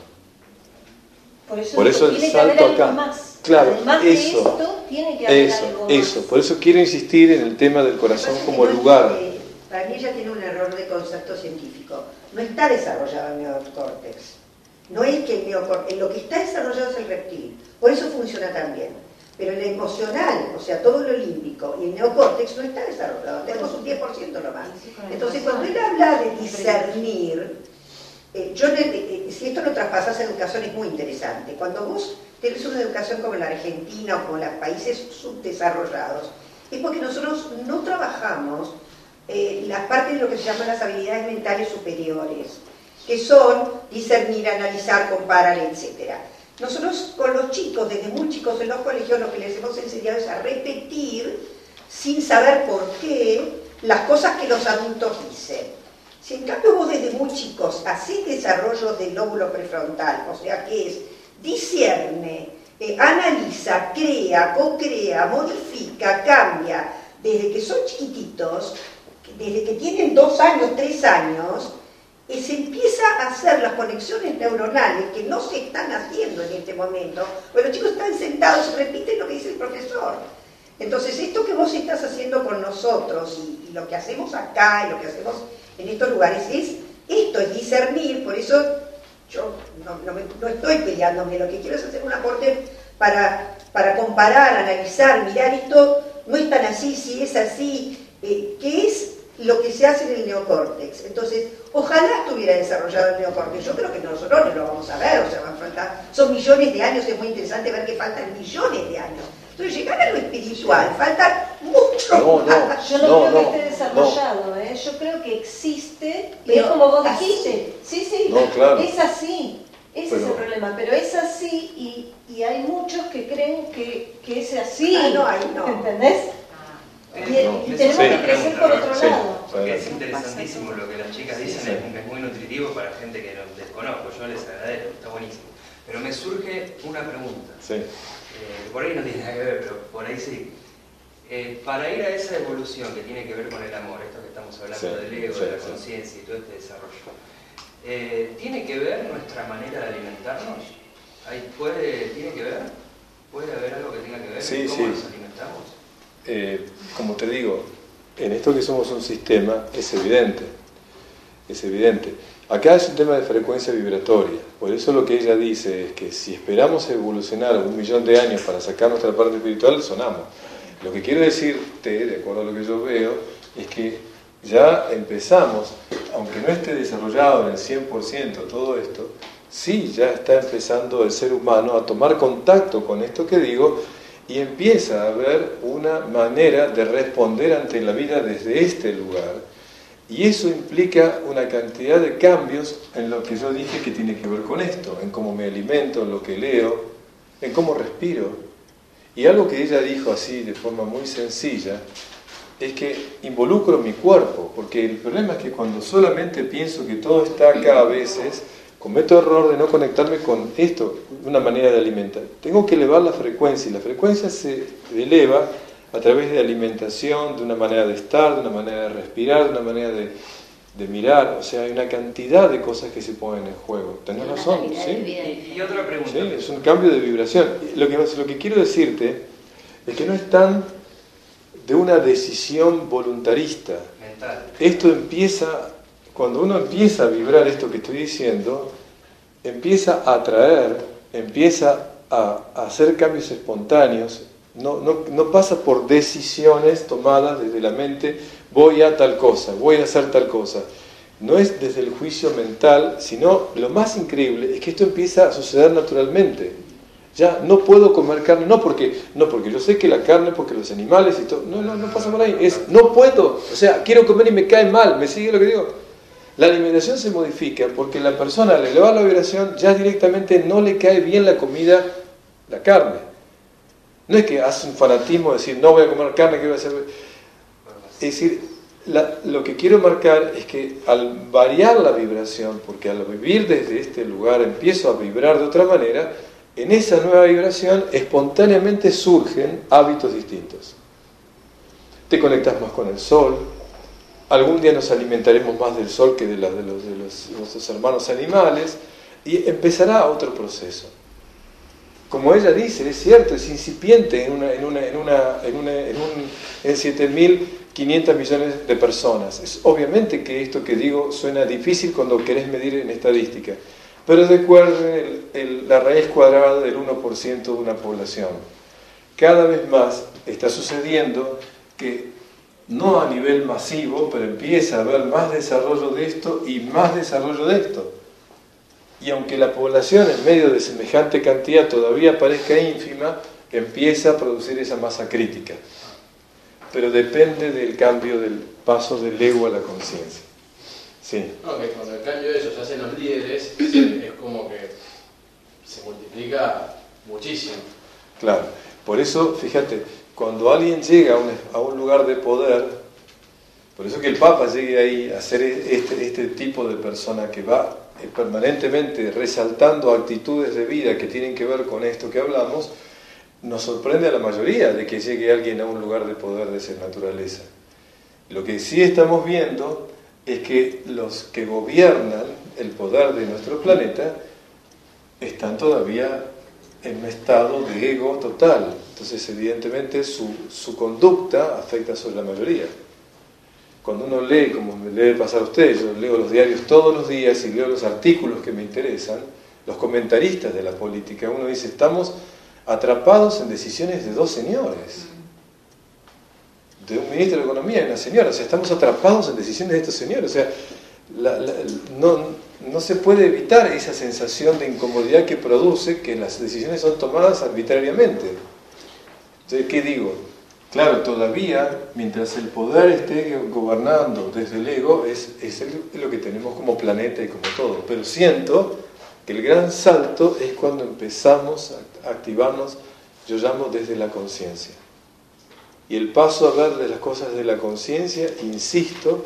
Por eso el salto acá. Más. Claro, además de esto, tiene que haber algo más. Por eso quiero insistir en el tema del corazón como lugar. Para mí ella tiene un error de concepto científico. No está desarrollado el neocórtex. No es que el neocórtex, lo que está desarrollado es el reptil. Por eso funciona tan bien. Pero el emocional, o sea, todo lo límbico y el neocórtex no está desarrollado. Tenemos un 10% nomás. Entonces, cuando él habla de discernir, si esto lo traspasas a educación es muy interesante. Cuando vos tenés una educación como la Argentina o como los países subdesarrollados, es porque nosotros no trabajamos las partes de lo que se llaman las habilidades mentales superiores, que son discernir, analizar, comparar, etc. Nosotros con los chicos, desde muy chicos en los colegios, lo que les hemos enseñado es a repetir, sin saber por qué, las cosas que los adultos dicen. Si en cambio vos desde muy chicos hacés desarrollo del lóbulo prefrontal, o sea que es discierne, analiza, crea, co-crea, modifica, cambia, desde que son chiquititos, desde que tienen 2 años, 3 años, se empieza a hacer las conexiones neuronales que no se están haciendo en este momento, porque los chicos están sentados y repiten lo que dice el profesor. Entonces, esto que vos estás haciendo con nosotros y lo que hacemos acá y lo que hacemos en estos lugares es esto, es discernir. Por eso yo no estoy peleándome, lo que quiero es hacer un aporte para comparar, analizar, mirar esto, no es tan así, si es así, que es lo que se hace en el neocórtex. Entonces, ojalá estuviera desarrollado el neocórtex. Yo creo que nosotros no lo vamos a ver, o sea, van a faltar, son millones de años, es muy interesante ver que faltan millones de años. Entonces, llegar a lo espiritual, faltan mucho más. Yo no creo que esté desarrollado, yo creo que existe, pero es como vos dijiste, sí, claro. Es así, ese es el problema, pero es así y hay muchos que creen que es así, no. ¿Entendés? Y tenemos que crecer por otro lado. Porque es interesantísimo lo que las chicas dicen, es muy nutritivo para gente que no desconozco, yo les agradezco, está buenísimo. Pero me surge una pregunta. Por ahí no tiene nada que ver, pero por ahí sí. Para ir a esa evolución que tiene que ver con el amor, esto que estamos hablando del ego, de la conciencia y todo este desarrollo, ¿tiene que ver nuestra manera de alimentarnos? ¿Tiene que ver? ¿Puede haber algo que tenga que ver en cómo nos alimentamos? Como te digo, en esto que somos un sistema, es evidente. Acá es un tema de frecuencia vibratoria, por eso lo que ella dice es que si esperamos evolucionar 1.000.000 de años para sacar nuestra parte espiritual, sonamos. Lo que quiero decirte, de acuerdo a lo que yo veo, es que ya empezamos, aunque no esté desarrollado en el 100% todo esto, sí ya está empezando el ser humano a tomar contacto con esto que digo y empieza a haber una manera de responder ante la vida desde este lugar. Y eso implica una cantidad de cambios en lo que yo dije que tiene que ver con esto, en cómo me alimento, en lo que leo, en cómo respiro. Y algo que ella dijo así de forma muy sencilla es que involucro mi cuerpo, porque el problema es que cuando solamente pienso que todo está acá a veces, cometo el error de no conectarme con esto, una manera de alimentar. Tengo que elevar la frecuencia, y la frecuencia se eleva a través de alimentación, de una manera de estar, de una manera de respirar, de una manera de mirar. O sea, hay una cantidad de cosas que se ponen en juego. Tenés razón, ¿sí? Y otra pregunta. Sí, es un cambio de vibración. Lo que quiero decirte es que no es tan de una decisión voluntarista. Mental. Esto empieza, cuando uno empieza a vibrar esto que estoy diciendo, empieza a atraer, empieza a hacer cambios espontáneos. No pasa por decisiones tomadas desde la mente, voy a tal cosa, voy a hacer tal cosa. No es desde el juicio mental, sino lo más increíble es que esto empieza a suceder naturalmente. Ya no puedo comer carne, no porque yo sé que la carne, porque los animales y todo, no pasa por ahí, no puedo, o sea, quiero comer y me cae mal, ¿me sigue lo que digo? La alimentación se modifica porque la persona al elevar la vibración ya directamente no le cae bien la comida, la carne. No es que hace un fanatismo de decir, no voy a comer carne, ¿qué voy a hacer? Es decir, lo que quiero marcar es que al variar la vibración, porque al vivir desde este lugar empiezo a vibrar de otra manera, en esa nueva vibración espontáneamente surgen hábitos distintos. Te conectas más con el sol, algún día nos alimentaremos más del sol que de nuestros hermanos animales, y empezará otro proceso. Como ella dice, es cierto, es incipiente en 7.500 millones de personas. Es obviamente que esto que digo suena difícil cuando querés medir en estadística, pero recuerden la raíz cuadrada del 1% de una población. Cada vez más está sucediendo que, no a nivel masivo, pero empieza a haber más desarrollo de esto y más desarrollo de esto. Y aunque la población en medio de semejante cantidad todavía parezca ínfima, empieza a producir esa masa crítica. Pero depende del cambio del paso del ego a la conciencia. Sí. No, que cuando el cambio de eso se hacen los líderes, es como que se multiplica muchísimo. Claro. Por eso, fíjate, cuando alguien llega a un lugar de poder, por eso que el Papa llegue ahí a ser este tipo de persona que va permanentemente resaltando actitudes de vida que tienen que ver con esto que hablamos, nos sorprende a la mayoría de que llegue alguien a un lugar de poder de esa naturaleza. Lo que sí estamos viendo es que los que gobiernan el poder de nuestro planeta están todavía en un estado de ego total. Entonces, evidentemente, su conducta afecta sobre la mayoría. Cuando uno lee, como me debe pasar a ustedes, yo leo los diarios todos los días y leo los artículos que me interesan, los comentaristas de la política, uno dice, estamos atrapados en decisiones de dos señores. de un ministro de Economía y una señora. O sea, estamos atrapados en decisiones de estos señores. O sea, no se puede evitar esa sensación de incomodidad que produce que las decisiones son tomadas arbitrariamente. Entonces, ¿qué digo? Claro, todavía, mientras el poder esté gobernando desde el ego, es lo que tenemos como planeta y como todo. Pero siento que el gran salto es cuando empezamos a activarnos, yo llamo desde la conciencia. Y el paso a ver de las cosas de la conciencia, insisto,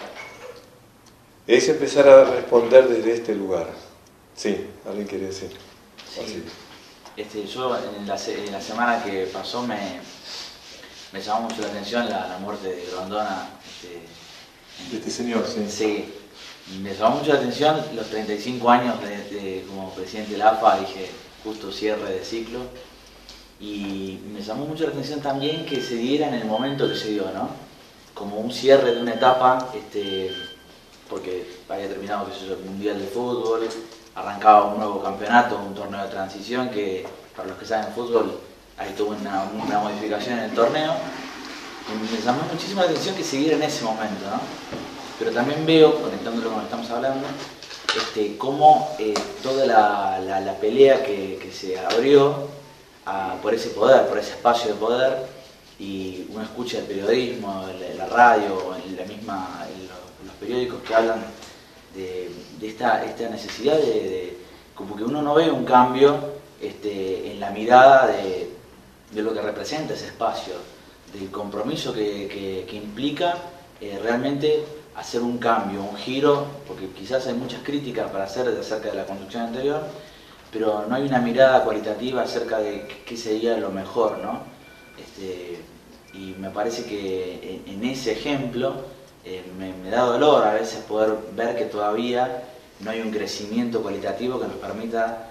es empezar a responder desde este lugar. Sí, ¿alguien quiere decir? Sí. Yo en la semana que pasó me llamó mucho la atención la muerte de Grondona. De este señor, sí. Sí, me llamó mucho la atención los 35 años como presidente de la AFA, dije, justo cierre de ciclo. Y me llamó mucho la atención también que se diera en el momento que se dio, ¿no? Como un cierre de una etapa, porque había terminado, qué sé yo, el Mundial de Fútbol, arrancaba un nuevo campeonato, un torneo de transición que, para los que saben fútbol, ahí tuvo una modificación en el torneo. Y me llamó muchísimo la atención que se diera en ese momento, ¿no? Pero también veo, conectándolo con lo que estamos hablando, cómo toda la pelea que se abrió por ese poder, por ese espacio de poder, y uno escucha el periodismo, la radio, los periódicos que hablan de esta necesidad como que uno no ve un cambio en la mirada de lo que representa ese espacio, del compromiso que implica realmente hacer un cambio, un giro, porque quizás hay muchas críticas para hacer acerca de la construcción anterior, pero no hay una mirada cualitativa acerca de qué sería lo mejor, ¿no? Y me parece que en ese ejemplo me da dolor a veces poder ver que todavía no hay un crecimiento cualitativo que nos permita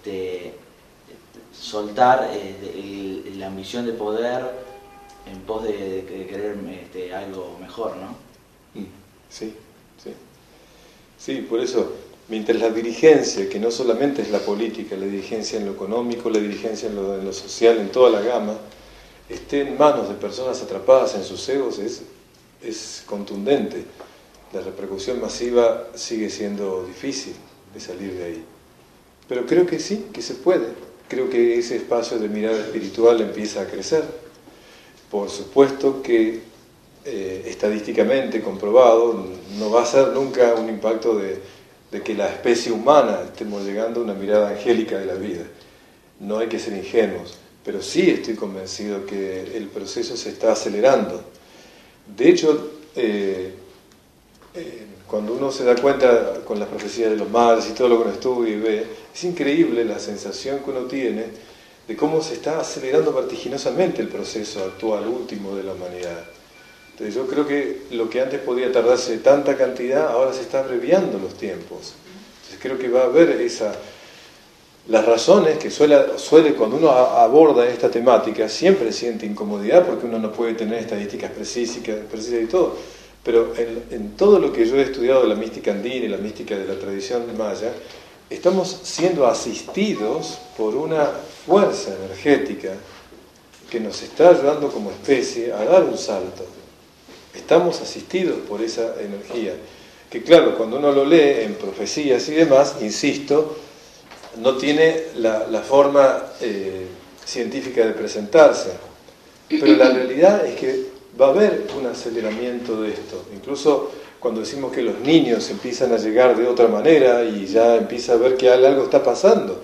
soltar la ambición de poder en pos de querer algo mejor, ¿no? Sí, sí. Sí, por eso, mientras la dirigencia, que no solamente es la política, la dirigencia en lo económico, la dirigencia en lo social, en toda la gama, esté en manos de personas atrapadas en sus egos, es contundente. La repercusión masiva sigue siendo difícil de salir de ahí. Pero creo que sí, que se puede. Creo que ese espacio de mirada espiritual empieza a crecer. Por supuesto que estadísticamente comprobado, no va a ser nunca un impacto de que la especie humana estemos llegando a una mirada angélica de la vida. No hay que ser ingenuos, pero sí estoy convencido que el proceso se está acelerando. De hecho, cuando uno se da cuenta con las profecías de los mares y todo lo que uno estudia y ve, es increíble la sensación que uno tiene de cómo se está acelerando vertiginosamente el proceso actual último de la humanidad. Entonces yo creo que lo que antes podía tardarse tanta cantidad, ahora se está abreviando los tiempos. Entonces creo que va a haber las razones que suele cuando uno aborda esta temática, siempre siente incomodidad porque uno no puede tener estadísticas precisas y todo. Pero en todo lo que yo he estudiado de la mística andina y la mística de la tradición maya, estamos siendo asistidos por una fuerza energética que nos está ayudando como especie a dar un salto. Estamos asistidos por esa energía, que claro, cuando uno lo lee en profecías y demás, insisto, no tiene la forma científica de presentarse, pero la realidad es que va a haber un aceleramiento de esto. Incluso cuando decimos que los niños empiezan a llegar de otra manera y ya empieza a ver que algo está pasando,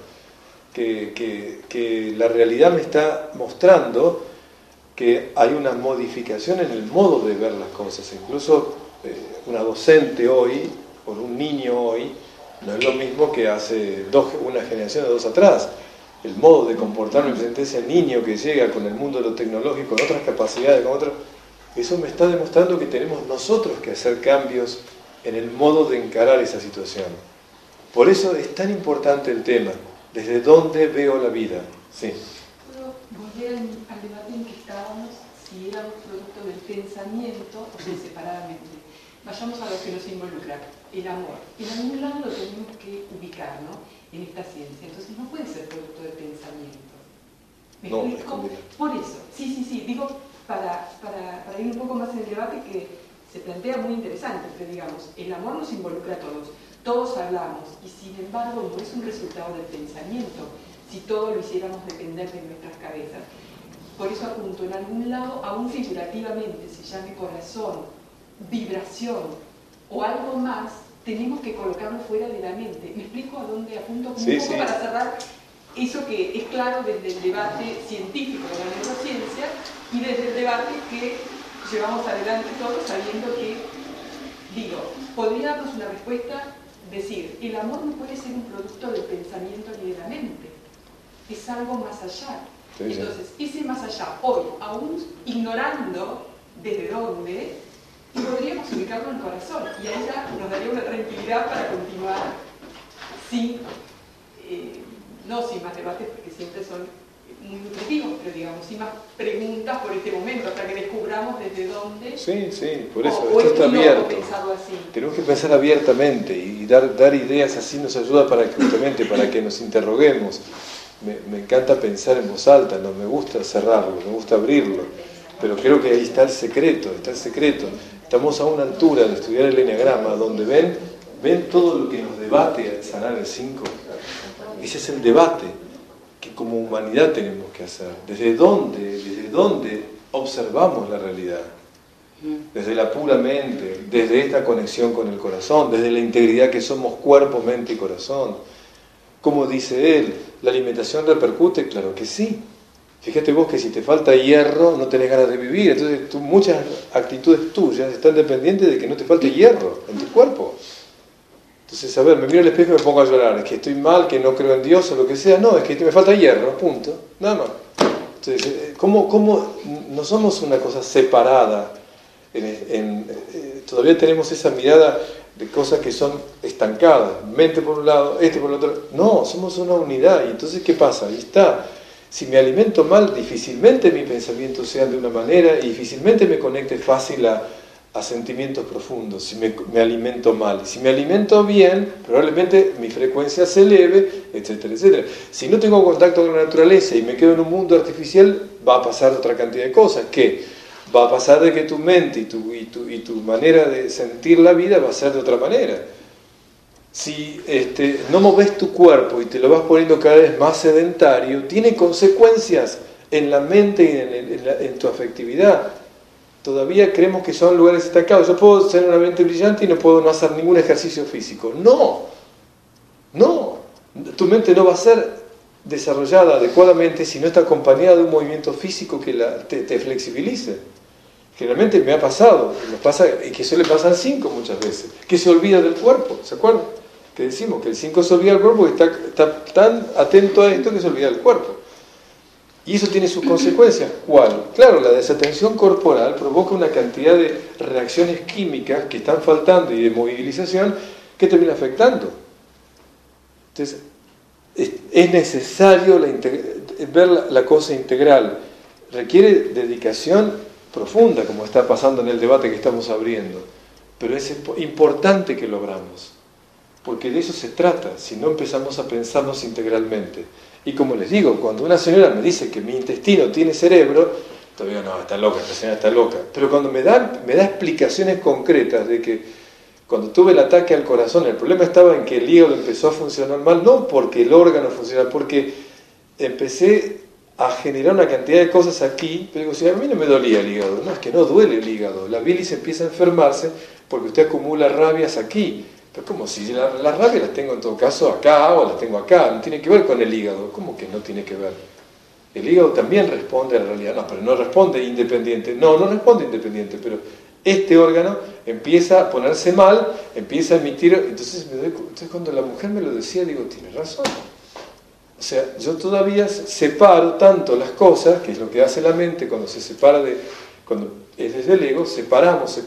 que la realidad me está mostrando que hay una modificación en el modo de ver las cosas. Incluso una docente hoy, o un niño hoy, no es lo mismo que hace una generación o dos atrás. El modo de comportarme frente a ese niño que llega con el mundo de lo tecnológico, con otras capacidades, eso me está demostrando que tenemos nosotros que hacer cambios en el modo de encarar esa situación. Por eso es tan importante el tema, desde dónde veo la vida. Sí. Volver al debate en que estábamos, si era un producto del pensamiento o si separadamente. Vayamos a lo que nos involucra, el amor. En algún lado lo tenemos que ubicar, ¿no? En esta ciencia. Entonces no puede ser producto del pensamiento. ¿Me explico? Por eso, sí, digo, para para ir un poco más en el debate que se plantea muy interesante, porque digamos, el amor nos involucra a todos hablamos, y sin embargo no es un resultado del pensamiento, si todo lo hiciéramos depender de nuestras cabezas. Por eso apunto, en algún lado, aún figurativamente, se llame corazón, vibración o algo más, tenemos que colocarlo fuera de la mente. ¿Me explico a dónde apunto? Un poco para cerrar eso que es claro desde el debate científico de la neurociencia y desde el debate que llevamos adelante todos sabiendo que, digo, podría darnos una respuesta, decir, el amor no puede ser un producto del pensamiento ni de la mente, es algo más allá. Entonces, ese más allá, hoy, aún ignorando desde dónde, podríamos ubicarlo en el corazón, y ahí ya nos daría una tranquilidad para continuar sin, no sin más debates, porque siempre son muy nutritivos, pero digamos, sin más preguntas por este momento, hasta que descubramos desde dónde. Sí, por eso, esto está abierto. Tenemos que pensar abiertamente, y dar ideas así nos ayuda para que, justamente para que nos interroguemos. Me encanta pensar en voz alta, no me gusta cerrarlo, me gusta abrirlo, pero creo que ahí está el secreto, Estamos a una altura de estudiar el eneagrama donde ven todo lo que nos debate al sanar el 5. Ese es el debate que como humanidad tenemos que hacer. ¿Desde dónde observamos la realidad? Desde la pura mente, desde esta conexión con el corazón, desde la integridad que somos cuerpo, mente y corazón. Como dice él, ¿la alimentación repercute? Claro que sí. Fíjate vos que si te falta hierro no tenés ganas de vivir, entonces muchas actitudes tuyas están dependientes de que no te falte hierro en tu cuerpo. Entonces, a ver, me miro al espejo y me pongo a llorar, es que estoy mal, que no creo en Dios o lo que sea, no, es que me falta hierro, punto, nada más. Entonces, ¿cómo no somos una cosa separada? Todavía tenemos esa mirada de cosas que son estancadas, mente por un lado, por el otro. No, somos una unidad. Y entonces, ¿qué pasa? Ahí está. Si me alimento mal, difícilmente mis pensamientos sean de una manera y difícilmente me conecte fácil a sentimientos profundos, si me alimento mal. Si me alimento bien, probablemente mi frecuencia se eleve, etcétera, etcétera. Si no tengo contacto con la naturaleza y me quedo en un mundo artificial, va a pasar otra cantidad de cosas. ¿Qué? Va a pasar de que tu mente y tu manera de sentir la vida va a ser de otra manera. Si no moves tu cuerpo y te lo vas poniendo cada vez más sedentario, tiene consecuencias en la mente y en tu afectividad. Todavía creemos que son lugares estancados. Yo puedo tener una mente brillante y no puedo no hacer ningún ejercicio físico. No, tu mente no va a ser desarrollada adecuadamente si no está acompañada de un movimiento físico que te flexibilice. Generalmente me ha pasado, y que eso le pasa al 5 muchas veces, que se olvida del cuerpo, ¿se acuerdan? Que decimos que el 5 se olvida del cuerpo y está tan atento a esto que se olvida del cuerpo. Y eso tiene sus consecuencias. ¿Cuál? Claro, la desatención corporal provoca una cantidad de reacciones químicas que están faltando y de movilización que termina afectando. Entonces, es necesario ver la cosa integral. Requiere dedicación profunda, como está pasando en el debate que estamos abriendo. Pero es importante que lo logramos. Porque de eso se trata, si no empezamos a pensarnos integralmente. Y como les digo, cuando una señora me dice que mi intestino tiene cerebro, todavía no, está loca, esta señora está loca. Pero cuando me da explicaciones concretas de que cuando tuve el ataque al corazón, el problema estaba en que el hígado empezó a funcionar mal, no porque el órgano funciona, porque empecé a generar una cantidad de cosas aquí, pero digo, si a mí no me dolía el hígado, no, es que no duele el hígado, la bilis empieza a enfermarse porque usted acumula rabias aquí. Pero como si las rabias las tengo en todo caso acá o las tengo acá, no tiene que ver con el hígado. ¿Cómo que no tiene que ver? El hígado también responde a la realidad, no, pero no responde independiente, no responde independiente, pero este órgano empieza a ponerse mal, empieza a emitir, entonces cuando la mujer me lo decía, digo, tiene razón. O sea, yo todavía separo tanto las cosas, que es lo que hace la mente cuando se separa cuando es desde el ego, separamos,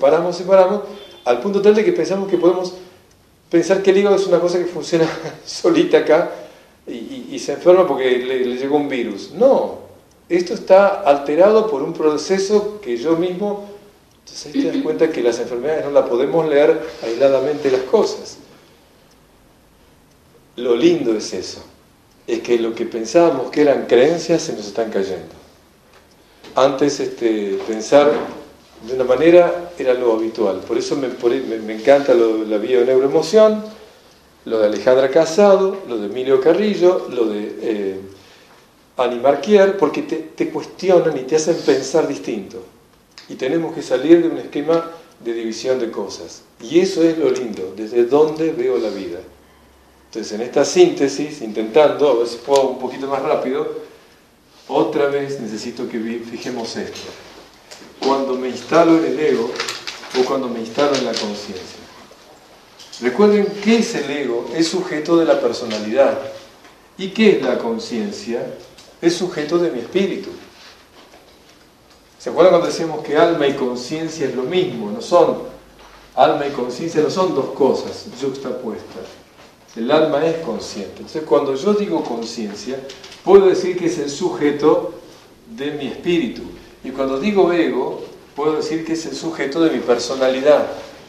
al punto tal de que pensamos que podemos pensar que el hígado es una cosa que funciona solita acá y se enferma porque le llegó un virus. No, esto está alterado por un proceso que yo mismo... Entonces ahí te das cuenta que las enfermedades no las podemos leer aisladamente las cosas. Lo lindo es eso, es que lo que pensábamos que eran creencias se nos están cayendo. Antes pensar de una manera era lo habitual. Por eso me encanta la bioneuroemoción, lo de Alejandra Casado, lo de Emilio Carrillo, lo de Annie Marquier, porque te cuestionan y te hacen pensar distinto. Y tenemos que salir de un esquema de división de cosas. Y eso es lo lindo, desde dónde veo la vida. Entonces, en esta síntesis, intentando, a ver si puedo un poquito más rápido, otra vez necesito que fijemos esto. Cuando me instalo en el ego o cuando me instalo en la conciencia. Recuerden qué es el ego, es sujeto de la personalidad. ¿Y qué es la conciencia? Es sujeto de mi espíritu. ¿Se acuerdan cuando decíamos que alma y conciencia es lo mismo? No son, alma y conciencia no son dos cosas yuxtapuestas. El alma es consciente. Entonces, cuando yo digo conciencia, puedo decir que es el sujeto de mi espíritu. Y cuando digo ego, puedo decir que es el sujeto de mi personalidad.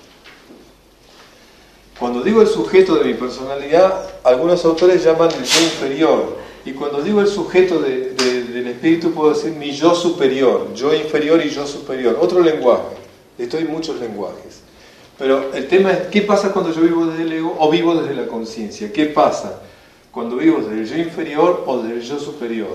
Cuando digo el sujeto de mi personalidad, algunos autores llaman el yo inferior. Y cuando digo el sujeto del espíritu, puedo decir mi yo superior, yo inferior y yo superior. Otro lenguaje. Esto hay muchos lenguajes. Pero el tema es, ¿qué pasa cuando yo vivo desde el ego o vivo desde la conciencia? ¿Qué pasa cuando vivo desde el yo inferior o desde el yo superior?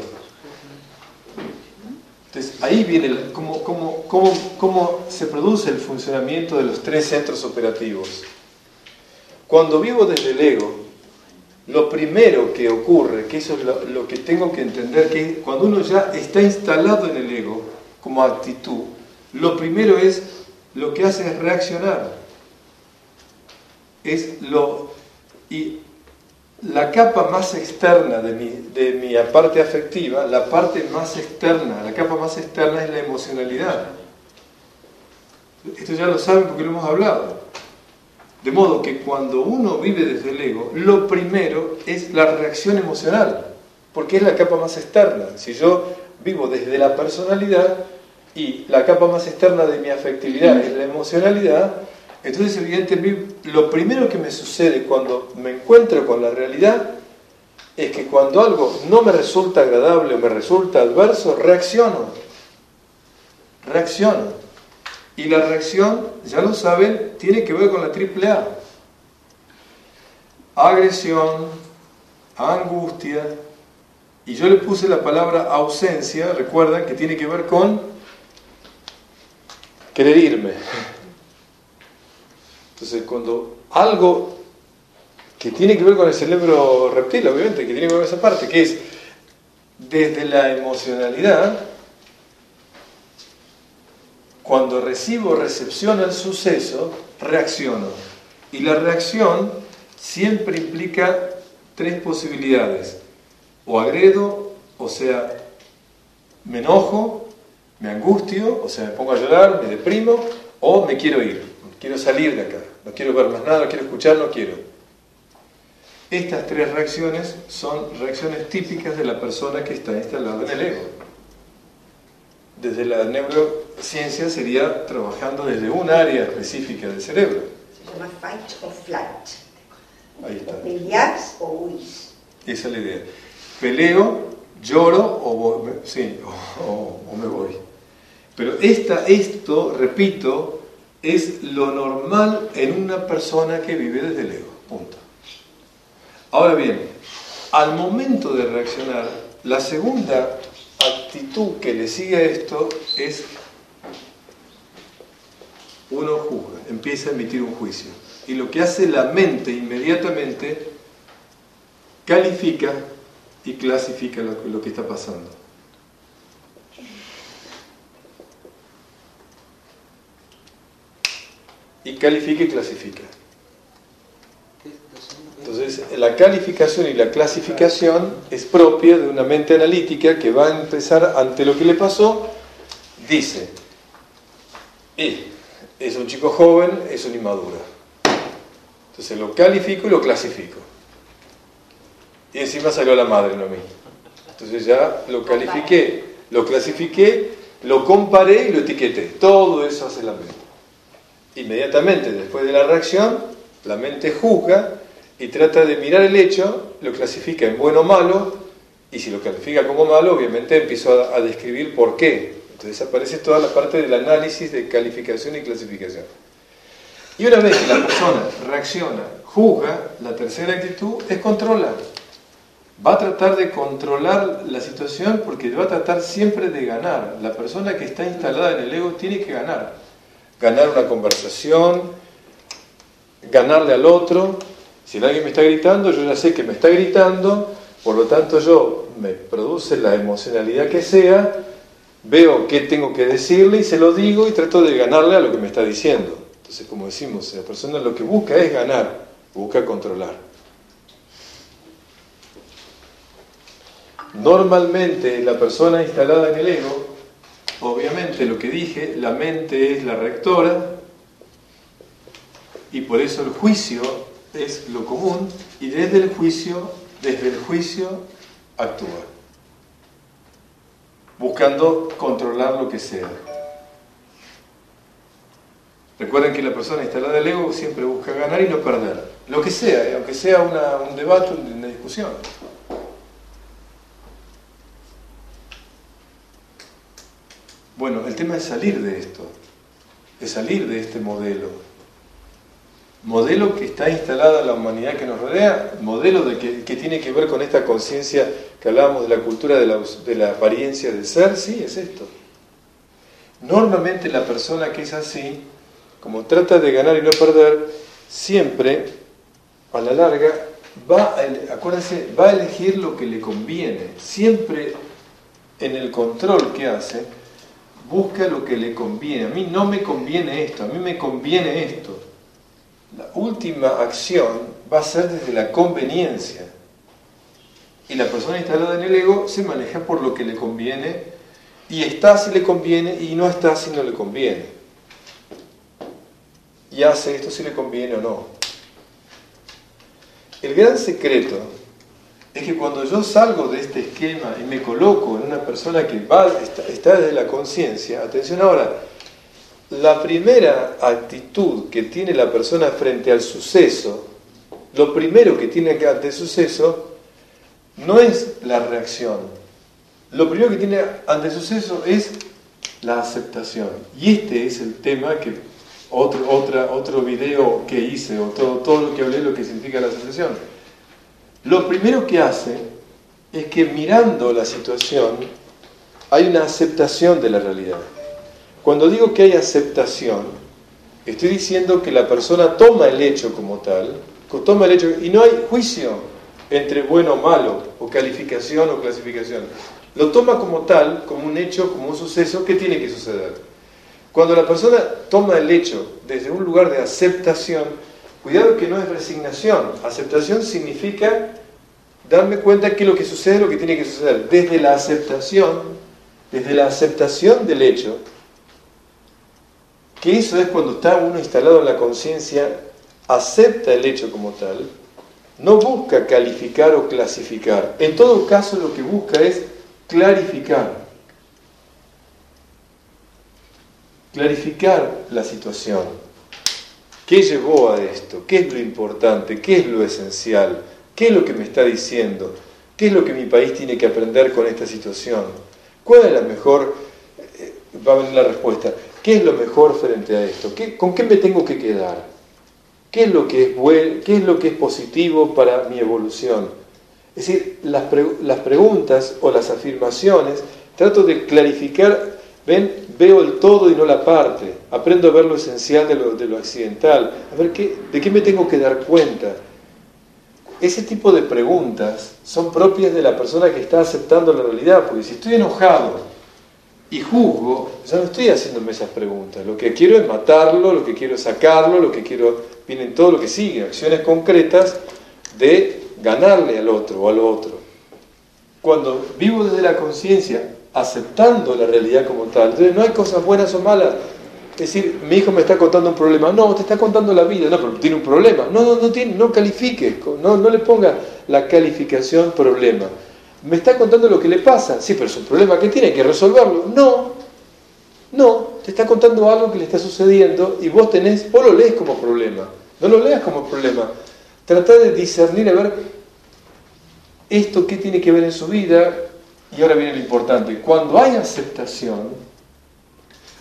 Entonces, ahí viene cómo se produce el funcionamiento de los tres centros operativos. Cuando vivo desde el ego, lo primero que ocurre, que eso es lo que tengo que entender, que cuando uno ya está instalado en el ego como actitud, lo primero es, lo que hace es reaccionar. Y la capa más externa de mi parte afectiva, la parte más externa, la capa más externa es la emocionalidad. Esto ya lo saben porque lo hemos hablado. De modo que cuando uno vive desde el ego, lo primero es la reacción emocional, porque es la capa más externa. Si yo vivo desde la personalidad y la capa más externa de mi afectividad es la emocionalidad, entonces evidentemente lo primero que me sucede cuando me encuentro con la realidad es que cuando algo no me resulta agradable o me resulta adverso, reacciono. Y la reacción, ya lo saben, tiene que ver con la triple A. Agresión, angustia, y yo le puse la palabra ausencia, recuerdan que tiene que ver con querer irme. Entonces, cuando algo que tiene que ver con el cerebro reptil, obviamente, que tiene que ver con esa parte, que es desde la emocionalidad, cuando recepciono el suceso, reacciono. Y la reacción siempre implica tres posibilidades. O agredo, o sea, me enojo, me angustio, o sea, me pongo a llorar, me deprimo, o me quiero ir, quiero salir de acá, no quiero ver más nada, no quiero escuchar, no quiero. Estas tres reacciones son reacciones típicas de la persona que está instalada en el ego. Desde la neurociencia sería trabajando desde un área específica del cerebro. Se llama fight or flight. Ahí está. Peleás o huís. Esa es la idea. Peleo, lloro o me voy. Pero esto, repito, es lo normal en una persona que vive desde el ego. Punto. Ahora bien, al momento de reaccionar, la segunda actitud que le sigue a esto es uno juzga, empieza a emitir un juicio. Y lo que hace la mente inmediatamente califica y clasifica lo que está pasando. Y califica y clasifica. Entonces, la calificación y la clasificación es propia de una mente analítica que va a empezar ante lo que le pasó, dice, es un chico joven, es un inmaduro. Entonces lo califico y lo clasifico. Y encima salió la madre, no a mí. Entonces ya lo califiqué, lo clasifiqué, lo comparé y lo etiqueté. Todo eso hace la mente. Inmediatamente después de la reacción, la mente juzga y trata de mirar el hecho, lo clasifica en bueno o malo, y si lo califica como malo, obviamente empiezo a describir por qué Entonces aparece toda la parte del análisis de calificación y clasificación. Y una vez que la persona reacciona, juzga, la tercera actitud es controlar. Va a tratar de controlar la situación porque va a tratar siempre de ganar. La persona que está instalada en el ego tiene que ganar. Ganar una conversación, ganarle al otro. Si alguien me está gritando, yo ya sé que me está gritando, por lo tanto yo me produce la emocionalidad que sea, veo qué tengo que decirle y se lo digo y trato de ganarle a lo que me está diciendo. Entonces, como decimos, la persona lo que busca es ganar, busca controlar. Normalmente la persona instalada en el ego, obviamente lo que dije, la mente es la rectora y por eso el juicio es lo común y desde el juicio actúa, buscando controlar lo que sea. Recuerden que la persona instalada en el ego siempre busca ganar y no perder, lo que sea, aunque sea un debate, una discusión. Bueno, el tema es salir de esto, es salir de este modelo que está instalada en la humanidad que nos rodea, modelo que tiene que ver con esta conciencia que hablábamos de la cultura de la apariencia del ser. Sí, es esto. Normalmente la persona que es así, como trata de ganar y no perder, siempre, a la larga, va a elegir lo que le conviene. Siempre en el control que hace, busca lo que le conviene. A mí no me conviene esto, a mí me conviene esto. La última acción va a ser desde la conveniencia. Y la persona instalada en el ego se maneja por lo que le conviene, y está si le conviene y no está si no le conviene. Y hace esto si le conviene o no. El gran secreto es que cuando yo salgo de este esquema y me coloco en una persona que está desde la conciencia, atención ahora, la primera actitud que tiene la persona frente al suceso, lo primero que tiene ante el suceso, no es la reacción. Lo primero que tiene ante el suceso es la aceptación. Y este es el tema que otro video que hice, o todo lo que hablé, lo que significa la aceptación. Lo primero que hace es que mirando la situación hay una aceptación de la realidad. Cuando digo que hay aceptación, estoy diciendo que la persona toma el hecho como tal, y no hay juicio entre bueno o malo, o calificación o clasificación. Lo toma como tal, como un hecho, como un suceso que tiene que suceder. Cuando la persona toma el hecho desde un lugar de aceptación, cuidado que no es resignación. Aceptación significa darme cuenta que lo que sucede es lo que tiene que suceder. Desde la aceptación del hecho, que eso es cuando está uno instalado en la conciencia, acepta el hecho como tal, no busca calificar o clasificar. En todo caso lo que busca es clarificar la situación. ¿Qué llevó a esto? ¿Qué es lo importante? ¿Qué es lo esencial? ¿Qué es lo que me está diciendo? ¿Qué es lo que mi país tiene que aprender con esta situación? ¿Cuál es la mejor? Va a venir la respuesta. ¿Qué es lo mejor frente a esto? ¿Con qué me tengo que quedar? ¿Qué es lo que es bueno? ¿Qué es lo que es positivo para mi evolución? Es decir, las preguntas o las afirmaciones, trato de clarificar. Veo el todo y no la parte. Aprendo a ver lo esencial de lo accidental. A ver de qué me tengo que dar cuenta. Ese tipo de preguntas son propias de la persona que está aceptando la realidad. Porque si estoy enojado y juzgo, ya no estoy haciéndome esas preguntas. Lo que quiero es matarlo, lo que quiero es sacarlo, lo que quiero, vienen todo lo que sigue, acciones concretas de ganarle al otro o al otro. Cuando vivo desde la conciencia, aceptando la realidad como tal, entonces no hay cosas buenas o malas. Es decir, mi hijo me está contando un problema, no, te está contando la vida, no, pero tiene un problema, no califique, no le ponga la calificación problema. Me está contando lo que le pasa, sí, pero es un problema que tiene que resolverlo. No, te está contando algo que le está sucediendo y vos lo lees como problema, no lo leas como problema. Trata de discernir, a ver, esto qué tiene que ver en su vida. Y ahora viene lo importante, cuando hay aceptación,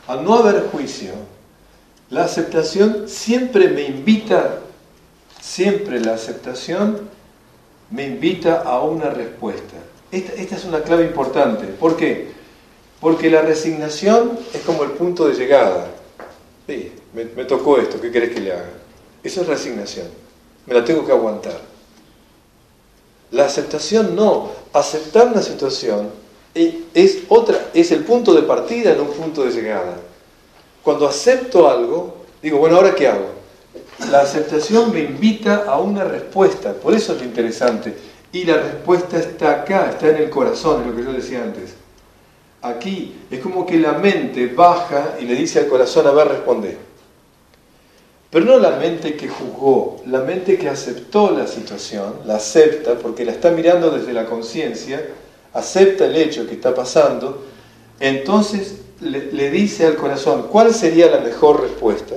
Al no haber juicio, la aceptación siempre me invita, siempre la aceptación me invita a una respuesta. Esta es una clave importante. ¿Por qué? Porque la resignación es como el punto de llegada. Sí, me tocó esto, ¿qué querés que le haga? Eso es resignación. Me la tengo que aguantar. La aceptación no. Aceptar una situación es el punto de partida, no un punto de llegada. Cuando acepto algo, digo, bueno, ¿ahora qué hago? La aceptación me invita a una respuesta. Por eso es lo interesante. Y la respuesta está acá, está en el corazón, es lo que yo decía antes. Aquí es como que la mente baja y le dice al corazón, a ver, responde. Pero no la mente que juzgó, la mente que aceptó la situación, la acepta porque la está mirando desde la conciencia, acepta el hecho que está pasando, entonces le dice al corazón, ¿cuál sería la mejor respuesta?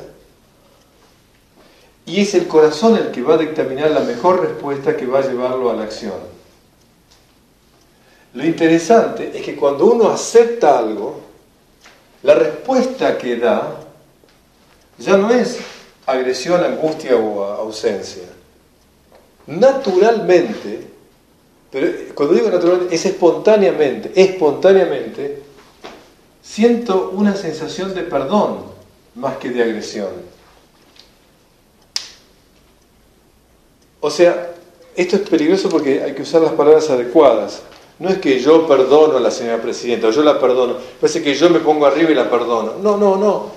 Y es el corazón el que va a dictaminar la mejor respuesta que va a llevarlo a la acción. Lo interesante es que cuando uno acepta algo, la respuesta que da ya no es agresión, angustia o ausencia. Naturalmente, pero cuando digo naturalmente, es espontáneamente, siento una sensación de perdón más que de agresión. O sea, esto es peligroso porque hay que usar las palabras adecuadas. No es que yo perdono a la señora presidenta, o yo la perdono. Parece que yo me pongo arriba y la perdono. No.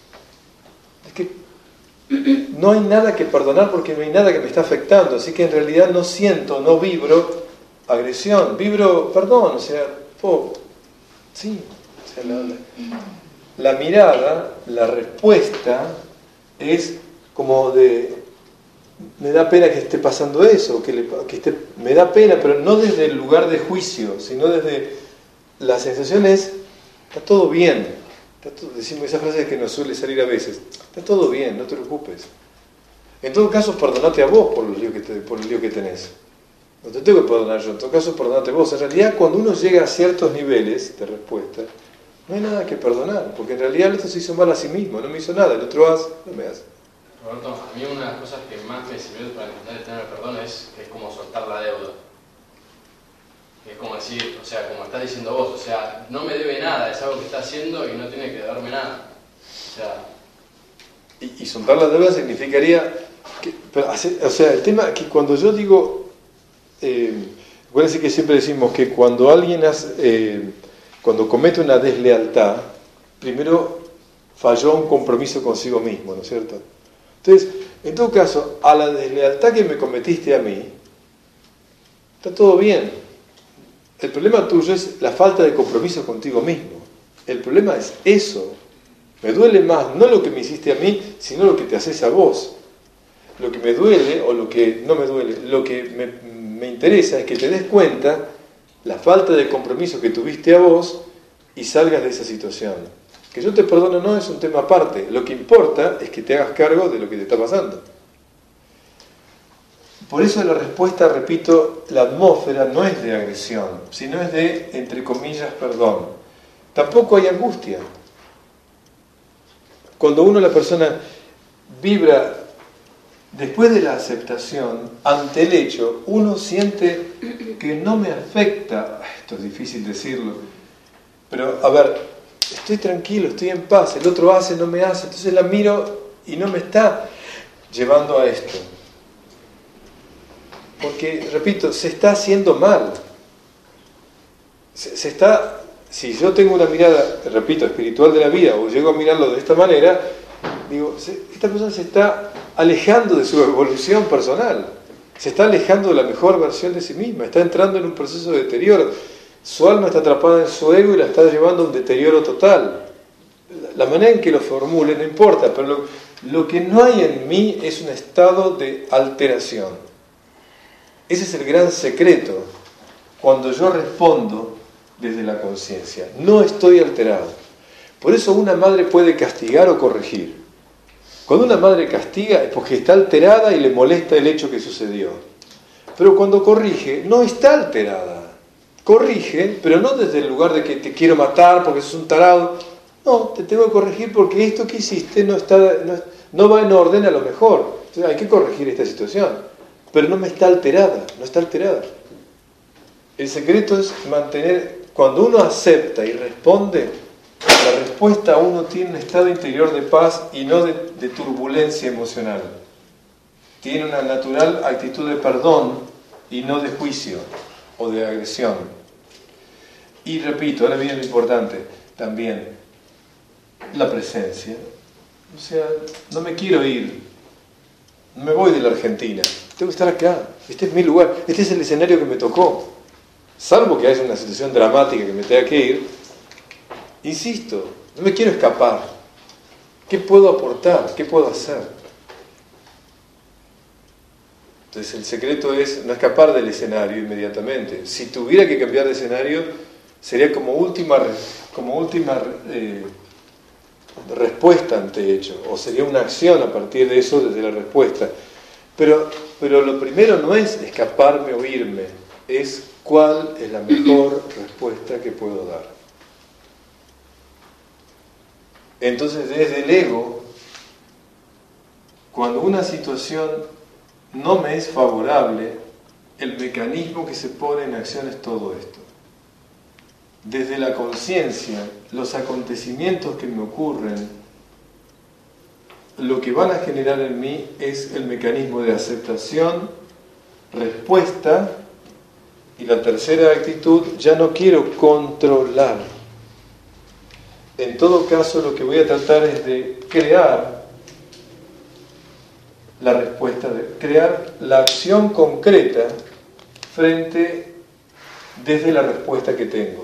Es que no hay nada que perdonar porque no hay nada que me está afectando. Así que en realidad no siento, no vibro agresión, vibro perdón. O sea, sí. O sea, la mirada, la respuesta es como de... Me da pena que esté pasando eso, me da pena, pero no desde el lugar de juicio, sino desde la sensación es, está todo bien. Decimos esa frase que nos suele salir a veces, está todo bien, no te preocupes. En todo caso, perdonate a vos por el lío que tenés. No te tengo que perdonar yo, en todo caso, perdonate vos. En realidad, cuando uno llega a ciertos niveles de respuesta, no hay nada que perdonar, porque en realidad el otro se hizo mal a sí mismo, no me hizo nada, el otro hace, no me hace. Roberto, a mí una de las cosas que más me sirvió para intentar tener perdón es como soltar la deuda. Es como decir, o sea, como estás diciendo vos, o sea, no me debe nada, es algo que está haciendo y no tiene que deberme nada. O sea... Y soltar la deuda significaría... o sea, el tema que cuando yo digo... acuérdense que siempre decimos que cuando alguien cuando comete una deslealtad, primero falló un compromiso consigo mismo, ¿no es cierto? Entonces, en todo caso, a la deslealtad que me cometiste a mí, está todo bien. El problema tuyo es la falta de compromiso contigo mismo. El problema es eso. Me duele más no lo que me hiciste a mí, sino lo que te haces a vos. Lo que me duele, o lo que no me duele, lo que me interesa es que te des cuenta la falta de compromiso que tuviste a vos y salgas de esa situación. Que yo te perdono no es un tema aparte. Lo que importa es que te hagas cargo de lo que te está pasando. Por eso la respuesta, repito, la atmósfera no es de agresión, sino es de, entre comillas, perdón. Tampoco hay angustia. Cuando la persona vibra después de la aceptación, ante el hecho, uno siente que no me afecta. Esto es difícil decirlo, pero a ver, estoy tranquilo, estoy en paz, el otro hace, no me hace, entonces la miro y no me está llevando a esto. Porque, repito, se está haciendo mal. Si yo tengo una mirada, repito, espiritual de la vida, o llego a mirarlo de esta manera, digo, esta persona se está alejando de su evolución personal, se está alejando de la mejor versión de sí misma, está entrando en un proceso de deterioro. Su alma está atrapada en su ego y la está llevando a un deterioro total. La manera en que lo formule no importa, pero lo que no hay en mí es un estado de alteración. Ese es el gran secreto. Cuando yo respondo desde la conciencia, no estoy alterado. Por eso una madre puede castigar o corregir. Cuando una madre castiga es porque está alterada y le molesta el hecho que sucedió. Pero cuando corrige, no está alterada. Corrige, pero no desde el lugar de que te quiero matar porque sos un tarado. No, te tengo que corregir porque esto que hiciste no va en orden a lo mejor. Entonces hay que corregir esta situación. Pero no está alterada. El secreto es mantener, cuando uno acepta y responde, la respuesta a uno tiene un estado interior de paz y no de turbulencia emocional. Tiene una natural actitud de perdón y no de juicio o de agresión. Y repito, ahora viene lo importante también, la presencia. O sea, no me quiero ir, no me voy de la Argentina, tengo que estar acá, este es mi lugar, este es el escenario que me tocó. Salvo que haya una situación dramática que me tenga que ir, insisto, no me quiero escapar. ¿Qué puedo aportar? ¿Qué puedo hacer? Entonces el secreto es no escapar del escenario inmediatamente. Si tuviera que cambiar de escenario, sería como última respuesta ante hecho, o sería una acción a partir de eso desde la respuesta. Pero lo primero no es escaparme o irme, es cuál es la mejor respuesta que puedo dar. Entonces desde el ego, cuando una situación no me es favorable, el mecanismo que se pone en acción es todo esto. Desde la conciencia, los acontecimientos que me ocurren, lo que van a generar en mí es el mecanismo de aceptación, respuesta, y la tercera actitud, ya no quiero controlar. En todo caso, lo que voy a tratar es de crear la respuesta, de crear la acción concreta desde la respuesta que tengo.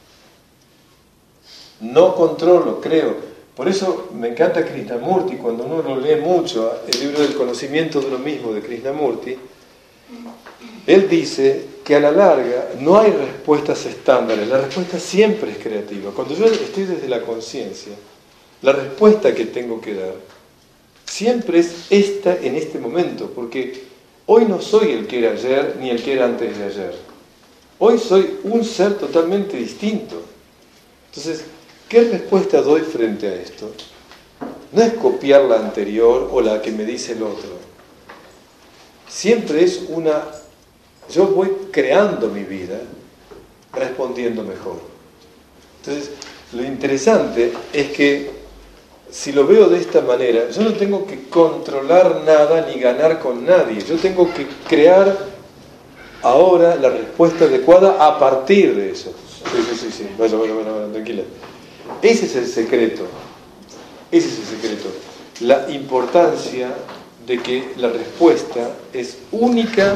No controlo, creo. Por eso me encanta Krishnamurti, cuando uno lo lee mucho, el libro del conocimiento de uno mismo de Krishnamurti, él dice que a la larga no hay respuestas estándares, la respuesta siempre es creativa. Cuando yo estoy desde la conciencia, la respuesta que tengo que dar siempre es esta en este momento, porque hoy no soy el que era ayer ni el que era antes de ayer. Hoy soy un ser totalmente distinto. Entonces, ¿qué respuesta doy frente a esto? No es copiar la anterior o la que me dice el otro. Siempre es yo voy creando mi vida respondiendo mejor. Entonces, lo interesante es que si lo veo de esta manera, yo no tengo que controlar nada ni ganar con nadie. Yo tengo que crear ahora la respuesta adecuada a partir de eso. Sí. Vaya, tranquila. Ese es el secreto. La importancia de que la respuesta es única,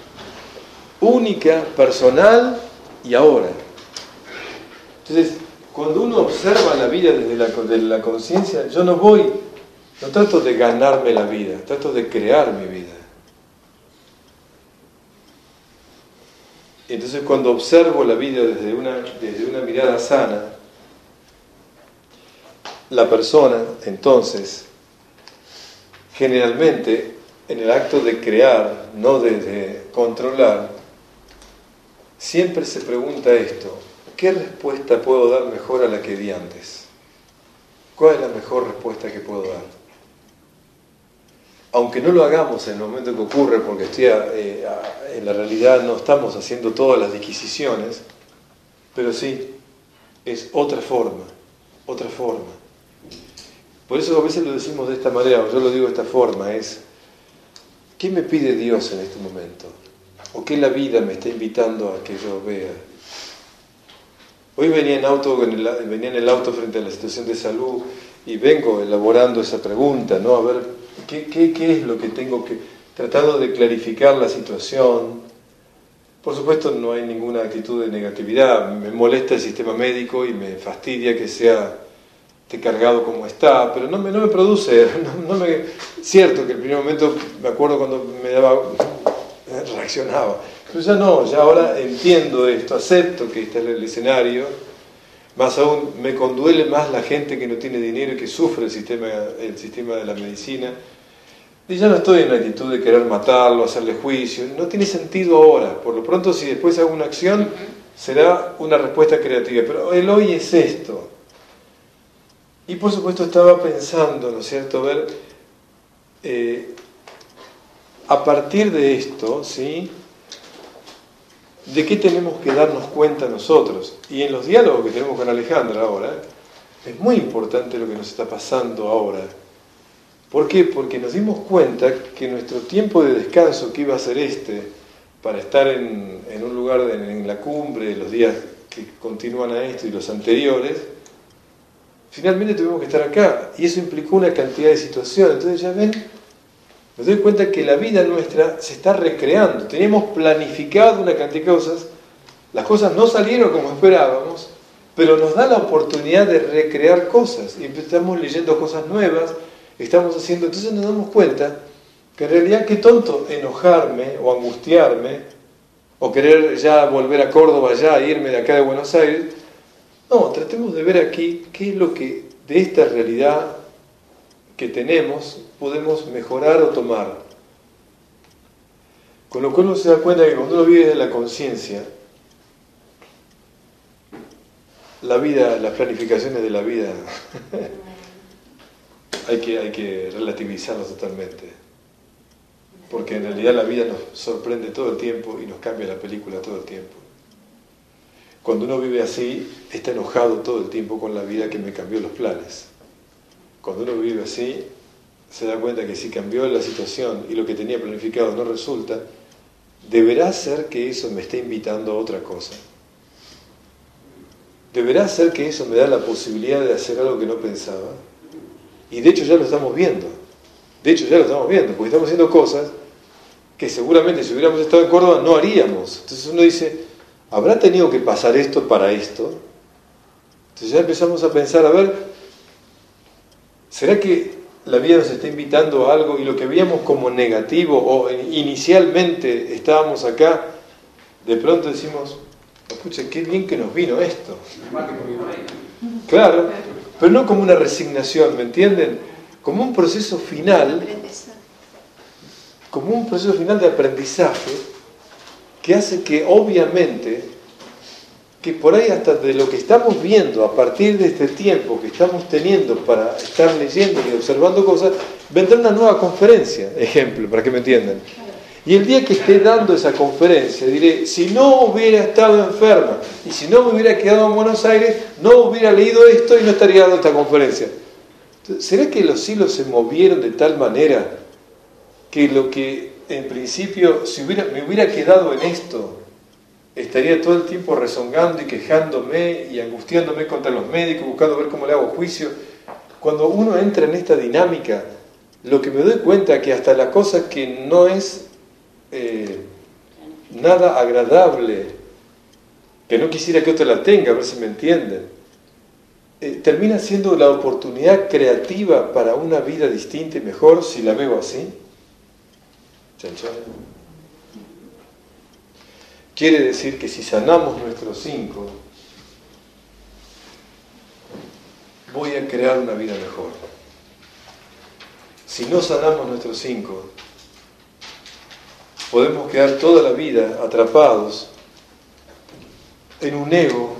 personal y ahora. Entonces, cuando uno observa la vida desde la conciencia, yo no trato de ganarme la vida, trato de crear mi vida. Entonces, cuando observo la vida desde una mirada sana, la persona, entonces, generalmente, en el acto de crear, no de controlar, siempre se pregunta esto: ¿qué respuesta puedo dar mejor a la que di antes? ¿Cuál es la mejor respuesta que puedo dar? Aunque no lo hagamos en el momento que ocurre, porque en la realidad no estamos haciendo todas las disquisiciones, pero sí, es otra forma. Por eso a veces lo decimos de esta manera, o yo lo digo de esta forma, es: ¿qué me pide Dios en este momento? ¿O qué la vida me está invitando a que yo vea? Hoy venía en el auto frente a la situación de salud y vengo elaborando esa pregunta, ¿no? A ver, ¿qué es lo que tengo que... tratando de clarificar la situación. Por supuesto no hay ninguna actitud de negatividad, me molesta el sistema médico y me fastidia que sea cargado como está, pero no me produce, cierto que el primer momento me acuerdo cuando reaccionaba, pero ya ahora entiendo esto, acepto que este es el escenario, más aún me conduele más la gente que no tiene dinero y que sufre el sistema de la medicina, y ya no estoy en la actitud de querer matarlo, hacerle juicio, no tiene sentido ahora. Por lo pronto, si después hago una acción, será una respuesta creativa, pero el hoy es esto. Y por supuesto estaba pensando, ¿no es cierto?, ver, a partir de esto, ¿sí?, de qué tenemos que darnos cuenta nosotros. Y en los diálogos que tenemos con Alejandra ahora, es muy importante lo que nos está pasando ahora. ¿Por qué? Porque nos dimos cuenta que nuestro tiempo de descanso, que iba a ser para estar en un lugar en la cumbre, los días que continúan a esto y los anteriores, finalmente tuvimos que estar acá. Y eso implicó una cantidad de situaciones. Entonces ya ven, me doy cuenta que la vida nuestra se está recreando. Teníamos planificado una cantidad de cosas, las cosas no salieron como esperábamos, pero nos da la oportunidad de recrear cosas. Y estamos leyendo cosas nuevas, estamos haciendo... Entonces nos damos cuenta que en realidad qué tonto enojarme o angustiarme o querer ya volver a Córdoba, ya irme de acá de Buenos Aires. No, tratemos de ver aquí qué es lo que de esta realidad que tenemos podemos mejorar o tomar. Con lo cual uno se da cuenta que cuando uno vive desde la conciencia, la vida, las planificaciones de la vida hay que relativizarlas totalmente, porque en realidad la vida nos sorprende todo el tiempo y nos cambia la película todo el tiempo. Cuando uno vive así, está enojado todo el tiempo con la vida que me cambió los planes. Cuando uno vive así, se da cuenta que si cambió la situación y lo que tenía planificado no resulta, deberá ser que eso me está invitando a otra cosa. Deberá ser que eso me da la posibilidad de hacer algo que no pensaba. Y de hecho ya lo estamos viendo. Porque estamos haciendo cosas que seguramente si hubiéramos estado en Córdoba no haríamos. Entonces uno dice, ¿habrá tenido que pasar esto para esto? Entonces ya empezamos a pensar, a ver, ¿será que la vida nos está invitando a algo y lo que veíamos como negativo o inicialmente estábamos acá, de pronto decimos, escucha, qué bien que nos vino esto? Claro, pero no como una resignación, ¿me entienden? Como un proceso final, de aprendizaje que hace que obviamente, que por ahí hasta de lo que estamos viendo a partir de este tiempo que estamos teniendo para estar leyendo y observando cosas, vendrá una nueva conferencia, ejemplo, para que me entiendan. Y el día que esté dando esa conferencia, diré, si no hubiera estado enferma y si no me hubiera quedado en Buenos Aires, no hubiera leído esto y no estaría dando esta conferencia. Entonces, ¿será que los hilos se movieron de tal manera que lo que en principio, si me hubiera quedado en esto, estaría todo el tiempo rezongando y quejándome y angustiándome contra los médicos, buscando ver cómo le hago juicio? Cuando uno entra en esta dinámica, lo que me doy cuenta es que hasta la cosa que no es nada agradable, que no quisiera que otro la tenga, a ver si me entienden, termina siendo la oportunidad creativa para una vida distinta y mejor si la veo así. Chanchón. Quiere decir que si sanamos nuestros 5, voy a crear una vida mejor. Si no sanamos nuestros 5, podemos quedar toda la vida atrapados en un ego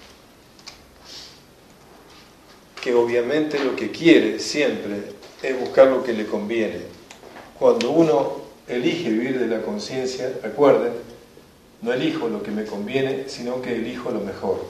que obviamente lo que quiere siempre es buscar lo que le conviene. Cuando uno elige vivir de la conciencia, recuerden, no elijo lo que me conviene, sino que elijo lo mejor.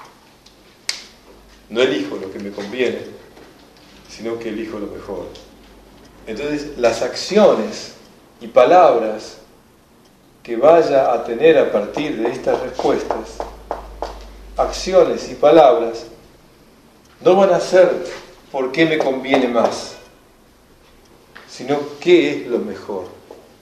No elijo lo que me conviene, sino que elijo lo mejor. Entonces, las acciones y palabras que vaya a tener a partir de estas respuestas, acciones y palabras, no van a ser por qué me conviene más, sino qué es lo mejor.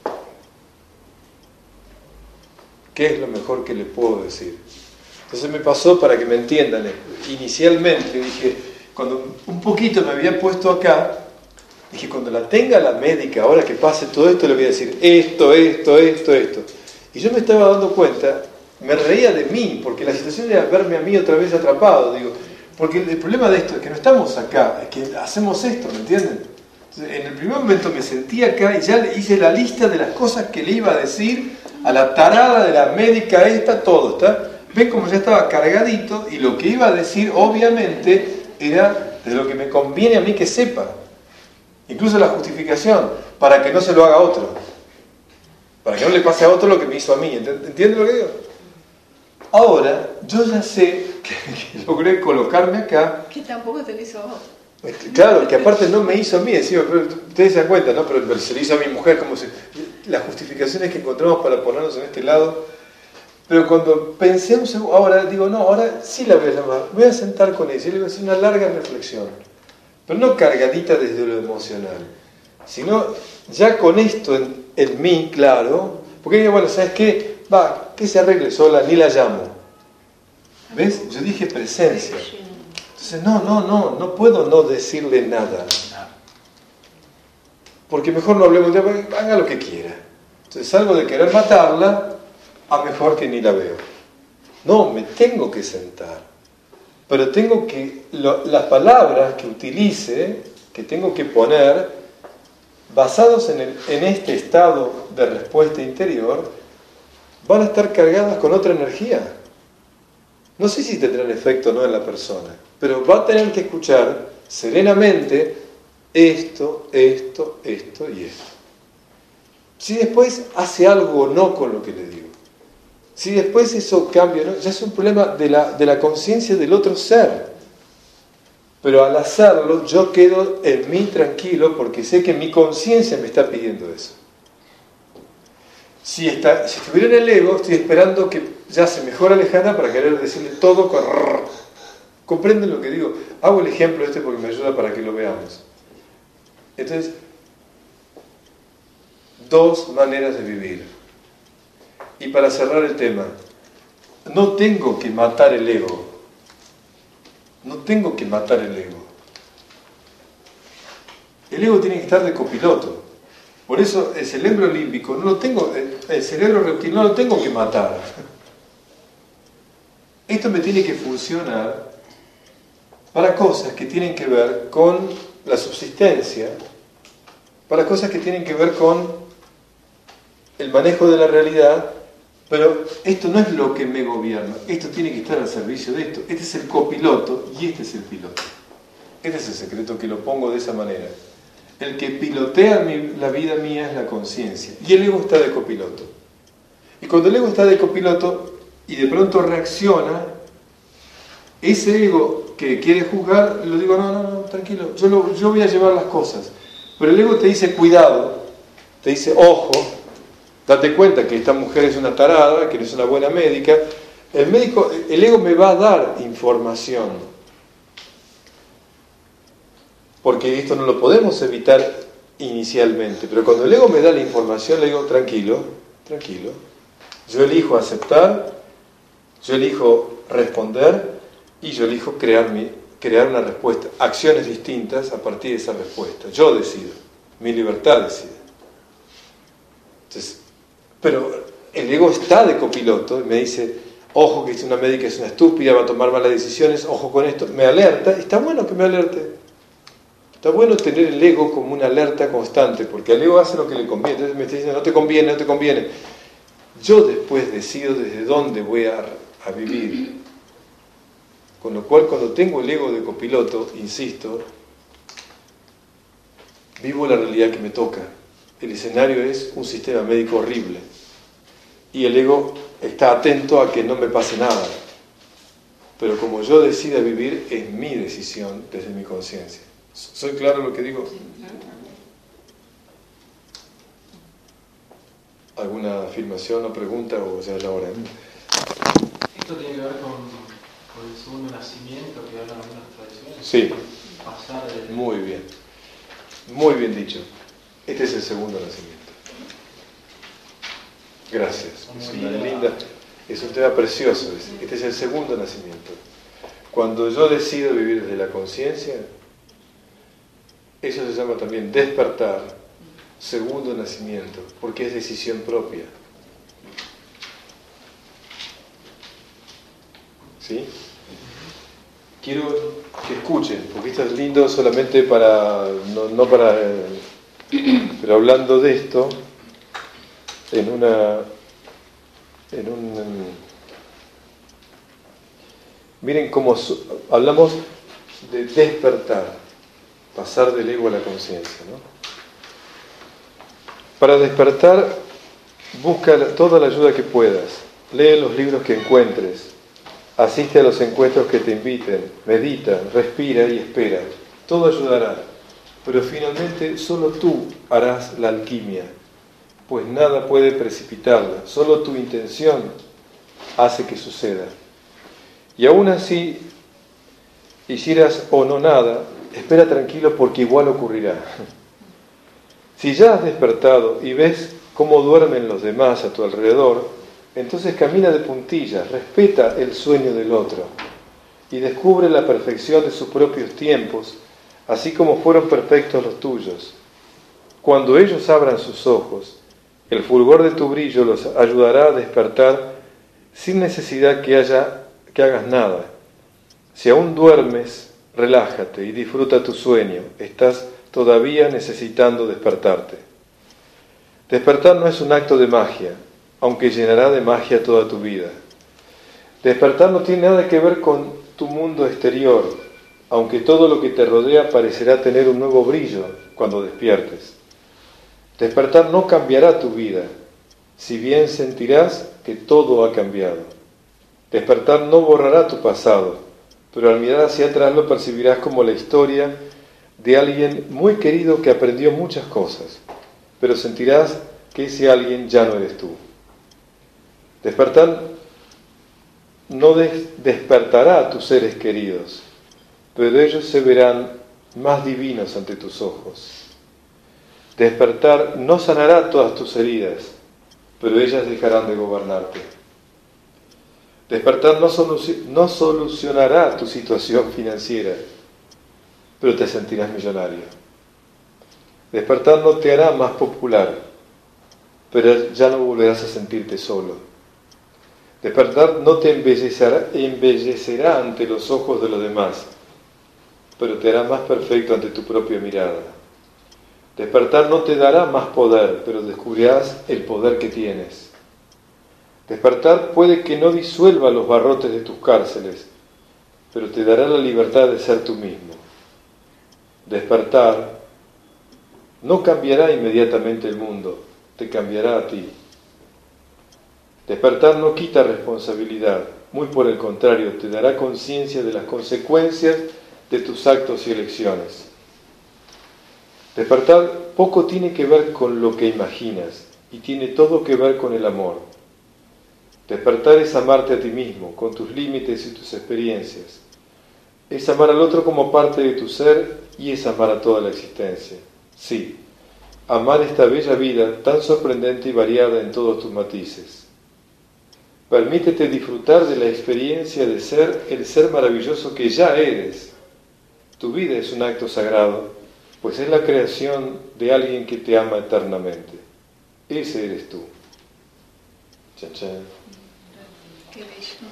¿Qué es lo mejor que le puedo decir? Entonces me pasó, para que me entiendan, inicialmente dije, cuando un poquito me había puesto acá, dije, cuando la tenga la médica, ahora que pase todo esto, le voy a decir esto. Y yo me estaba dando cuenta, me reía de mí, porque la situación era verme a mí otra vez atrapado, digo, porque el problema de esto es que no estamos acá, es que hacemos esto, ¿me entienden? Entonces, en el primer momento me sentí acá y ya le hice la lista de las cosas que le iba a decir a la tarada de la médica todo, ¿está? Ven como ya estaba cargadito y lo que iba a decir obviamente era desde lo que me conviene a mí que sepa. Incluso la justificación, para que no se lo haga a otro. Para que no le pase a otro lo que me hizo a mí. ¿Entiendes lo que digo? Ahora, yo ya sé que logré colocarme acá. Que tampoco te lo hizo a vos. Claro, que aparte no me hizo a mí, decía, pero ustedes se dan cuenta, ¿no? Pero se lo hizo a mi mujer, como si las justificaciones que encontramos para ponernos en este lado. Pero cuando pensé un segundo, ahora digo, no, ahora sí la voy a llamar, voy a sentar con ella y le voy a hacer una larga reflexión, pero no cargadita desde lo emocional, sino ya con esto en mí, claro, porque digo, bueno, ¿sabes qué? Va, que se arregle sola, ni la llamo. ¿Ves? Yo dije presencia. Entonces, no puedo no decirle nada. Porque mejor no hablemos de haga lo que quiera. Entonces, salgo de querer matarla, a mejor que ni la veo. No, me tengo que sentar. Pero tengo que, las palabras que utilice, que tengo que poner, basados en este estado de respuesta interior, van a estar cargadas con otra energía. No sé si tendrán efecto o no en la persona, pero va a tener que escuchar serenamente esto y esto. Si después hace algo o no con lo que le digo, si después eso cambia, ¿no? Ya es un problema de la conciencia del otro ser. Pero al hacerlo, yo quedo en mí tranquilo porque sé que mi conciencia me está pidiendo eso. Si estuviera en el ego, estoy esperando que ya se mejore Alejandra para querer decirle todo con... ¿Comprenden lo que digo? Hago el ejemplo porque me ayuda para que lo veamos. Entonces, dos maneras de vivir. Y para cerrar el tema, no tengo que matar el ego. No tengo que matar el ego. El ego tiene que estar de copiloto. Por eso el cerebro límbico no lo tengo, el cerebro reptil no lo tengo que matar. Esto me tiene que funcionar para cosas que tienen que ver con la subsistencia, para cosas que tienen que ver con el manejo de la realidad. Pero esto no es lo que me gobierna, esto tiene que estar al servicio de esto. Este es el copiloto y este es el piloto. Este es el secreto, que lo pongo de esa manera. El que pilotea la vida mía es la conciencia y el ego está de copiloto. Y cuando el ego está de copiloto y de pronto reacciona, ese ego que quiere juzgar, lo digo, no, tranquilo, yo voy a llevar las cosas. Pero el ego te dice cuidado, te dice ojo, date cuenta que esta mujer es una tarada, que no es una buena médica. El ego me va a dar información. Porque esto no lo podemos evitar inicialmente. Pero cuando el ego me da la información, le digo, tranquilo. Yo elijo aceptar, yo elijo responder y yo elijo crear una respuesta. Acciones distintas a partir de esa respuesta. Yo decido. Mi libertad decide. Entonces, pero el ego está de copiloto y me dice, ojo que es una médica, es una estúpida, va a tomar malas decisiones, ojo con esto, me alerta, y está bueno que me alerte. Está bueno tener el ego como una alerta constante, porque al ego hace lo que le conviene. Entonces me está diciendo, no te conviene. Yo después decido desde dónde voy a vivir. Con lo cual, cuando tengo el ego de copiloto, insisto, vivo la realidad que me toca. El escenario es un sistema médico horrible. Y el ego está atento a que no me pase nada. Pero como yo decida vivir, es mi decisión desde mi conciencia. ¿Soy claro lo que digo? ¿Alguna afirmación o pregunta o ya es la hora? ¿Esto tiene que ver con el segundo nacimiento que hablan algunas tradiciones? Sí. Pasar de... Muy bien dicho. Este es el segundo nacimiento. Gracias. Es un tema precioso. Este es el segundo nacimiento. Cuando yo decido vivir desde la conciencia, eso se llama también despertar, segundo nacimiento, porque es decisión propia. ¿Sí? Quiero que escuchen, porque esto es lindo solamente para, no para, pero hablando de esto, miren cómo hablamos de despertar, pasar del ego a la conciencia, ¿no? Para despertar, busca toda la ayuda que puedas, lee los libros que encuentres, asiste a los encuentros que te inviten, medita, respira y espera. Todo ayudará, pero finalmente solo tú harás la alquimia, pues nada puede precipitarla, solo tu intención hace que suceda. Y aún así, hicieras o no nada, espera tranquilo porque igual ocurrirá. Si ya has despertado y ves cómo duermen los demás a tu alrededor, entonces camina de puntillas, respeta el sueño del otro y descubre la perfección de sus propios tiempos, así como fueron perfectos los tuyos. Cuando ellos abran sus ojos, el fulgor de tu brillo los ayudará a despertar sin necesidad que hagas nada. Si aún duermes, relájate y disfruta tu sueño. Estás todavía necesitando despertarte. Despertar no es un acto de magia, aunque llenará de magia toda tu vida. Despertar no tiene nada que ver con tu mundo exterior, aunque todo lo que te rodea parecerá tener un nuevo brillo cuando despiertes. Despertar no cambiará tu vida, si bien sentirás que todo ha cambiado. Despertar no borrará tu pasado, pero al mirar hacia atrás lo percibirás como la historia de alguien muy querido que aprendió muchas cosas, pero sentirás que ese alguien ya no eres tú. Despertar no despertará a tus seres queridos, pero ellos se verán más divinos ante tus ojos. Despertar no sanará todas tus heridas, pero ellas dejarán de gobernarte. Despertar no solucionará tu situación financiera, pero te sentirás millonario. Despertar no te hará más popular, pero ya no volverás a sentirte solo. Despertar no te embellecerá ante los ojos de los demás, pero te hará más perfecto ante tu propia mirada. Despertar no te dará más poder, pero descubrirás el poder que tienes. Despertar puede que no disuelva los barrotes de tus cárceles, pero te dará la libertad de ser tú mismo. Despertar no cambiará inmediatamente el mundo, te cambiará a ti. Despertar no quita responsabilidad, muy por el contrario, te dará conciencia de las consecuencias de tus actos y elecciones. Despertar poco tiene que ver con lo que imaginas y tiene todo que ver con el amor. Despertar es amarte a ti mismo, con tus límites y tus experiencias. Es amar al otro como parte de tu ser y es amar a toda la existencia. Sí, amar esta bella vida tan sorprendente y variada en todos tus matices. Permítete disfrutar de la experiencia de ser el ser maravilloso que ya eres. Tu vida es un acto sagrado, pues es la creación de alguien que te ama eternamente. Ese eres tú. Chan, chan. Qué bello.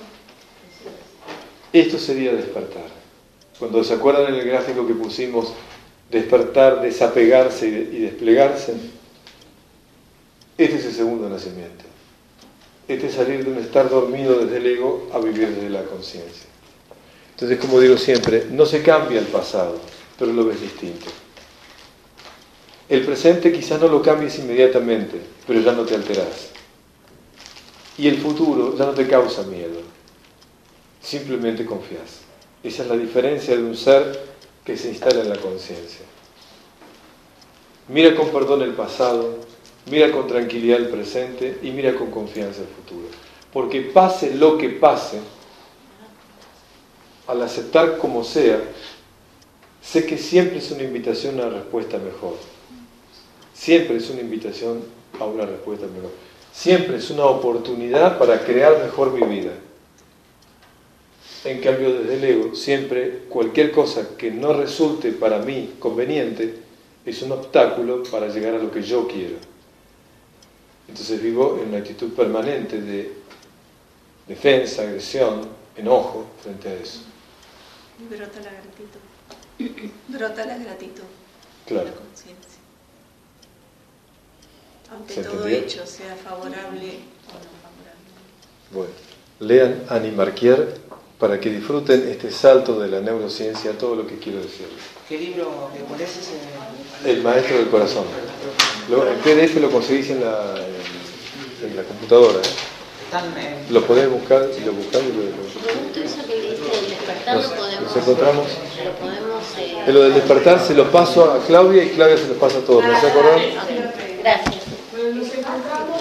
Esto sería despertar. Cuando se acuerdan en el gráfico que pusimos, despertar, desapegarse y desplegarse, este es el segundo nacimiento. Este es salir de un estar dormido desde el ego a vivir desde la conciencia. Entonces, como digo siempre, no se cambia el pasado, pero lo ves distinto. El presente quizás no lo cambies inmediatamente, pero ya no te alterás. Y el futuro ya no te causa miedo. Simplemente confías. Esa es la diferencia de un ser que se instala en la conciencia. Mira con perdón el pasado, mira con tranquilidad el presente y mira con confianza el futuro. Porque pase lo que pase, al aceptar como sea, sé que siempre es una invitación a una respuesta mejor. Siempre es una invitación a una respuesta mejor. Siempre es una oportunidad para crear mejor mi vida. En cambio, desde el ego, siempre cualquier cosa que no resulte para mí conveniente es un obstáculo para llegar a lo que yo quiero. Entonces vivo en una actitud permanente de defensa, agresión, enojo frente a eso. Brota la gratitud. Brota la gratitud. Claro. La conciencia. Aunque todo hecho sea favorable o no favorable. Bueno, lean Annie Marquier para que disfruten este salto de la neurociencia, todo lo que quiero decirles. ¿Qué libro le pones ese? El maestro del corazón. El PDF lo conseguís en la computadora. Lo podés buscar y lo buscás y Me gustó eso que viste del despertar, lo podemos lo del despertar se lo paso a Claudia y Claudia se lo pasa a todos. ¿Me vas a acordar? Gracias. Bueno, nos encontramos